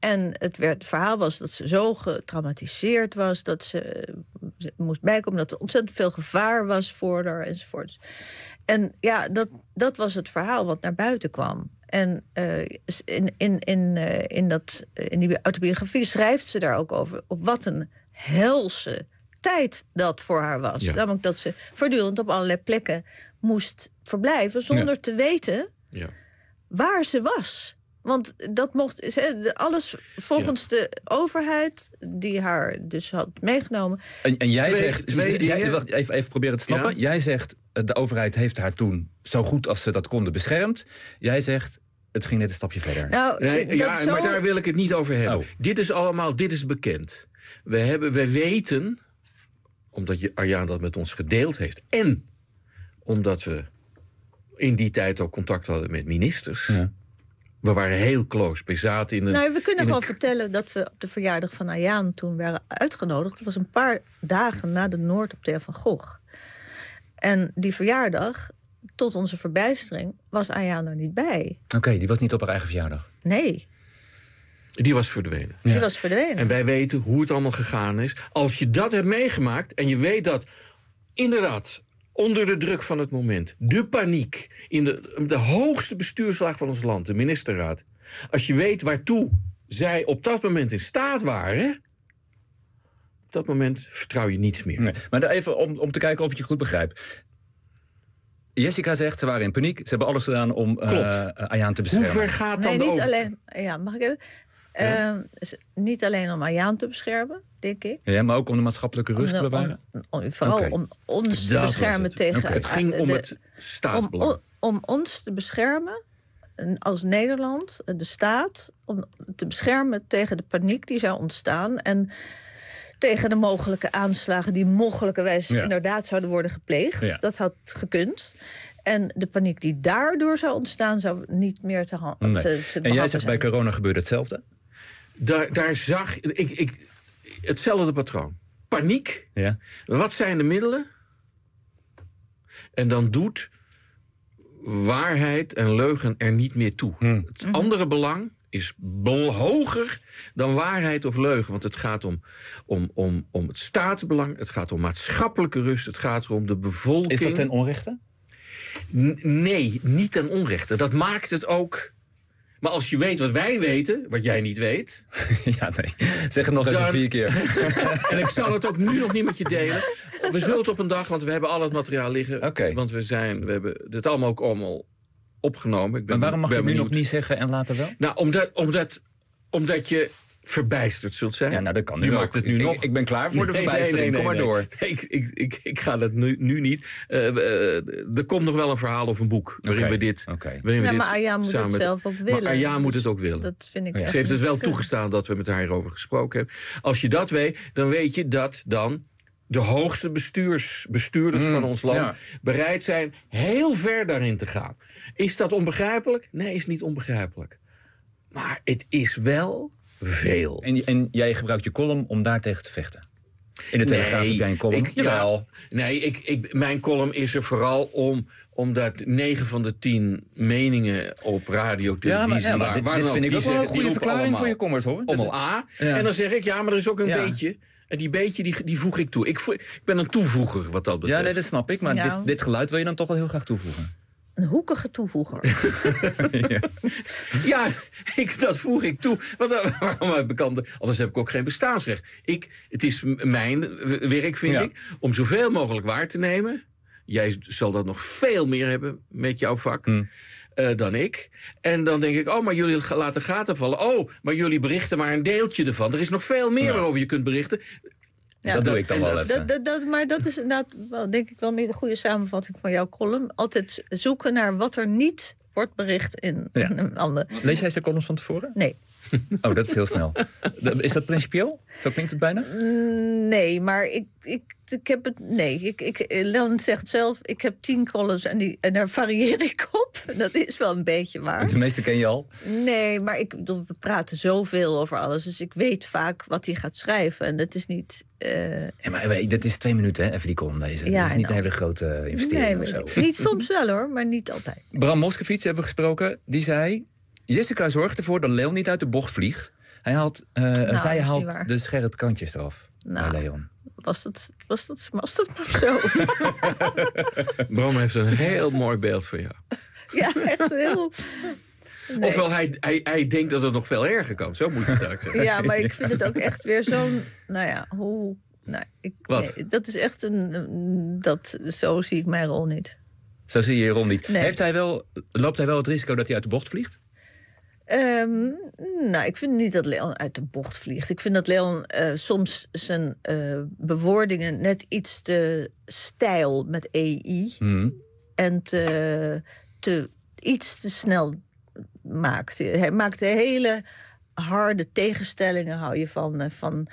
En het, werd, het verhaal was dat ze zo getraumatiseerd was... dat ze, ze moest bijkomen, dat er ontzettend veel gevaar was voor haar enzovoorts. En ja, dat, dat was het verhaal wat naar buiten kwam. En uh, in, in, in, uh, in, dat, in die autobiografie schrijft ze daar ook over... op wat een helse tijd dat voor haar was. Ja. Namelijk dat ze voortdurend op allerlei plekken moest verblijven... zonder ja. te weten ja. waar ze was... Want dat mocht alles volgens ja. de overheid die haar dus had meegenomen. En, en jij twee, zegt, twee dus, jij, wacht, even, even proberen te snappen. Ja. Jij zegt, de overheid heeft haar toen zo goed als ze dat konden beschermd. Jij zegt, het ging net een stapje verder. Nou, nee, ja, zo... maar daar wil ik het niet over hebben. Oh. Dit is allemaal, dit is bekend. We, hebben, we weten, omdat je Arjaan dat met ons gedeeld heeft... en omdat we in die tijd ook contact hadden met ministers... Ja. We waren heel close. We zaten in een... Nou, we kunnen gewoon een... vertellen dat we op de verjaardag van Arjaan toen waren uitgenodigd. Dat was een paar dagen na de Noord op de Van Gogh. En die verjaardag, tot onze verbijstering, was Arjaan er niet bij. Oké, okay, die was niet op haar eigen verjaardag? Nee. Die was verdwenen. Die ja. was verdwenen. En wij weten hoe het allemaal gegaan is. Als je dat hebt meegemaakt en je weet dat inderdaad... onder de druk van het moment, de paniek... in de, de hoogste bestuurslaag van ons land, de ministerraad... als je weet waartoe zij op dat moment in staat waren... op dat moment vertrouw je niets meer. Nee, maar even om, om te kijken of ik je goed begrijp. Jessica zegt, ze waren in paniek. Ze hebben alles gedaan om uh, Arjaan te beschermen. Hoe ver gaat dan nee, niet over... alleen. Ja, mag ik even? Ja. Uh, niet alleen om Arjaan te beschermen, denk ik. Ja, maar ook om de maatschappelijke rust te bewaren? Om, om, vooral okay. om ons te dat beschermen het. tegen... Okay. Het ging om de, het staatsbelang. Om, om, om ons te beschermen, als Nederland, de staat... om te beschermen tegen de paniek die zou ontstaan... en tegen de mogelijke aanslagen die mogelijkerwijs ja. inderdaad zouden worden gepleegd. Ja. Dat had gekund. En de paniek die daardoor zou ontstaan, zou niet meer te handelen. Nee. Te, te en jij zegt, bij corona gebeurde hetzelfde? Daar, daar zag ik, ik hetzelfde patroon. Paniek. Ja. Wat zijn de middelen? En dan doet waarheid en leugen er niet meer toe. Hmm. Het andere belang is hoger dan waarheid of leugen. Want het gaat om, om, om, om het staatsbelang, het gaat om maatschappelijke rust, het gaat er om de bevolking. Is dat ten onrechte? N- nee, niet ten onrechte. Dat maakt het ook... Maar als je weet wat wij weten, wat jij niet weet... Ja, nee. Zeg het nog even dan... vier keer. En ik zal het ook nu nog niet met je delen. We zullen het op een dag, want we hebben al het materiaal liggen. Okay. Want we, zijn, we hebben dit allemaal ook allemaal opgenomen. Ik ben, maar waarom mag je het nu benieuwd. nog niet zeggen en later wel? Nou, omdat, omdat, omdat je verbijsterd zult zijn. Ja, nou, dat kan nu je ook. maakt het nu ik, nog. Ik, ik ben klaar voor de nee, verbijstering. Nee, nee, nee, Kom maar nee. door. Nee, ik, ik, ik, ik ga dat nu, nu niet. Uh, uh, er komt nog wel een verhaal of een boek waarin okay. we dit... Okay. Waarin we ja, dit maar Arjaan moet het zelf ook willen. Maar Arjaan dus moet het ook willen. Dat vind ik ja. Ze heeft dus wel toegestaan dat we met haar hierover gesproken hebben. Als je dat weet, dan weet je dat dan de hoogste bestuurs, bestuurders mm, van ons land ja. bereid zijn heel ver daarin te gaan. Is dat onbegrijpelijk? Nee, is niet onbegrijpelijk. Maar het is wel veel. En, en jij gebruikt je column om daartegen te vechten? In de Telegraaf heb jij een column? Ik, ja, nee, ik, ik, mijn column is er vooral om... omdat negen van de tien meningen op radio, televisie... Ja, maar, ja, maar dit, waar, dit waar vind ik zeggen, wel een goede verklaring allemaal, voor je comments, hoor. Allemaal A. Ja. En dan zeg ik, ja, maar er is ook een ja. beetje... En die beetje, die, die voeg ik toe. Ik, voeg, ik ben een toevoeger, wat dat betreft. Ja, nee, dat snap ik. Maar ja. dit, dit geluid wil je dan toch wel heel graag toevoegen? Een hoekige toevoeger. ja, ja ik, dat voeg ik toe. Want, waarom heb ik anders, anders heb ik ook geen bestaansrecht. Ik, het is mijn werk, vind ja. ik, om zoveel mogelijk waar te nemen. Jij zal dat nog veel meer hebben met jouw vak hmm. uh, dan ik. En dan denk ik, oh, maar jullie laten gaten vallen. Oh, maar jullie berichten maar een deeltje ervan. Er is nog veel meer ja. waarover je kunt berichten. Ja, dat, dat doe ik dan wel dat, even. Dat, dat, maar dat is inderdaad wel, denk ik wel meer de goede samenvatting van jouw column. Altijd zoeken naar wat er niet wordt bericht in ja. een ander. Lees jij de columns van tevoren? Nee. Oh, dat is heel snel. Is dat principieel? Zo klinkt het bijna? Nee, maar ik, ik, ik heb het... Nee, ik, ik, Leon zegt zelf, ik heb tien columns en, die, en daar varieer ik op. Dat is wel een beetje waar. De meeste ken je al? Nee, maar ik, we praten zoveel over alles. Dus ik weet vaak wat hij gaat schrijven. En dat is niet... Uh... Ja, maar dat is twee minuten, hè, even die column lezen. Ja, dat is niet nou. een hele grote investering nee, of zo. Niet soms wel, hoor, maar niet altijd. Bram Moskowitz hebben we gesproken. Die zei... Jessica zorgt ervoor dat Leon niet uit de bocht vliegt. Hij haalt, uh, Nou, zij dat is niet waar. haalt de scherpe kantjes eraf Nou. bij Leon. Was dat, was dat, was dat maar zo? Bram heeft een heel mooi beeld van jou. Ja, echt heel... Nee. Ofwel, hij, hij, hij denkt dat het nog veel erger kan. Zo moet je het eigenlijk zeggen. Ja, maar ik vind het ook echt weer zo'n... Nou ja, hoe... Nou, ik, Wat? nee, dat is echt een... een- Dat, zo zie ik mijn rol niet. Zo zie je Ron niet. Nee. Heeft hij wel, loopt hij wel het risico dat hij uit de bocht vliegt? Ehm, nou, ik vind niet dat Leon uit de bocht vliegt. Ik vind dat Leon eh, soms zijn eh, bewoordingen net iets te stijl met E I... Hmm. en te, te, iets te snel maakt. Hij maakt hele harde tegenstellingen, hou je van... eh, van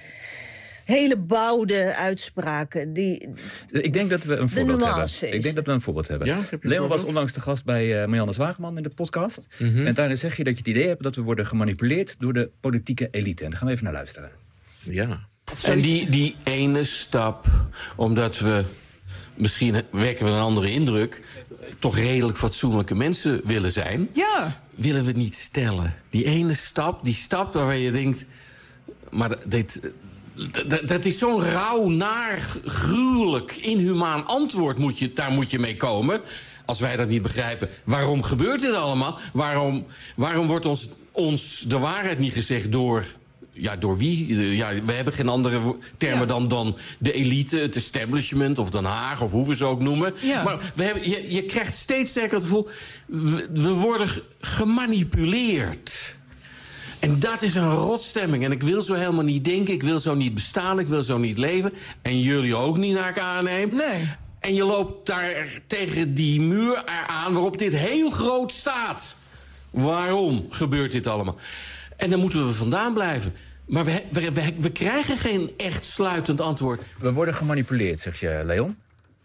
hele bouwde uitspraken. Die, Ik denk dat we een de voorbeeld hebben. nuances. Ik denk dat we een voorbeeld hebben. Ja, heb je een Leon was voorbeeld? onlangs de gast bij uh, Marianne Zwageman in de podcast. Mhm. En daarin zeg je dat je het idee hebt dat we worden gemanipuleerd door de politieke elite. En daar gaan we even naar luisteren. Ja. En die, die ene stap, omdat we... Misschien wekken we een andere indruk... toch redelijk fatsoenlijke mensen willen zijn... Ja. willen we het niet stellen. Die ene stap, die stap waar je denkt... maar dit... Dat, dat is zo'n rauw, naar, gruwelijk, inhumaan antwoord. Moet je, daar moet je mee komen. Als wij dat niet begrijpen. Waarom gebeurt dit allemaal? Waarom, waarom wordt ons, ons de waarheid niet gezegd door... Ja, door wie? Ja, we hebben geen andere wo- termen Ja. dan, dan de elite, het establishment of Den Haag... of hoe we ze ook noemen. Ja. Maar we hebben, je, je krijgt steeds sterker het gevoel... We, we worden g- gemanipuleerd. En dat is een rotstemming. En ik wil zo helemaal niet denken. Ik wil zo niet bestaan. Ik wil zo niet leven. En jullie ook niet, naar ik aanneem. Nee. En je loopt daar tegen die muur aan waarop dit heel groot staat. Waarom gebeurt dit allemaal? En dan moeten we vandaan blijven. Maar we, we, we, we krijgen geen echt sluitend antwoord. We worden gemanipuleerd, zeg je, Leon.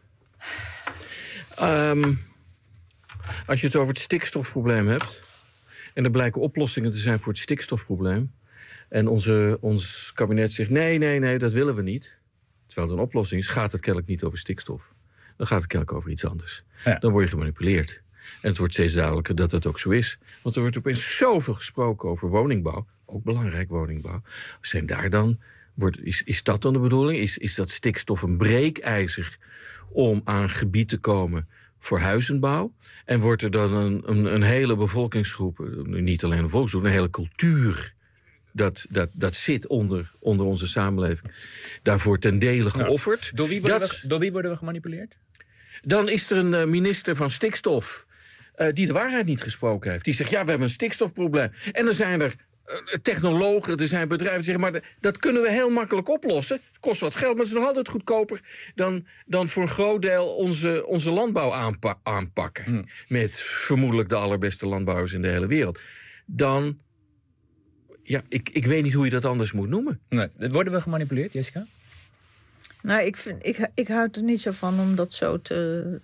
Um, als je het over het stikstofprobleem hebt... en er blijken oplossingen te zijn voor het stikstofprobleem... en onze, ons kabinet zegt nee, nee, nee, dat willen we niet... terwijl het een oplossing is, gaat het kennelijk niet over stikstof. Dan gaat het kennelijk over iets anders. Ja. Dan word je gemanipuleerd. En het wordt steeds duidelijker dat dat ook zo is. Want er wordt opeens zoveel gesproken over woningbouw. Ook belangrijk woningbouw. Zijn daar dan, wordt, is, is dat dan de bedoeling? Is, is dat stikstof een breekijzer om aan gebied te komen voor huizenbouw? En wordt er dan een, een, een hele bevolkingsgroep, niet alleen een volksgroep, een hele cultuur... Dat, dat, dat zit onder, onder onze samenleving. Daarvoor ten dele geofferd. Nou, door, wie worden dat, we, door wie worden we gemanipuleerd? Dan is er een uh, minister van stikstof... Uh, die de waarheid niet gesproken heeft. Die zegt, ja, we hebben een stikstofprobleem. En dan zijn er uh, technologen, er zijn bedrijven die zeggen... maar de, dat kunnen we heel makkelijk oplossen. Het kost wat geld, maar het is nog altijd goedkoper... dan, dan voor een groot deel onze, onze landbouw aanpa- aanpakken. Hmm. Met vermoedelijk de allerbeste landbouwers in de hele wereld. Dan... Ja, ik, ik weet niet hoe je dat anders moet noemen. Nee. Worden we gemanipuleerd, Jessica? Nou, ik, vind, ik, ik houd er niet zo van om dat zo te,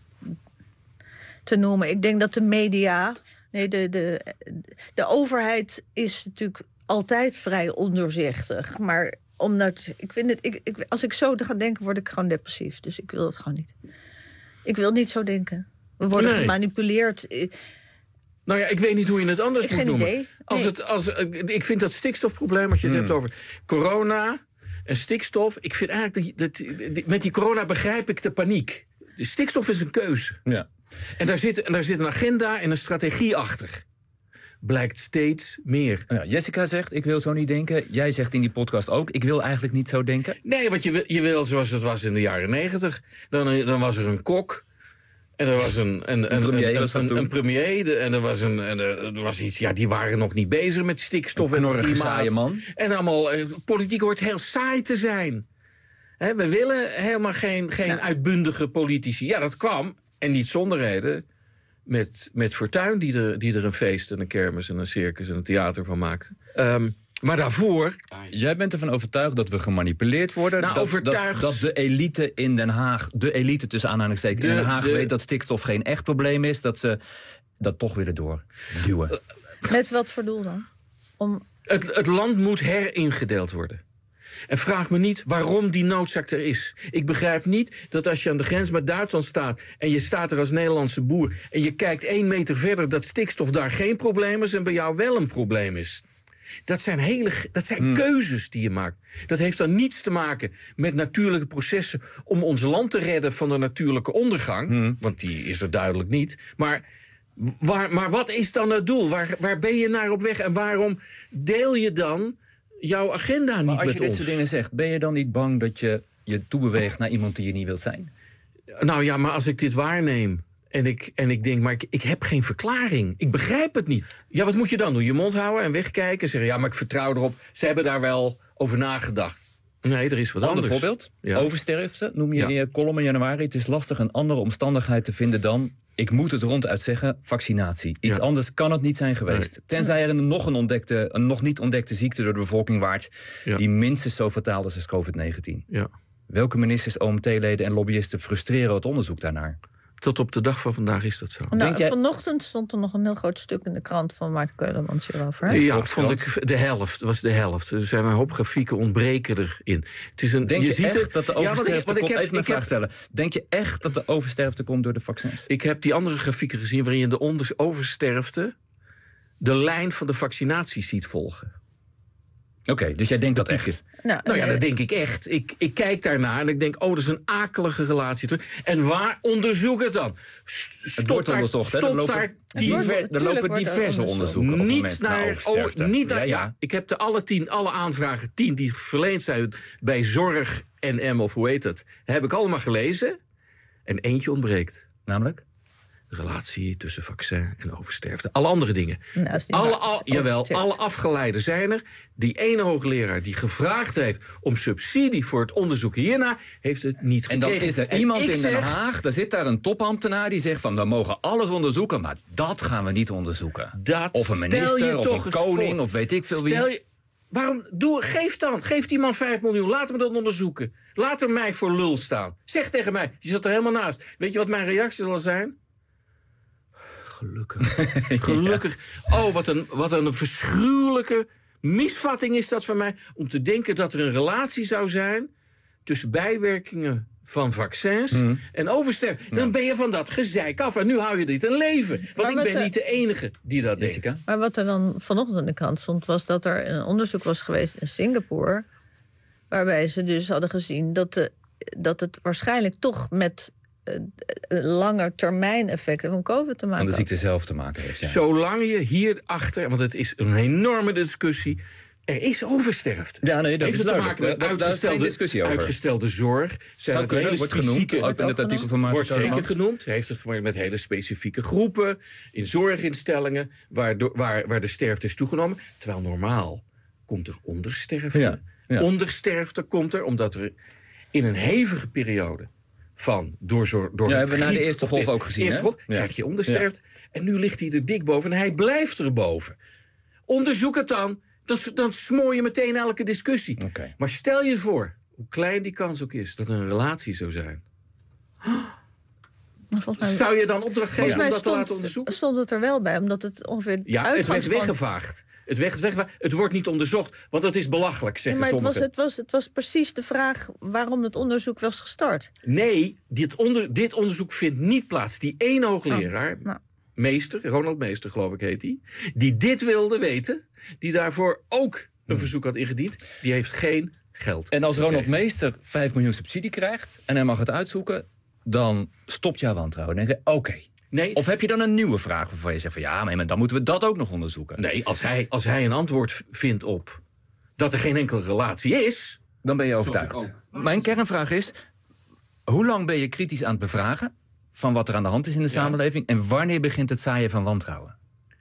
te noemen. Ik denk dat de media... Nee, de, de, de overheid is natuurlijk altijd vrij ondoorzichtig. Maar omdat... Ik vind het, ik, ik, als ik zo ga denken, word ik gewoon depressief. Dus ik wil dat gewoon niet. Ik wil niet zo denken. We worden Nee. gemanipuleerd... Nou ja, ik weet niet hoe je het anders Ik moet geen noemen. idee. Als Nee. het, als, ik vind dat stikstofprobleem, als je het Hmm. hebt over corona en stikstof... Ik vind eigenlijk, dat, dat, met die corona begrijp ik de paniek. De stikstof is een keuze. Ja. En daar zit, en daar zit een agenda en een strategie achter. Blijkt steeds meer. Ja, Jessica zegt, ik wil zo niet denken. Jij zegt in die podcast ook, ik wil eigenlijk niet zo denken. Nee, want je wil, je wil zoals het was in de jaren negentig. Dan, dan was er een kok... En er was een, een, een, premier een, was dat een, toen. een premier de, en er was, een, en er was iets... Ja, die waren nog niet bezig met stikstof Een en het knorrige, klimaat. saaie man. En allemaal, eh, politiek hoort heel saai te zijn. Hè, we willen helemaal geen, geen Ja. uitbundige politici. Ja, dat kwam, en niet zonder reden... met, met Fortuyn, die er, die er een feest en een kermis en een circus en een theater van maakte. Um, maar daarvoor... Jij bent ervan overtuigd dat we gemanipuleerd worden? Nou, dat, overtuigd. Dat, dat de elite in Den Haag, de elite tussen aanhalingstekens De- in Den Haag de- weet dat stikstof geen echt probleem is, dat ze dat toch willen doorduwen. Met wat voor doel dan? Om... Het, het land moet heringedeeld worden. En vraag me niet waarom die noodzaak er is. Ik begrijp niet dat als je aan de grens met Duitsland staat... en je staat er als Nederlandse boer... en je kijkt één meter verder dat stikstof daar geen probleem is... en bij jou wel een probleem is. Dat zijn, hele, dat zijn Hmm. keuzes die je maakt. Dat heeft dan niets te maken met natuurlijke processen om ons land te redden van de natuurlijke ondergang. Hmm. Want die is er duidelijk niet. Maar, waar, maar wat is dan het doel? Waar, waar ben je naar op weg? En waarom deel je dan jouw agenda niet met ons? Maar als je dit soort dingen zegt, ben je dan niet bang dat je je toebeweegt naar iemand die je niet wilt zijn? Nou ja, maar als ik dit waarneem en ik, en ik denk, maar ik, ik heb geen verklaring. Ik begrijp het niet. Ja, wat moet je dan doen? Je mond houden en wegkijken en zeggen, ja, maar ik vertrouw erop. Ze hebben daar wel over nagedacht. Nee, er is wat Ander anders. voorbeeld, Ja. oversterfte, noem je Ja. in je column in januari. Het is lastig een andere omstandigheid te vinden dan, ik moet het ronduit zeggen, vaccinatie. Iets Ja. anders kan het niet zijn geweest. Nee. Tenzij er een nog, een, ontdekte, een nog niet ontdekte ziekte door de bevolking waart, Ja. die minstens zo fataal is als covid negentien. Ja. Welke ministers, O M T-leden en lobbyisten frustreren het onderzoek daarnaar? Tot op de dag van vandaag is dat zo. Nou, Denk jij- Vanochtend stond er nog een heel groot stuk in de krant van Maarten Keulemans hierover. Hè? Ja, vond ik de helft. Was de helft. Er zijn een hoop grafieken ontbreken erin. Het is een, Denk je, je ziet echt het- dat de Ja, want ik- oversterfte want ik komt? heb- Even een ik heb- vraag stellen. Denk je echt dat de oversterfte komt door de vaccins? Ik heb die andere grafieken gezien waarin je de onder- oversterfte de lijn van de vaccinaties ziet volgen. Oké, dus jij denkt dat echt? Nou, Nou ja, eh, dat denk ik echt. Ik, ik kijk daarnaar en ik denk, oh, dat is een akelige relatie terug. En waar onderzoek het dan? S- Stop wordt daar, onderzocht, hè? stop Er lopen- daar er tien- lopen- er tuurlijk lopen wordt er diverse onderzocht. onderzoeken op het Niet moment naar naar, oversterfte. oh, niet naar, Ja, ja, ja. Ik heb de alle tien, alle aanvragen, tien die verleend zijn bij Zorg N M of hoe heet het, heb ik allemaal gelezen. En eentje ontbreekt. Namelijk? De relatie tussen vaccin en oversterfte. Alle andere dingen. Nou, is niet Alle, waar. al, Het is jawel, overtuigd. alle afgeleiden zijn er. Die ene hoogleraar die gevraagd heeft om subsidie voor het onderzoek hierna, heeft het niet En dan gekregen. is er En iemand ik in Den zeg, Haag, daar zit daar een topambtenaar die zegt van, we mogen alles onderzoeken, maar dat gaan we niet onderzoeken. Dat Of een stel minister, je of toch een eens koning, voor. of weet ik veel wie. Stel je, waarom, doe, geef dan, geef die man vijf miljoen, laat hem dat onderzoeken. Laat hem mij voor lul staan. Zeg tegen mij, je zat er helemaal naast. Weet je wat mijn reactie zal zijn? Gelukkig. Gelukkig. Oh, wat een, wat een verschuwelijke misvatting is dat van mij, om te denken dat er een relatie zou zijn tussen bijwerkingen van vaccins Mhm. en oversterfte. Dan ben je van dat gezeik af. En nu hou je dit een leven. Want Maar ik wat, ben eh, niet de enige die dat denkt. Maar wat er dan vanochtend in de krant stond, was dat er een onderzoek was geweest in Singapore, waarbij ze dus hadden gezien dat, de, dat het waarschijnlijk toch met uh, lange termijn effecten van COVID te maken Van de had. ziekte zelf te maken heeft. Ja. Zolang je hierachter, want het is een enorme discussie, er is oversterfte. Ja, nee, dat Heeft is het te duidelijk. maken met Daar- daar is geen uitgestelde, discussie over. uitgestelde zorg? Zijn Zou het kunnen, hele wordt genoemd, specifieke- ook in het artikel van Maarten Wordt zeker Keulemans. genoemd. Heeft het gemaakt met hele specifieke groepen in zorginstellingen waardoor, waar, waar de sterfte is toegenomen. Terwijl normaal komt er ondersterfte. Ja, ja. Ondersterfte komt er omdat er in een hevige periode van door, door, door Ja, hebben we na de griep eerste of golf de ook gezien, eerste hè? golf Ja. krijg je ondersterfte. En nu ligt hij er dik boven en hij blijft er boven. Onderzoek het dan. Dan, dan smoor je meteen elke discussie. Oké. Maar stel je voor, hoe klein die kans ook is, dat er een relatie zou zijn. Volgens mij, Zou je dan opdracht geven volgens om mij dat te laten stond, onderzoeken? stond het er wel bij, omdat het ongeveer Ja, het werd uitgangspunt- weggevaagd. Het, werd weggevaagd. Het wordt niet onderzocht, want dat is belachelijk, Ja, zeggen maar het was, sommigen. het, was, het was precies de vraag waarom het onderzoek was gestart. Nee, dit, onder, dit onderzoek vindt niet plaats. Die ene hoogleraar, Oh, nou. Meester, Ronald Meester geloof ik heet hij, die dit wilde weten, die daarvoor ook een verzoek had ingediend, die heeft geen geld. En als Ronald gekregen. Meester vijf miljoen subsidie krijgt en hij mag het uitzoeken, dan stopt jouw wantrouwen. Dan denk je, oké. Nee. Of heb je dan een nieuwe vraag waarvan je zegt van ja, maar dan moeten we dat ook nog onderzoeken. Nee, als hij, als hij een antwoord v- vindt op dat er geen enkele relatie is, Dan ben je Sorry, overtuigd. Mijn kernvraag is, hoe lang ben je kritisch aan het bevragen van wat er aan de hand is in de samenleving en wanneer begint het zaaien van wantrouwen?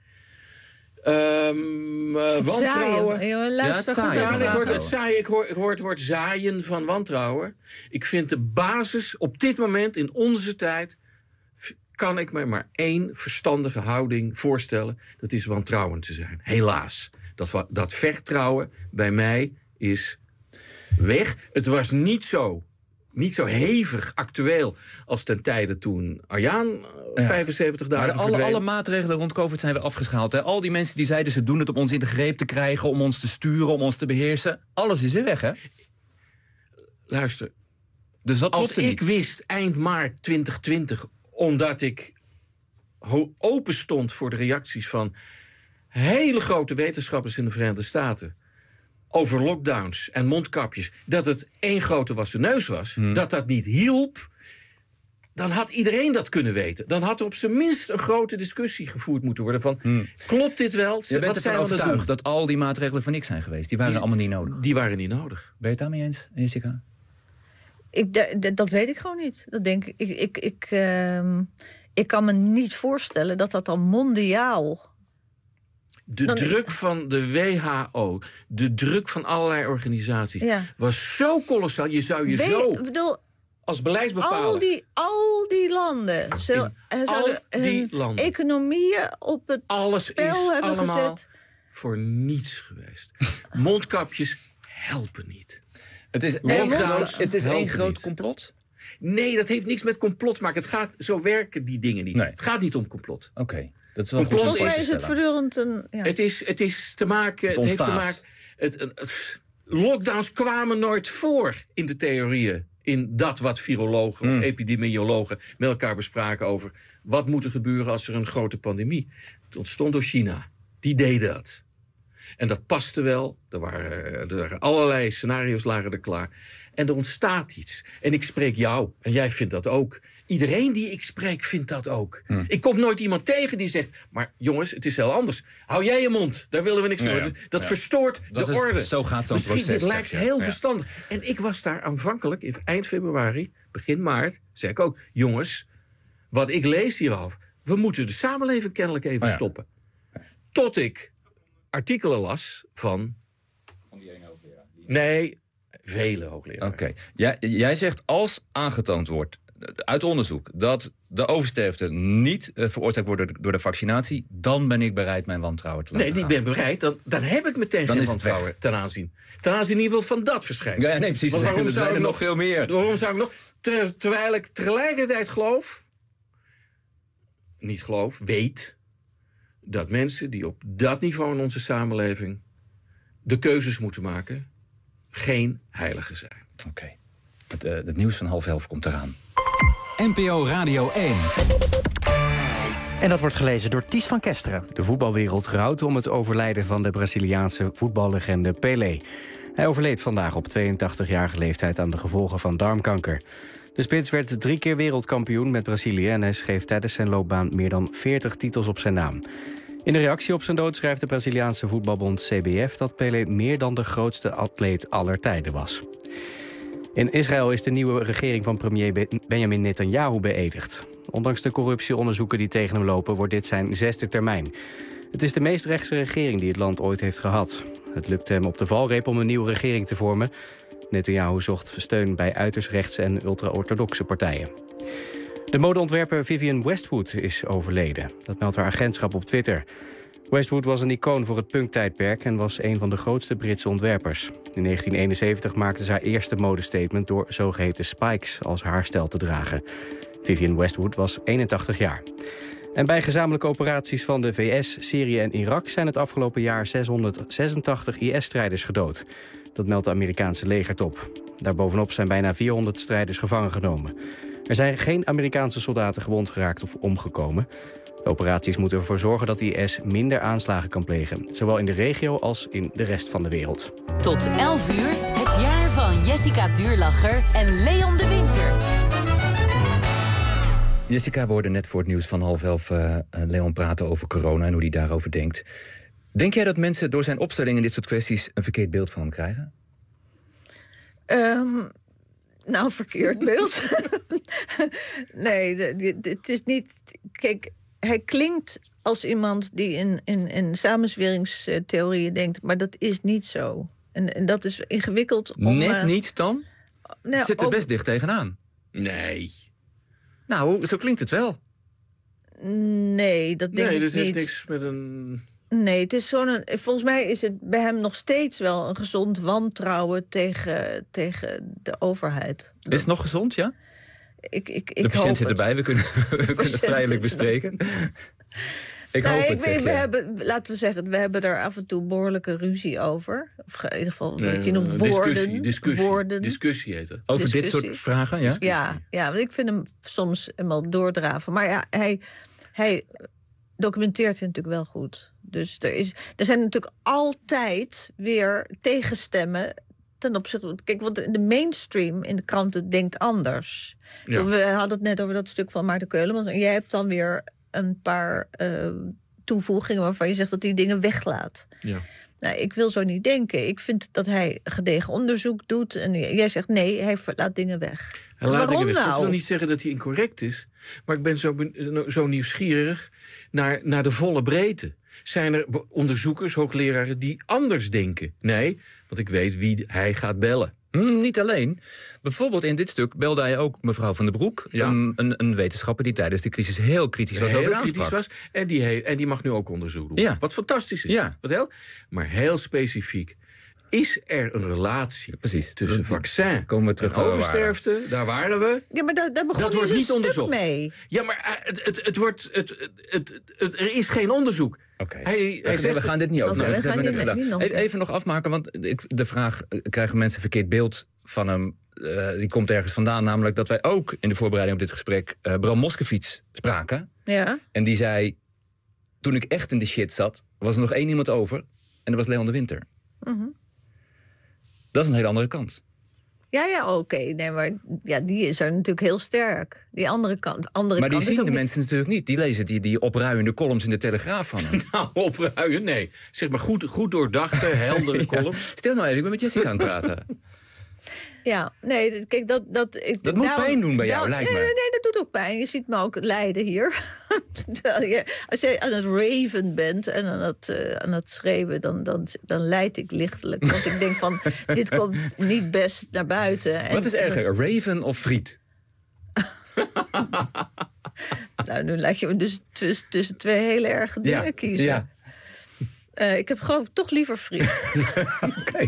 Ehm uh, Het wantrouwen. zaaien, joh, luister Ja, het goed zaaien naar Ja, van de ik hoor, vraag. het zaaien, ik, hoor, ik hoor het woord zaaien van wantrouwen. Ik vind de basis op dit moment in onze tijd, v- kan ik me maar één verstandige houding voorstellen. Dat is wantrouwend te zijn. Helaas. Dat, wa- dat vertrouwen bij mij is weg. Het was niet zo, niet zo hevig actueel als ten tijde toen Arjaan uh, vijfenzeventig Maar dagen alle, verdween. alle maatregelen rond COVID zijn weer afgeschaald. Hè? Al die mensen die zeiden ze doen het om ons in de greep te krijgen, om ons te sturen, om ons te beheersen. Alles is weer weg, hè? Luister, Dus dat als klopt er ik niet. wist eind maart twintig twintig, omdat ik ho- open stond voor de reacties van hele grote wetenschappers in de Verenigde Staten over lockdowns en mondkapjes, dat het één grote wassen neus was, hmm. dat dat niet hielp, dan had iedereen dat kunnen weten. Dan had er op zijn minst een grote discussie gevoerd moeten worden van, hmm. klopt dit wel? Je bent Wat ervan overtuigd dat al die maatregelen voor niks zijn geweest? Die waren die, allemaal niet nodig? Die waren niet nodig. Ben je het daarmee eens, Jessica? Ik, de, de, dat weet ik gewoon niet. Dat denk ik. Ik, ik, ik, uh, ik kan me niet voorstellen dat dat dan mondiaal. De dan, druk van de W H O, de druk van allerlei organisaties, ja. was zo kolossaal. Je zou je We, zo bedoel, als beleidsbepaler. Al die, al die landen, zo, zouden hun landen. economieën op het Alles spel is hebben gezet. Voor niets geweest. Mondkapjes helpen niet. Het is één groot, het is één groot complot? Nee, dat heeft niks met complot te maken. Het gaat, zo werken die dingen niet. Nee. Het gaat niet om complot. Oké. Okay. Dat is wel Volgens mij is het voortdurend een... Ja. Het, is, het is te maken... Het, het heeft te maken... Het, het, het, lockdowns kwamen nooit voor in de theorieën. In dat wat virologen mm. of epidemiologen met elkaar bespraken over wat moet er gebeuren als er een grote pandemie. Het ontstond door China. Die deden dat. En dat paste wel. Er waren, er waren allerlei scenario's lagen er klaar. En er ontstaat iets. En ik spreek jou. En jij vindt dat ook. Iedereen die ik spreek vindt dat ook. Hmm. Ik kom nooit iemand tegen die zegt, maar jongens, het is heel anders. Hou jij je mond. Daar willen we niks van. Ja, ja. Dat ja. verstoort dat de is, orde. Zo gaat zo'n Misschien, proces. Het lijkt heel ja. verstandig. En ik was daar aanvankelijk, in eind februari, begin maart, zei ik ook, jongens, wat ik lees hierover, we moeten de samenleving kennelijk even oh ja. stoppen. Tot ik artikelen las van... Van die ene hoogleraar? Nee, vele hoogleraren. Oké. Okay. Ja, jij zegt, als aangetoond wordt uit onderzoek dat de oversterfte niet uh, veroorzaakt wordt door de vaccinatie, dan ben ik bereid mijn wantrouwen te laten Nee, gaan. ik ben bereid. Dan, dan heb ik meteen dan geen wantrouwen ten aanzien. Ten aanzien in ieder geval van dat verschijnsel. Ja, nee, precies. Want waarom zou er nog, nog veel meer? Waarom zou ik nog... Ter, terwijl ik tegelijkertijd geloof, niet geloof, weet, dat mensen die op dat niveau in onze samenleving de keuzes moeten maken, geen heiligen zijn. Oké. Okay. Het, uh, het nieuws van half elf komt eraan. N P O Radio één. En dat wordt gelezen door Ties van Kesteren. De voetbalwereld rouwt om het overlijden van de Braziliaanse voetballegende Pelé. Hij overleed vandaag op tweeëntachtigjarige leeftijd aan de gevolgen van darmkanker. De spits werd drie keer wereldkampioen met Brazilië en hij schreef tijdens zijn loopbaan meer dan veertig titels op zijn naam. In de reactie op zijn dood schrijft de Braziliaanse voetbalbond C B F dat Pelé meer dan de grootste atleet aller tijden was. In Israël is de nieuwe regering van premier Benjamin Netanyahu beëdigd. Ondanks de corruptieonderzoeken die tegen hem lopen, wordt dit zijn zesde termijn. Het is de meest rechtse regering die het land ooit heeft gehad. Het lukte hem op de valreep om een nieuwe regering te vormen. Netanyahu zocht steun bij uiterst rechtse en ultra-orthodoxe partijen. De modeontwerper Vivienne Westwood is overleden. Dat meldt haar agentschap op Twitter. Westwood was een icoon voor het punktijdperk en was een van de grootste Britse ontwerpers. In negentien eenenzeventig maakte ze haar eerste modestatement door zogeheten spikes als haarstijl te dragen. Vivienne Westwood was eenentachtig jaar. En bij gezamenlijke operaties van de V S, Syrië en Irak zijn het afgelopen jaar zeshonderdzesentachtig I S-strijders gedood. Dat meldt de Amerikaanse legertop. Daarbovenop zijn bijna vierhonderd strijders gevangen genomen. Er zijn geen Amerikaanse soldaten gewond geraakt of omgekomen. De operaties moeten ervoor zorgen dat I S minder aanslagen kan plegen, zowel in de regio als in de rest van de wereld. Tot elf uur, het jaar van Jessica Duurlacher en Leon de Winter. Jessica, we hoorden net voor het nieuws van half elf uh, Leon praten over corona en hoe hij daarover denkt. Denk jij dat mensen door zijn opstelling in dit soort kwesties een verkeerd beeld van hem krijgen? Um, nou, verkeerd beeld? Nee, het is niet... Kijk, hij klinkt als iemand die in, in, in samenzweringstheorieën denkt, maar dat is niet zo. En, en dat is ingewikkeld om... Net uh, niet dan? Nou, het zit er ook best dicht tegenaan. Nee. Nou, zo klinkt het wel. Nee, dat denk nee, ik niet. Nee, dat heeft niks met een... Nee, het is zo'n, volgens mij is het bij hem nog steeds wel een gezond wantrouwen tegen, tegen de overheid. Is het nog gezond, ja? Ik, ik, ik de patiënt hoop zit het. erbij, we kunnen, we kunnen het vrijelijk bespreken. Ik nee, hoop ik het, weet, zeg, we ja. hebben, laten we zeggen, we hebben daar af en toe behoorlijke ruzie over. Of in ieder geval, nee, wat je noemt discussie, woorden. Discussie, woorden. discussie heet het. Over discussie. dit soort vragen, ja? Ja, ja, want ik vind hem soms helemaal doordraven. Maar ja, hij, hij, documenteert hij natuurlijk wel goed. Dus er, is, er zijn natuurlijk altijd weer tegenstemmen ten opzichte. Kijk, want de mainstream in de kranten denkt anders. Ja. We hadden het net over dat stuk van Maarten Keulemans. En jij hebt dan weer een paar uh, toevoegingen waarvan je zegt dat hij dingen weglaat. Ja. Nou, ik wil zo niet denken. Ik vind dat hij gedegen onderzoek doet. En jij zegt nee, hij laat dingen weg. Hij laat waarom dingen weg. nou? Dat wil niet zeggen dat hij incorrect is. Maar ik ben zo, zo nieuwsgierig naar, naar de volle breedte. Zijn er onderzoekers, hoogleraren die anders denken? Nee, want ik weet wie hij gaat bellen. Mm, niet alleen. Bijvoorbeeld in dit stuk belde hij ook mevrouw Van den Broek. Ja. Een, een, een wetenschapper die tijdens de crisis heel kritisch was heel over de kritisch aanspraak. was. En die, he, en die mag nu ook onderzoek doen. Ja. Wat fantastisch is. Ja. Wat heel, maar heel specifiek. Is er een relatie Precies. tussen vaccin Komen we terug en waar we oversterfte? Daar waren we. Ja, maar daar, daar begon Dat hij wordt dus niet een onderzocht. stuk mee. Ja, maar uh, het, het, het wordt, het, het, het, het, er is geen onderzoek. Oké. Hij, hij Hij zegt, we gaan dit niet over. Oké, Nou, we dat gaan hebben we niet- net gedaan. niet nog- Even nog afmaken, want ik, de vraag eh, krijgen mensen verkeerd beeld van hem. Uh, die komt ergens vandaan, namelijk dat wij ook in de voorbereiding op dit gesprek uh, Bram Moskowitz spraken. Ja. En die zei, toen ik echt in de shit zat, was er nog één iemand over. En dat was Leon de Winter. Mhm. Dat is een hele andere kant. Ja, ja, oké. Nee, maar ja, die is er natuurlijk heel sterk. Die andere kant. Andere Maar die kant is zien ook de niet- mensen natuurlijk niet. Die lezen die, die opruiende columns in de Telegraaf van hem. nou, opruien, nee. Zeg maar goed, goed doordachte, heldere columns. Stil nou even, ik ben met Jessica aan het praten. Ja, nee, kijk, dat... Dat, ik, Dat moet daarom- pijn doen bij jou, daarom- lijkt me. Nee, nee, dat doet ook pijn. Je ziet me ook lijden hier. Terwijl je, als je aan het raven bent en aan het, uh, aan het schreeuwen... Dan, dan, dan lijd ik lichtelijk. Want ik denk van, dit komt niet best naar buiten. En, Wat is erger, Raven of Friet? Nou, nu laat je me dus tussen, tussen twee hele erge dingen Ja, kiezen. ja. Uh, ik heb geloof ik toch liever friet. Oké.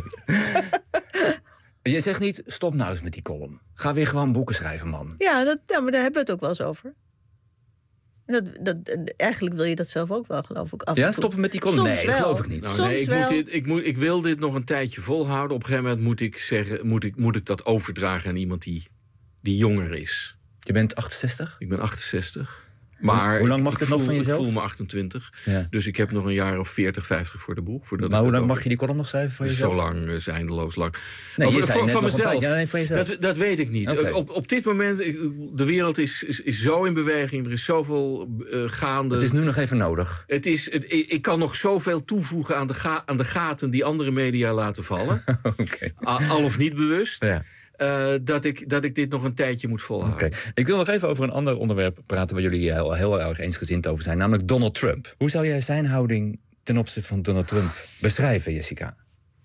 Je zegt niet, stop nou eens met die column. Ga weer gewoon boeken schrijven, man. Ja, dat, ja, maar daar hebben we het ook wel eens over. Dat, dat, eigenlijk wil je dat zelf ook wel, geloof ik. Af en Ja, toe. stoppen met die column? Soms Nee, dat wel. geloof ik niet. Nou, Soms nee, ik, wel. moet dit, ik, moet, ik wil dit nog een tijdje volhouden. Op een gegeven moment moet ik, zeggen, moet ik, moet ik dat overdragen aan iemand die, die jonger is. Je bent achtenzestig? Ik ben achtenzestig. Maar Hoe lang mag ik, dit ik nog voel, van jezelf? Ik voel me achtentwintig. Ja. Dus ik heb nog een jaar of veertig, vijftig voor de boeg. Voordat Maar ik hoe het lang mag over- je die column nog schrijven voor jezelf? Zo lang, is eindeloos lang. Nee, je Over- zei van, net van nog een mezelf. paar- ja, nee, van jezelf. Dat, dat weet ik niet. Oké. Op, op dit moment, ik- de wereld is, is, is zo in beweging. Er is zoveel uh, gaande. Het is nu nog even nodig. Het is, het, ik ik kan nog zoveel toevoegen aan de, ga, aan de gaten die andere media laten vallen. Oké. A- Al of niet bewust. Ja. Uh, dat, ik, dat ik dit nog een tijdje moet volhouden. Oké. Ik wil nog even over een ander onderwerp praten waar jullie heel, heel erg eensgezind over zijn, namelijk Donald Trump. Hoe zou jij zijn houding ten opzichte van Donald Trump beschrijven, Jessica?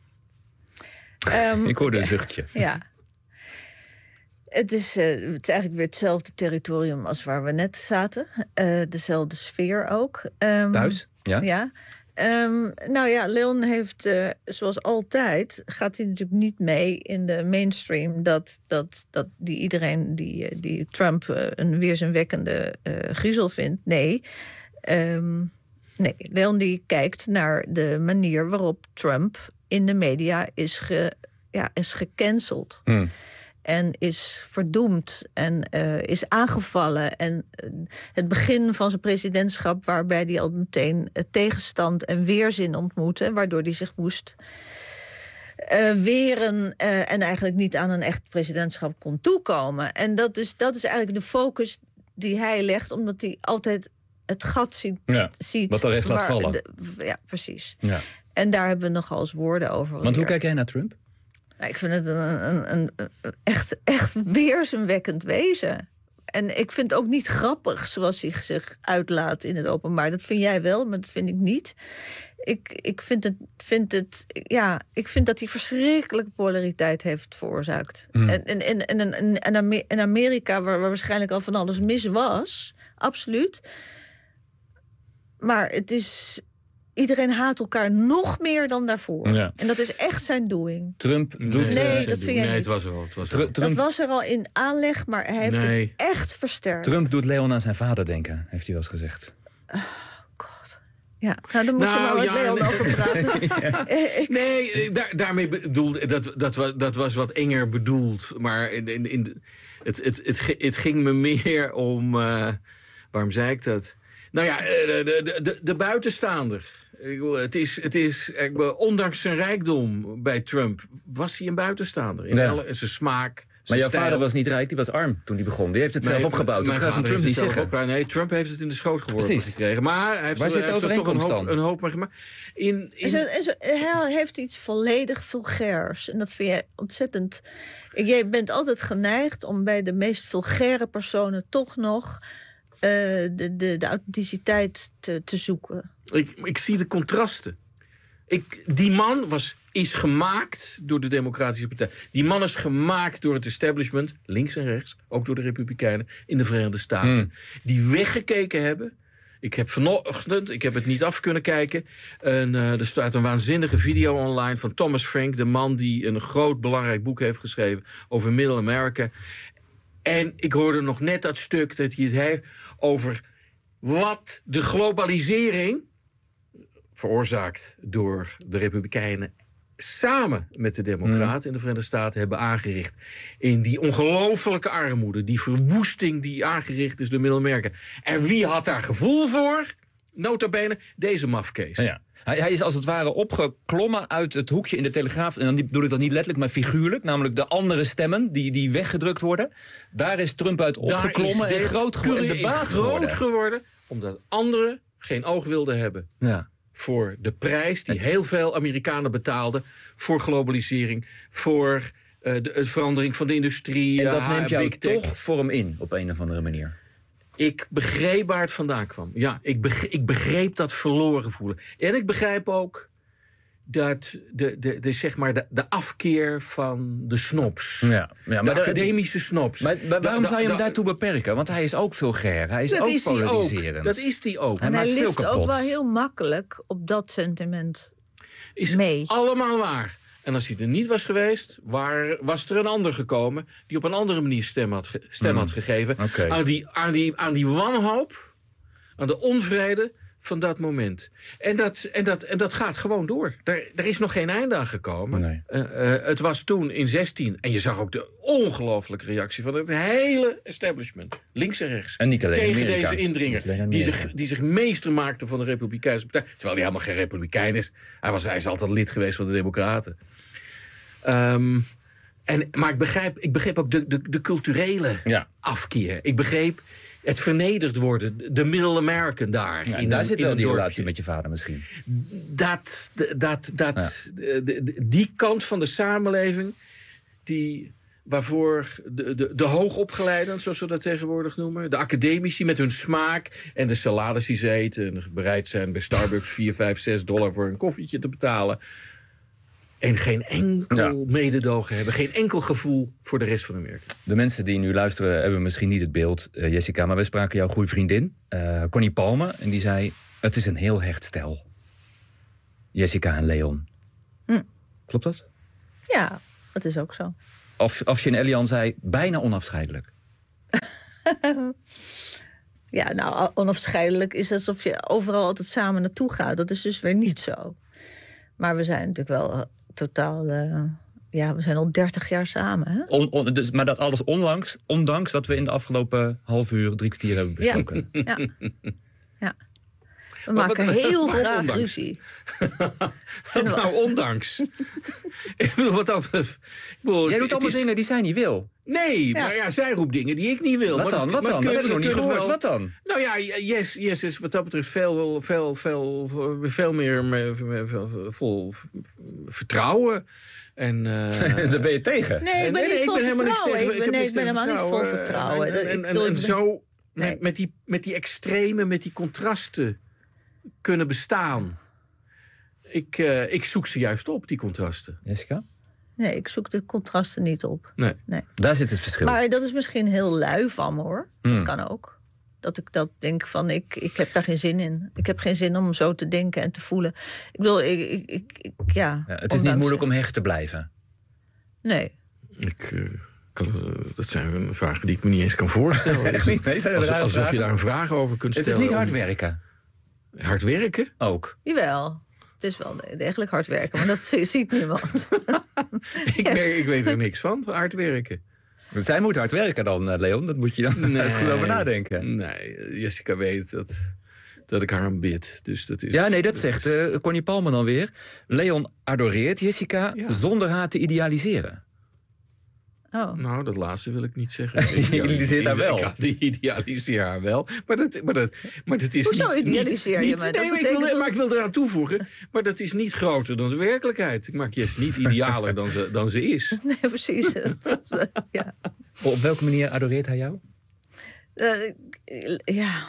Um, Ik hoorde een zuchtje. Ja. Het is, uh, het is eigenlijk weer hetzelfde territorium als waar we net zaten. Uh, dezelfde sfeer ook. Um, Thuis? Ja. Ja. Um, nou ja, Leon heeft, uh, zoals altijd, gaat hij natuurlijk niet mee in de mainstream dat, dat, dat die iedereen die, die Trump uh, een weerzinwekkende uh, griezel vindt. Nee. Um, nee, Leon die kijkt naar de manier waarop Trump in de media is, ge, ja, is gecanceld. Hmm. En is verdoemd en uh, is aangevallen. En uh, het begin van zijn presidentschap, waarbij hij al meteen uh, tegenstand en weerzin ontmoette, waardoor hij zich moest uh, weren uh, en eigenlijk niet aan een echt presidentschap kon toekomen. En dat is, dat is eigenlijk de focus die hij legt, omdat hij altijd het gat ziet. Ja, ziet wat de rest laat waar vallen. De, ja, precies. Ja. En daar hebben we nogal eens woorden over. Want hoe weer. kijk jij naar Trump? Nou, ik vind het een, een, een, een echt, echt weerzinwekkend wezen. En ik vind het ook niet grappig zoals hij zich uitlaat in het openbaar. Dat vind jij wel, maar dat vind ik niet. Ik, ik vind het, vind het, ja, ik vind dat hij verschrikkelijke polariteit heeft veroorzaakt. Mm. En, en, en, en, en, en Amerika, waar, waar waarschijnlijk al van alles mis was, absoluut. Maar het is... Iedereen haat elkaar nog meer dan daarvoor. Ja. En dat is echt zijn doing. Trump doet... Nee, nee dat vind jij nee, niet. het was er al. Het was, Tr- er al. Trump, dat was er al in aanleg, maar hij heeft Nee. het echt versterkt. Trump doet Leon aan zijn vader denken, heeft hij wel eens gezegd. Oh, God. Ja, nou, dan moet Nou, je maar met ja, Leon nee. over praten. Ja. Ik- Nee, daar, daarmee bedoelde dat, dat, wa- dat was wat enger bedoeld. Maar in, in, in, de- het, het, het, ge- het ging me meer om... Uh, waarom zei ik dat? Nou ja, de, de, de, de buitenstaander. Ik bedoel, het is, het is, ik bedoel, ondanks zijn rijkdom bij Trump was hij een buitenstaander. In, Ja. alle, in zijn smaak. Maar jouw stijl. vader was niet rijk, die was arm toen hij begon. Die heeft het zelf Nee, opgebouwd. Dat mijn kan je van vader Trump niet heeft het zelf zeggen. opgebouwd. Nee, Trump heeft het in de schoot geworpen Precies. gekregen. Maar hij heeft, Waar er, zit de hij heeft er toch een overeenkomst hoop, dan? een hoop mee gemaakt. In, in... En zo- en zo- hij heeft iets volledig vulgairs. En dat vind jij ontzettend... Jij bent altijd geneigd om bij de meest vulgaire personen toch nog uh, de, de, de authenticiteit te, te zoeken. Ik, ik zie de contrasten. Ik, die man was, is gemaakt door de Democratische Partij. Die man is gemaakt door het establishment, links en rechts, ook door de Republikeinen in de Verenigde Staten. Hmm. Die weggekeken hebben. Ik heb vanochtend, ik heb het niet af kunnen kijken. En, uh, er staat een waanzinnige video online van Thomas Frank, de man die een groot belangrijk boek heeft geschreven over Middle America. En ik hoorde nog net dat stuk dat hij het heeft over wat de globalisering, veroorzaakt door de Republikeinen, samen met de Democraten in de Verenigde Staten hebben aangericht. In die ongelofelijke armoede, die verwoesting die aangericht is door Middel-Amerika. En wie had daar gevoel voor? Nota bene, deze mafkees. Ja, ja. Hij, hij is als het ware opgeklommen uit het hoekje in de Telegraaf. En dan bedoel ik dat niet letterlijk, maar figuurlijk. Namelijk de andere stemmen die, die weggedrukt worden. Daar is Trump uit opgeklommen en groot geworden. En de baas groot geworden. geworden. Omdat anderen geen oog wilden hebben. Ja. Voor de prijs die heel veel Amerikanen betaalden voor globalisering, voor uh, de, de verandering van de industrie. En dat uh, neemt jou big tech. toch vorm in, op een of andere manier. Ik begreep waar het vandaan kwam. Ja, ik begreep, ik begreep dat verloren voelen. En ik begrijp ook dat de, de, de, zeg maar de, de afkeer van de snobs. Ja, ja, de maar academische de, snobs. Maar, maar waarom da, zou je hem da, daartoe beperken? Want hij is ook vulgair. Hij is dat ook is polariserend. Ook, dat is hij ook. Hij en maakt hij veel lift kapot. ook wel heel makkelijk op dat sentiment is mee. Allemaal waar. En als hij er niet was geweest, waar, was er een ander gekomen die op een andere manier stem had, ge, stem mm. had gegeven. Okay. Aan, die, aan, die, aan die wanhoop, aan de onvrede van dat moment. En dat, en dat, en dat gaat gewoon door. Er, er is nog geen einde aan gekomen. Nee. Uh, uh, het was toen in zestien. En je zag ook de ongelooflijke reactie van het hele establishment. Links en rechts. En niet alleen tegen Amerika. deze indringer. Die zich, die zich meester maakte van de Republikeinse Partij. Terwijl hij helemaal geen Republikein is. Hij, was, hij is altijd lid geweest van de Democraten. Um, en, maar ik begrijp, ik begreep ook de, de, de culturele ja. afkeer. Ik begreep het vernederd worden. De Middle American daar. Ja, in daar een, zit in wel een die dorpje. relatie met je vader misschien. Dat, dat, dat, Ja. de, de, de, die kant van de samenleving, die, waarvoor de, de, de hoogopgeleiden, zoals we dat tegenwoordig noemen, de academici met hun smaak en de salades die ze eten en bereid zijn bij Starbucks vier, vijf, zes dollar voor een koffietje te betalen. En geen enkel ja. mededogen hebben. Geen enkel gevoel voor de rest van Amerika. De mensen die nu luisteren hebben misschien niet het beeld, uh, Jessica. Maar we spraken jouw goede vriendin, uh, Connie Palme. En die zei, het is een heel hecht stel. Jessica en Leon. Hm. Klopt dat? Ja, dat is ook zo. Of, of en Elian zei, bijna onafscheidelijk. Ja, nou, onafscheidelijk is alsof je overal altijd samen naartoe gaat. Dat is dus weer niet zo. Maar we zijn natuurlijk wel uh, totaal... Uh, ja, we zijn al dertig jaar samen. Hè? On, on, dus, maar dat alles onlangs, ondanks wat we in de afgelopen half uur, drie kwartier hebben besproken. Ja, ja. ja. We maar maken wat, heel wat, graag ondanks. ruzie. Wat nou ondanks? ik bedoel, wat op, ik bedoel, Jij doet allemaal is... dingen die zij niet wil. Nee, ja. maar ja, zij roept dingen die ik niet wil. Wat dan? Maar, wat maar dan? Dat heb ik nog niet gehoord. Wel... Wat dan? Nou ja, Yes, yes is wat dat betreft veel, veel, veel, veel meer vol vertrouwen. En, uh, daar ben je tegen? Nee, ik ben nee, niet vol ik ben vertrouwen. Tegen, ik ben, nee, ik ben helemaal niet vol vertrouwen. En, en, en, en, en zo nee. met, met, die, met die extreme, met die contrasten kunnen bestaan. Ik, uh, ik zoek ze juist op, die contrasten. Jessica? Nee, ik zoek de contrasten niet op. Nee. nee. Daar zit het verschil. Maar dat is misschien heel lui van me, hoor. Hmm. Dat kan ook. Dat ik dat denk van, ik, ik heb daar geen zin in. Ik heb geen zin om zo te denken en te voelen. Ik bedoel, ik, ik, ik, ik ja... ja het is niet moeilijk om hecht te blijven. Nee. Ik... Uh... Kan, dat zijn vragen die ik me niet eens kan voorstellen. Echt niet? Nee, zijn Alsof, alsof je daar een vraag over kunt stellen. Het is niet hard werken. Hard werken? Ook. Jawel. Het is wel degelijk hard werken, maar dat ziet niemand. ik, ja. merk, ik weet er niks van, hard werken. Zij moet hard werken dan, Leon. Dat moet je dan nee, eens goed over nadenken. Nee, Jessica weet dat... dat ik haar aanbid. Dus dat is, ja, nee, dat zegt uh, Connie Palmer dan weer. Leon adoreert Jessica ja. zonder haar te idealiseren. Oh. Nou, dat laatste wil ik niet zeggen. Je idealiseert haar wel. Ik idealiseer haar wel. Maar dat, maar dat, maar dat is Hoezo niet... idealiseer niet, je mij? Nee, ik wil, dat... maar ik wil eraan toevoegen. Maar dat is niet groter dan de werkelijkheid. Ik maak Jess niet idealer dan ze, dan ze is. Nee, precies. ja. Op welke manier adoreert hij jou? Uh, ja...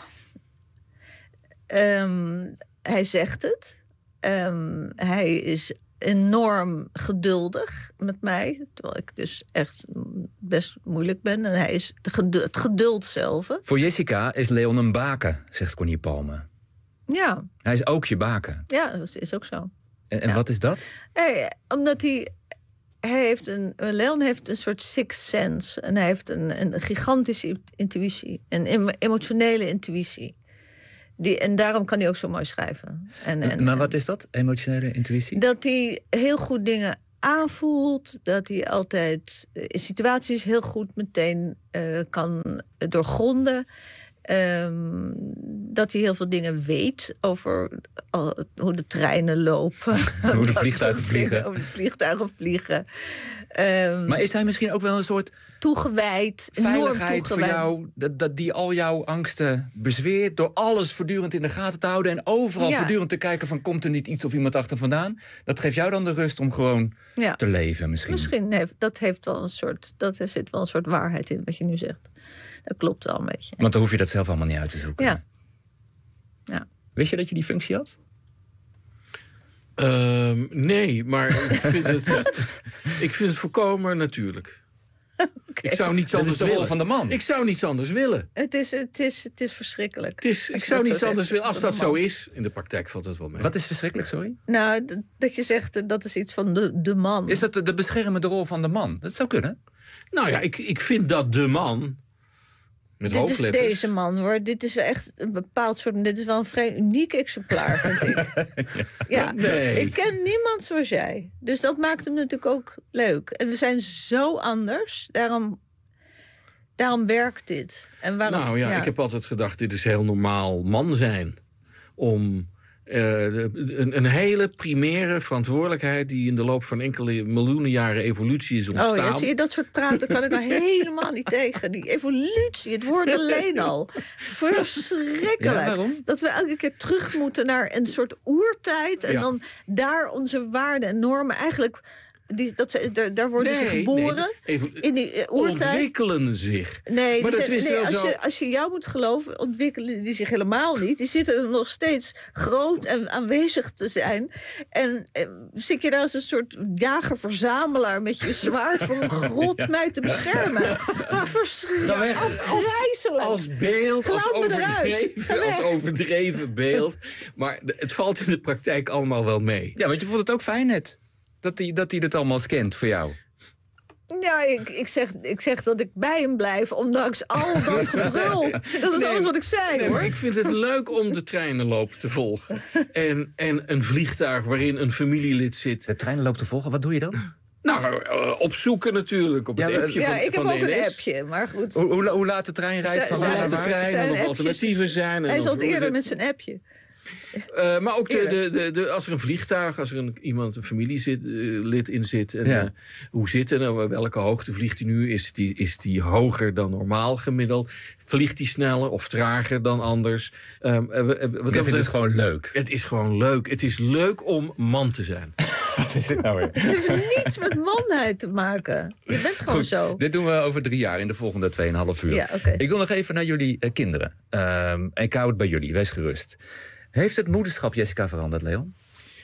Um, hij zegt het. Um, hij is enorm geduldig met mij. Terwijl ik dus echt best moeilijk ben. En hij is geduld, het geduld zelf. Voor Jessica is Leon een baken, zegt Connie Palmer. Ja. Hij is ook je baken. Ja, dat is ook zo. En, en ja. wat is dat? Hey, omdat hij... Hij heeft een, Leon heeft een soort sixth sense. En hij heeft een, een gigantische intuïtie. Een emotionele intuïtie. Die, en daarom kan hij ook zo mooi schrijven. En, en, maar wat is dat, emotionele intuïtie? Dat hij heel goed dingen aanvoelt. Dat hij altijd in situaties heel goed meteen uh, kan doorgronden. Um, dat hij heel veel dingen weet over uh, hoe de treinen lopen. Hoe de vliegtuigen vliegen. Hoe de vliegtuigen vliegen. Um, maar is hij misschien ook wel een soort... toegewijd, veiligheid toegewijd. voor jou, dat, dat die al jouw angsten bezweert... door alles voortdurend in de gaten te houden... en overal ja. voortdurend te kijken van... komt er niet iets of iemand achter vandaan? Dat geeft jou dan de rust om gewoon ja. te leven misschien? Misschien, nee, dat heeft wel een soort... dat er zit wel een soort waarheid in wat je nu zegt. Dat klopt wel een beetje. Want dan hoef je dat zelf allemaal niet uit te zoeken. Ja. ja. Wist je dat je die functie had? Uh, nee, maar ik vind het, ik vind het volkomen natuurlijk. Okay. Ik zou niets anders willen. willen. Van de man. Ik zou niets anders willen. Het is, het is, het is verschrikkelijk. Het is, ik zou niets anders willen. Als dat zo is, in de praktijk valt het wel mee. Wat is verschrikkelijk, sorry? Nou, d- dat je zegt, dat is iets van de, de man. Is dat de, de beschermende rol van de man? Dat zou kunnen. Nou ja, ik, ik vind dat de man... Met dit is deze man, hoor. Dit is wel echt een bepaald soort... Dit is wel een vrij uniek exemplaar, vind ik. Ja, nee. Ik ken niemand zoals jij. Dus dat maakt hem natuurlijk ook leuk. En we zijn zo anders. Daarom, daarom werkt dit. En waarom, nou ja, ja, ik heb altijd gedacht... dit is heel normaal man zijn. Om... Uh, een, een hele primaire verantwoordelijkheid... die in de loop van enkele miljoenen jaren evolutie is ontstaan. Oh ja, zie je, dat soort praten kan ik nou helemaal niet tegen. Die evolutie, het woord alleen al. Verschrikkelijk. Ja, waarom? Dat we elke keer terug moeten naar een soort oertijd... en ja. dan daar onze waarden en normen eigenlijk... Die, dat ze, daar, daar worden nee, ze geboren nee, even, in die uh, oertijd. Ontwikkelen zich. Nee, maar dat zijn, is nee wel als, zo... je, als je jou moet geloven, ontwikkelen die zich helemaal niet. Die zitten er nog steeds groot en aanwezig te zijn. En eh, zit je daar als een soort jager-verzamelaar met je zwaard voor een grot ja. mij te beschermen. Maar verschrikkelijk, afgrijzelijk. Als beeld, als overdreven, als overdreven, overdreven beeld. Maar het valt in de praktijk allemaal wel mee. Ja, want je vond het ook fijn net. Dat hij dat hij het allemaal scant voor jou. Ja, ik, ik, zeg, ik zeg dat ik bij hem blijf, ondanks al dat gebrul. Ja. Dat is nee, alles wat ik zei, nee, hoor. Maar ik vind het leuk om de treinenloop te volgen. En, en een vliegtuig waarin een familielid zit. De treinenloop te volgen, wat doe je dan? Nou, uh, opzoeken natuurlijk, op het ja, appje ja, van, ik van heb de ook N S. een appje, maar goed. Hoe, hoe, hoe laat de trein rijdt? Van hoe laat de trein en of appjes, alternatieven zijn. En hij zat eerder het... met zijn appje. Uh, maar ook de, de, de, de, als er een vliegtuig, als er een, iemand, een familielid uh, in zit... En, ja. uh, hoe zit het? Nou, welke hoogte vliegt hij nu? Is die, is die hoger dan normaal gemiddeld? Vliegt hij sneller of trager dan anders? Um, uh, wat Ik vind het, het gewoon leuk. Het is gewoon leuk. Het is leuk om man te zijn. Wat is dit nou weer? Het heeft niets met manheid te maken. Je bent gewoon Goed, zo. Dit doen we over drie jaar in de volgende tweeënhalf uur. Ja, okay. Ik wil nog even naar jullie uh, kinderen. Um, en ik hou het bij jullie, wees gerust. Heeft het moederschap Jessica veranderd, Leon?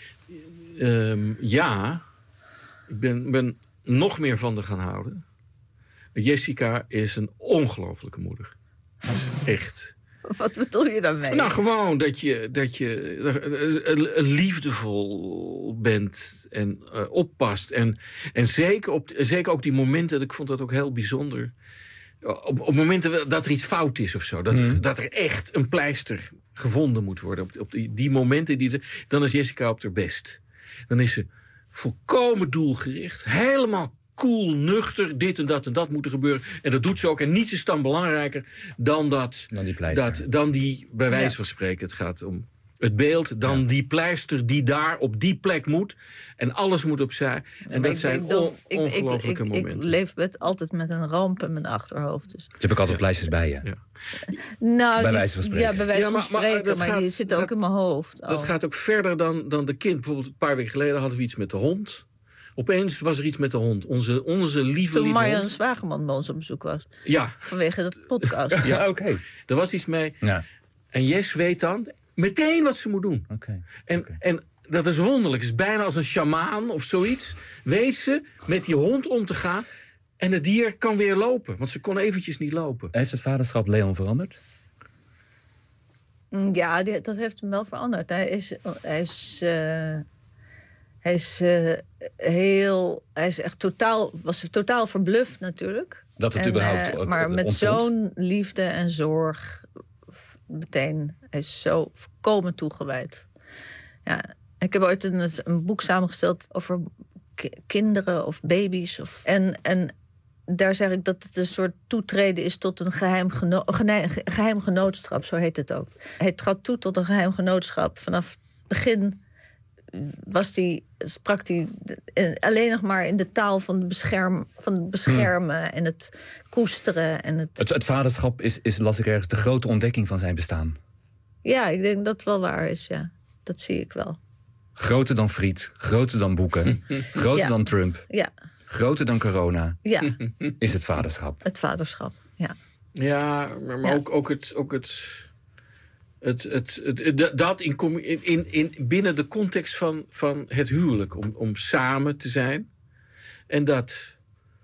Um, ja. Ik ben, ben nog meer van haar gaan houden. Jessica is een ongelofelijke moeder. Echt. Wat bedoel je daarmee? Nou, gewoon dat je, dat je uh, liefdevol bent en uh, oppast. En, en zeker, op, zeker ook die momenten, ik vond dat ook heel bijzonder... Op, op momenten dat er iets fout is of zo. Dat er, mm. dat er echt een pleister gevonden moet worden. Op, op die, die momenten, die ze, dan is Jessica op haar best. Dan is ze volkomen doelgericht. Helemaal cool, nuchter, dit en dat en dat moet er gebeuren. En dat doet ze ook. En niets is dan belangrijker dan dat... Dan die pleister. Dat, dan die, bij wijze van spreken, het gaat om het beeld. Dan ja. die pleister die daar op die plek moet. En alles moet opzij. En dat ik, zijn ik, on, ik, ongelofelijke ik, ik, momenten. Ik leef met, altijd met een ramp in mijn achterhoofd. Dus. Je hebt ook altijd ja. pleisters bij je. Ja. Nou, bij wijze van spreken. Ja, bij wijze ja, maar, van spreken, maar, maar gaat, die zit ook dat, in mijn hoofd. Dat oh. gaat ook verder dan, dan de kind. Bijvoorbeeld een paar weken geleden hadden we iets met de hond. Opeens was er iets met de hond. Onze, onze lieve, Toen lieve Marianne hond. Zwageman bij ons op bezoek was. Ja. Vanwege dat podcast. Ja, oké. Okay. Er was iets mee. Ja. En Jess weet dan meteen wat ze moet doen. Okay. En, okay. en dat is wonderlijk. Het is bijna als een sjamaan of zoiets. Weet ze met die hond om te gaan. En het dier kan weer lopen. Want ze kon eventjes niet lopen. Heeft het vaderschap Leon veranderd? Ja, die, dat heeft hem wel veranderd. Hij is... Hij is uh... Hij is uh, heel, hij is echt totaal, was totaal verbluft natuurlijk. Dat het en, überhaupt uh, ook maar met ontstond. zo'n liefde en zorg meteen. Hij is zo volkomen toegewijd. Ja, ik heb ooit een, een boek samengesteld over ki- kinderen of baby's. Of, en, en daar zeg ik dat het een soort toetreden is tot een geheim, geno- geheim genootschap, zo heet het ook. Hij trad toe tot een geheim genootschap vanaf het begin. Was die, sprak hij alleen nog maar in de taal van, de bescherm, van het beschermen hmm. en het koesteren. En het... Het, het vaderschap is, is, las ik ergens, de grote ontdekking van zijn bestaan. Ja, ik denk dat het wel waar is, ja. Dat zie ik wel. Groter dan friet, groter dan boeken, groter ja. dan Trump, ja. groter dan corona, ja. is het vaderschap. Het vaderschap, ja. Ja, maar, maar ja. Ook, ook het... Ook het... Het, het, het, het, dat in, in, in, binnen de context van, van het huwelijk. Om, om samen te zijn. En dat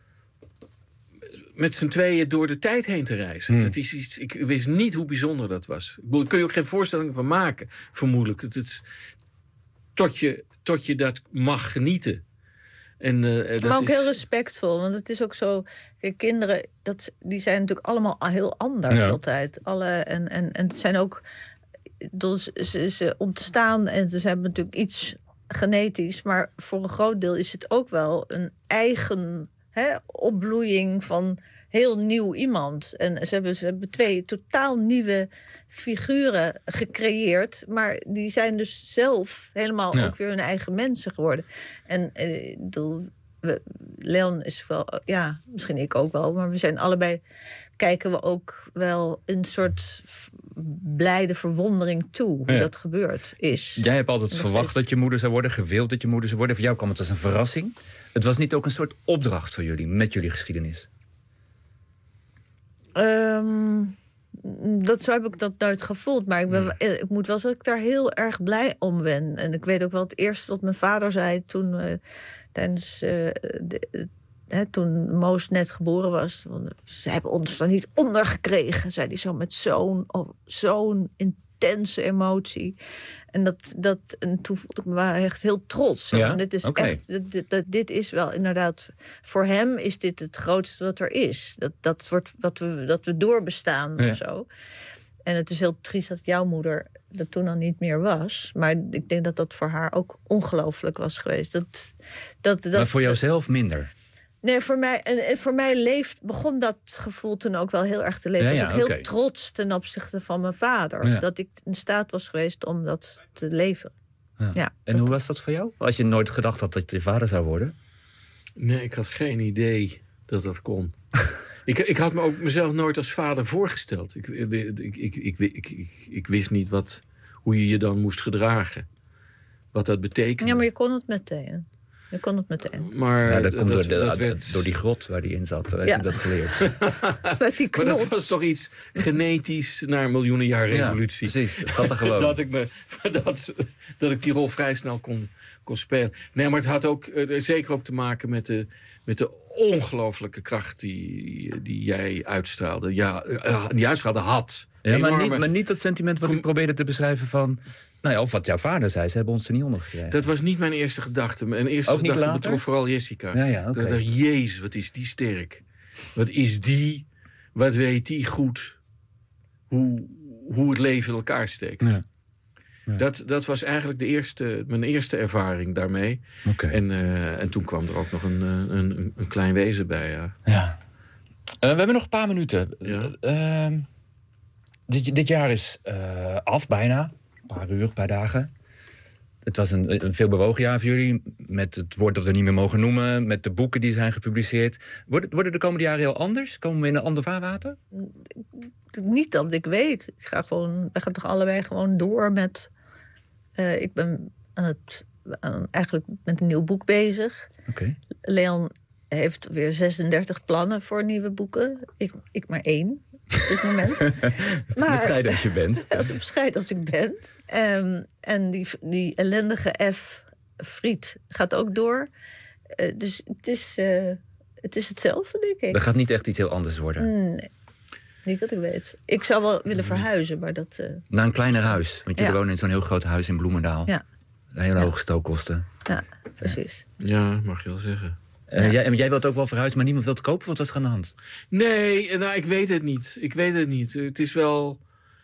met z'n tweeën door de tijd heen te reizen. Hmm. Dat is iets, ik wist niet hoe bijzonder dat was. Ik bedoel, daar kun je ook geen voorstellingen van maken, vermoedelijk. Het, het, tot, je, tot je dat mag genieten. En, uh, dat maar ook is... heel respectvol. Want het is ook zo... Kijk, kinderen, dat, die zijn natuurlijk allemaal heel anders ja. altijd. Alle, en, en, en het zijn ook... Dus ze, ze ontstaan en ze hebben natuurlijk iets genetisch. Maar voor een groot deel is het ook wel een eigen hè, opbloeiing van heel nieuw iemand. En ze hebben, ze hebben twee totaal nieuwe figuren gecreëerd. Maar die zijn dus zelf helemaal ja. ook weer hun eigen mensen geworden. En ik bedoel, Leon is wel, ja, misschien ik ook wel, maar we zijn allebei, kijken we ook wel een soort blijde verwondering toe hoe ja. dat gebeurd is. Jij hebt altijd verwacht steeds. dat je moeder zou worden, gewild dat je moeder zou worden. Voor jou kwam het als een verrassing. Het was niet ook een soort opdracht voor jullie, met jullie geschiedenis? Um, dat zo heb ik dat nooit gevoeld. Maar ik, ben, nee. ik moet wel zeggen dat ik daar heel erg blij om ben. En ik weet ook wel het eerste wat mijn vader zei toen uh, tijdens uh, de, uh, toen Moos net geboren was. Ze hebben ons er niet onder gekregen, zei hij zo met zo'n, oh, zo'n intense emotie. En, dat, dat, en toen voelde ik me wel echt heel trots. Ja? En dit is okay. echt, dit, dit, dit is wel inderdaad, voor hem is dit het grootste wat er is. Dat, dat wordt wat we, dat we doorbestaan ja. of zo. En het is heel triest dat jouw moeder dat toen al niet meer was. Maar ik denk dat dat voor haar ook ongelooflijk was geweest. Dat, dat, dat, maar voor jouzelf minder? Nee, voor mij, en voor mij leeft, begon dat gevoel toen ook wel heel erg te leven. Ik ja, was ja, ook okay. heel trots ten opzichte van mijn vader. Ja. Dat ik in staat was geweest om dat te leven. Ja. Ja, en dat... hoe was dat voor jou? Als je nooit gedacht had dat je vader zou worden? Nee, ik had geen idee dat dat kon. ik, ik had me ook mezelf nooit als vader voorgesteld. Ik, ik, ik, ik, ik, ik, ik, ik wist niet wat, hoe je je dan moest gedragen. Wat dat betekende. Ja, maar je kon het meteen. Je kon het meteen. Maar ja, dat komt dat, door, de, dat werd... door die grot waar die in zat. Daar ja. heb ik dat geleerd. Met die maar dat was toch iets genetisch naar miljoenen jaar revolutie. Ja, precies, dat zat er gewoon. dat, ik me, dat, dat ik die rol vrij snel kon, kon spelen. Nee, maar het had ook uh, zeker ook te maken met de, met de ongelooflijke kracht die, die jij uitstraalde. Ja, uh, die uitstraalde had. Ja, maar, niet, maar niet dat sentiment wat ik probeerde te beschrijven van... Nou ja, of wat jouw vader zei, ze hebben ons er niet onder gekregen. Dat was niet mijn eerste gedachte. Mijn eerste ook gedachte betrof vooral Jessica. Ja, ja, okay. Dat dacht, jezus, wat is die sterk. Wat is die, wat weet die goed hoe, hoe het leven in elkaar steekt. Ja. Ja. Dat, dat was eigenlijk de eerste, mijn eerste ervaring daarmee. Okay. En, uh, en toen kwam er ook nog een, een, een klein wezen bij. Ja. Ja. Uh, we hebben nog een paar minuten. Ja. Uh, dit, dit jaar is uh, af, bijna. Een paar uur, een paar dagen. Het was een, een veel bewogen jaar voor jullie. Met het woord dat we niet meer mogen noemen. Met de boeken die zijn gepubliceerd. Worden, worden de komende jaren heel anders? Komen we in een ander vaarwater? Niet dat ik weet. Ik ga gewoon, we gaan toch allebei gewoon door met... Uh, ik ben aan het, aan, eigenlijk met een nieuw boek bezig. Okay. Leon heeft weer zesendertig plannen voor nieuwe boeken. Ik, ik maar één op dit moment. Maar, bescheiden als je bent. Als bescheiden als ik ben. Um, en die, die ellendige F, Friet, gaat ook door. Uh, dus het is, uh, het is hetzelfde, denk ik. Er gaat niet echt iets heel anders worden? Nee, niet dat ik weet. Ik zou wel willen verhuizen, maar dat... Uh, Naar een kleiner huis, want jullie ja. wonen in zo'n heel groot huis in Bloemendaal. Ja. Hele ja. hoge stookkosten. Ja, precies. Ja, mag je wel zeggen. Uh, jij, jij wilt ook wel verhuizen, maar niemand wil het kopen? Wat was er aan de hand? Nee, nou, ik weet het niet. Ik weet het niet. Het is wel...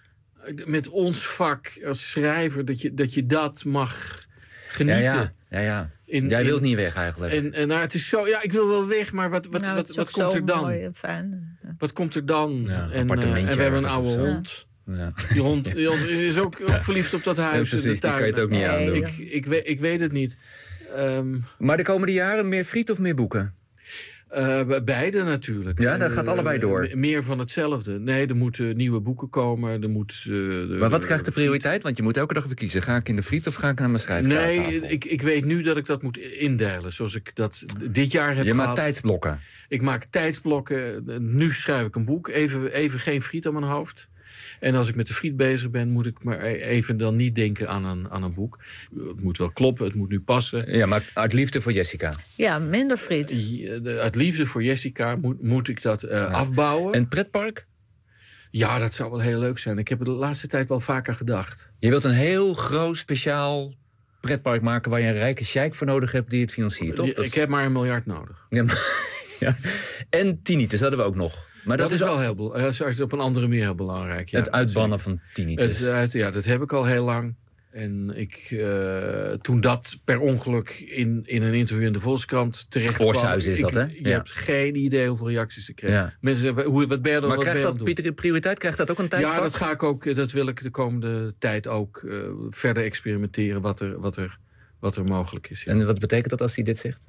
Met ons vak als schrijver, dat je dat, je dat mag genieten. Ja, ja. ja, ja. In, jij wilt in, niet weg eigenlijk. En, en nou, het is zo, ja, ik wil wel weg, maar wat, wat, nou, wat, wat komt er dan? Mooi en fijn. Ja. Wat komt er dan? Ja, en, uh, en we hebben een oude hond. Ja. Die hond, die hond is ook, ook verliefd op dat huis. Ja, precies, die kan je het ook niet nee, aandoen. Ik, ik, weet, ik weet het niet. Um, maar de komende jaren meer Friet of meer boeken? Uh, beide natuurlijk. Ja, dat gaat allebei door. Uh, meer van hetzelfde. Nee, er moeten nieuwe boeken komen. Er moet, uh, de, maar wat krijgt de prioriteit? Want je moet elke dag weer kiezen. Ga ik in de Friet of ga ik naar mijn schrijftafel? Nee, ik, ik weet nu dat ik dat moet indelen. Zoals ik dat dit jaar heb je gehad. maakt tijdsblokken? Ik maak tijdsblokken. Nu schrijf ik een boek. Even, even geen Friet aan mijn hoofd. En als ik met de Friet bezig ben, moet ik maar even dan niet denken aan een, aan een boek. Het moet wel kloppen, het moet nu passen. Ja, maar uit liefde voor Jessica? Ja, minder Friet. Uit liefde voor Jessica moet, moet ik dat uh, ja. afbouwen. En pretpark? Ja, dat zou wel heel leuk zijn. Ik heb er de laatste tijd wel vaker gedacht. Je wilt een heel groot, speciaal pretpark maken waar je een rijke sheik voor nodig hebt die het financiert, toch? Ik heb maar een miljard nodig. Ja, maar, ja. En tinnitus hadden we ook nog. Maar dat, dat is wel heel belangrijk. Dat is op een andere manier heel belangrijk. Ja. Het uitbannen van tinnitus. Het, uit, ja, dat heb ik al heel lang. En ik, uh, toen dat per ongeluk in, in een interview in de Volkskrant terecht kwam... Voorshuis is dat, hè? Je ja. hebt geen idee hoeveel reacties ik kreeg. Ja. Mensen zeggen, hoe, wat ben je dan? Maar wat krijgt ben je dat, doen? Pieter, prioriteit? Krijgt dat ook een tijd? Ja, dat ga ik ook. Dat wil ik de komende tijd ook uh, verder experimenteren wat er, wat er, wat er mogelijk is. Ja. En wat betekent dat als hij dit zegt?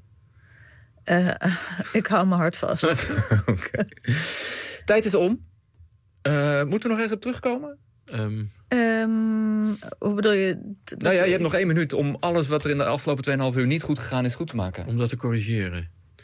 Uh, ik hou mijn hart vast. Okay. Tijd is om. Uh, moeten we nog eens op terugkomen? Um. Um, hoe bedoel je? Nou ja, je hebt nog één minuut om alles wat er in de afgelopen tweeënhalf uur niet goed gegaan is goed te maken. Om dat te corrigeren.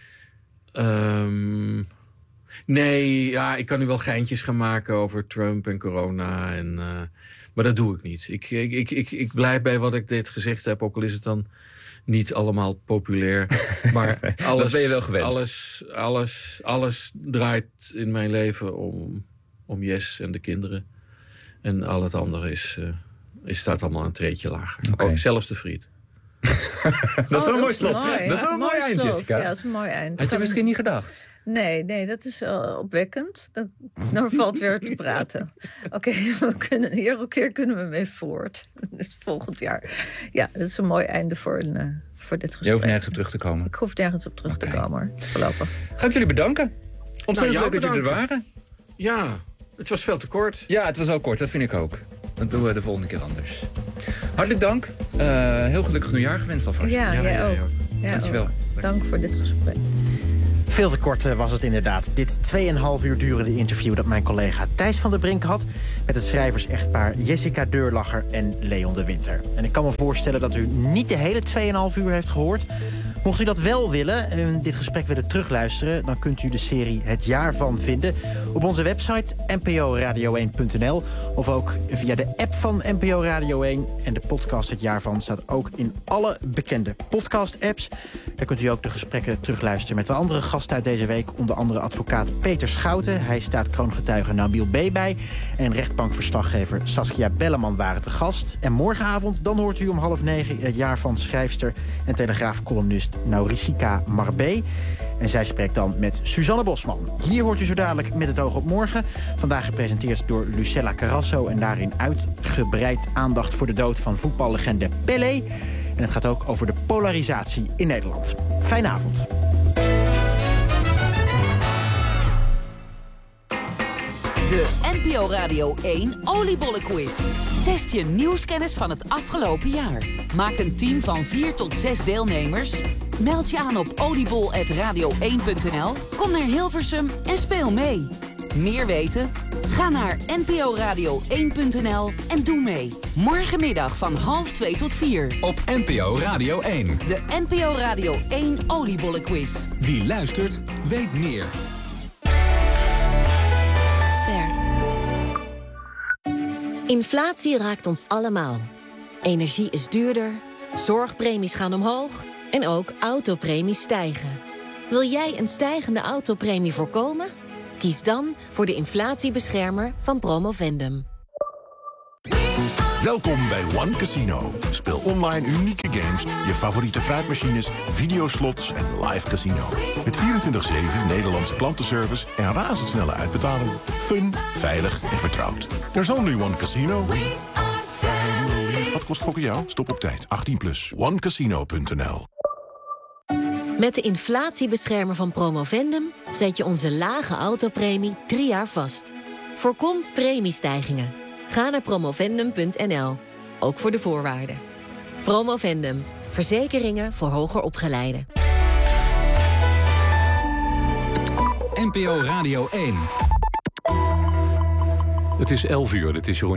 Um, nee, ja, ik kan nu wel geintjes gaan maken over Trump en corona. En, uh, maar dat doe ik niet. Ik, ik, ik, ik, ik blijf bij wat ik dit gezegd heb, ook al is het dan niet allemaal populair. Maar alles, dat ben je wel gewend. Alles, alles, alles draait in mijn leven om, om Jess en de kinderen. En al het andere is, uh, is staat allemaal een treetje lager. Okay. Ook zelfs de Friet. dat is wel een mooi slot. Mooi, dat is wel een mooi, mooi eind, Jessica. Ja, dat is een mooi eind. Had je misschien niet gedacht? Nee, nee, dat is uh, opwekkend. Dat, nou valt weer te praten. Oké, okay, we kunnen hier een keer kunnen we mee voort. Dus volgend jaar. Ja, dat is een mooi einde voor, een, uh, voor dit gesprek. Je hoeft nergens op terug te komen? Ik hoef nergens op terug okay. te komen, hoor. Voorlopig. Ga ik jullie bedanken. Ontzettend nou, leuk dat jullie er waren. Ja, het was veel te kort. Ja, het was wel kort, dat vind ik ook. Dat doen we de volgende keer anders. Hartelijk dank. Uh, heel gelukkig nieuwjaar gewenst alvast. Ja, ja, jij ook. Ja, dankjewel. Ook. Dank voor dit gesprek. Veel te kort was het inderdaad. Dit tweeënhalf uur durende interview dat mijn collega Thijs van der Brink had met het schrijvers-echtpaar Jessica Deurlacher en Leon de Winter. En ik kan me voorstellen dat u niet de hele tweeënhalf uur heeft gehoord. Mocht u dat wel willen en dit gesprek willen terugluisteren, dan kunt u de serie Het Jaar Van vinden op onze website n p o radio één punt n l of ook via de app van N P O Radio één. En de podcast Het Jaar Van staat ook in alle bekende podcast-apps. Daar kunt u ook de gesprekken terugluisteren met de andere gasten uit deze week. Onder andere advocaat Peter Schouten. Hij staat kroongetuige Nabil B. bij. En rechtbankverslaggever Saskia Belleman waren te gast. En morgenavond dan hoort u om half negen Het Jaar Van schrijfster en Telegraaf-columnist Nausica Marbé. En zij spreekt dan met Suzanne Bosman. Hier hoort u zo dadelijk Met het oog op morgen. Vandaag gepresenteerd door Lucella Carrasso. En daarin uitgebreid aandacht voor de dood van voetballegende Pelé. En het gaat ook over de polarisatie in Nederland. Fijne avond. De N P O Radio één oliebollenquiz. Test je nieuwskennis van het afgelopen jaar. Maak een team van vier tot zes deelnemers. Meld je aan op oliebol at radio één punt n l. Kom naar Hilversum en speel mee. Meer weten? Ga naar n p o radio één punt n l en doe mee. Morgenmiddag van half twee tot vier. Op N P O Radio één. De N P O Radio één oliebollenquiz. Wie luistert, weet meer. Inflatie raakt ons allemaal. Energie is duurder, zorgpremies gaan omhoog en ook autopremies stijgen. Wil jij een stijgende autopremie voorkomen? Kies dan voor de inflatiebeschermer van Promovendum. Welkom bij One Casino. Speel online unieke games, je favoriete fruitmachines, videoslots en live casino. Met vierentwintig zeven Nederlandse klantenservice en razendsnelle uitbetaling. Fun, veilig en vertrouwd. There's only one casino. Wat kost gokken jou? Stop op tijd. achttien plus. one casino punt n l. Met de inflatiebeschermer van Promovendum zet je onze lage autopremie drie jaar vast. Voorkom premiestijgingen. Ga naar promovendum punt n l, ook voor de voorwaarden. Promovendum, verzekeringen voor hoger opgeleiden. N P O Radio één. Het is elf uur, dit is Jeroen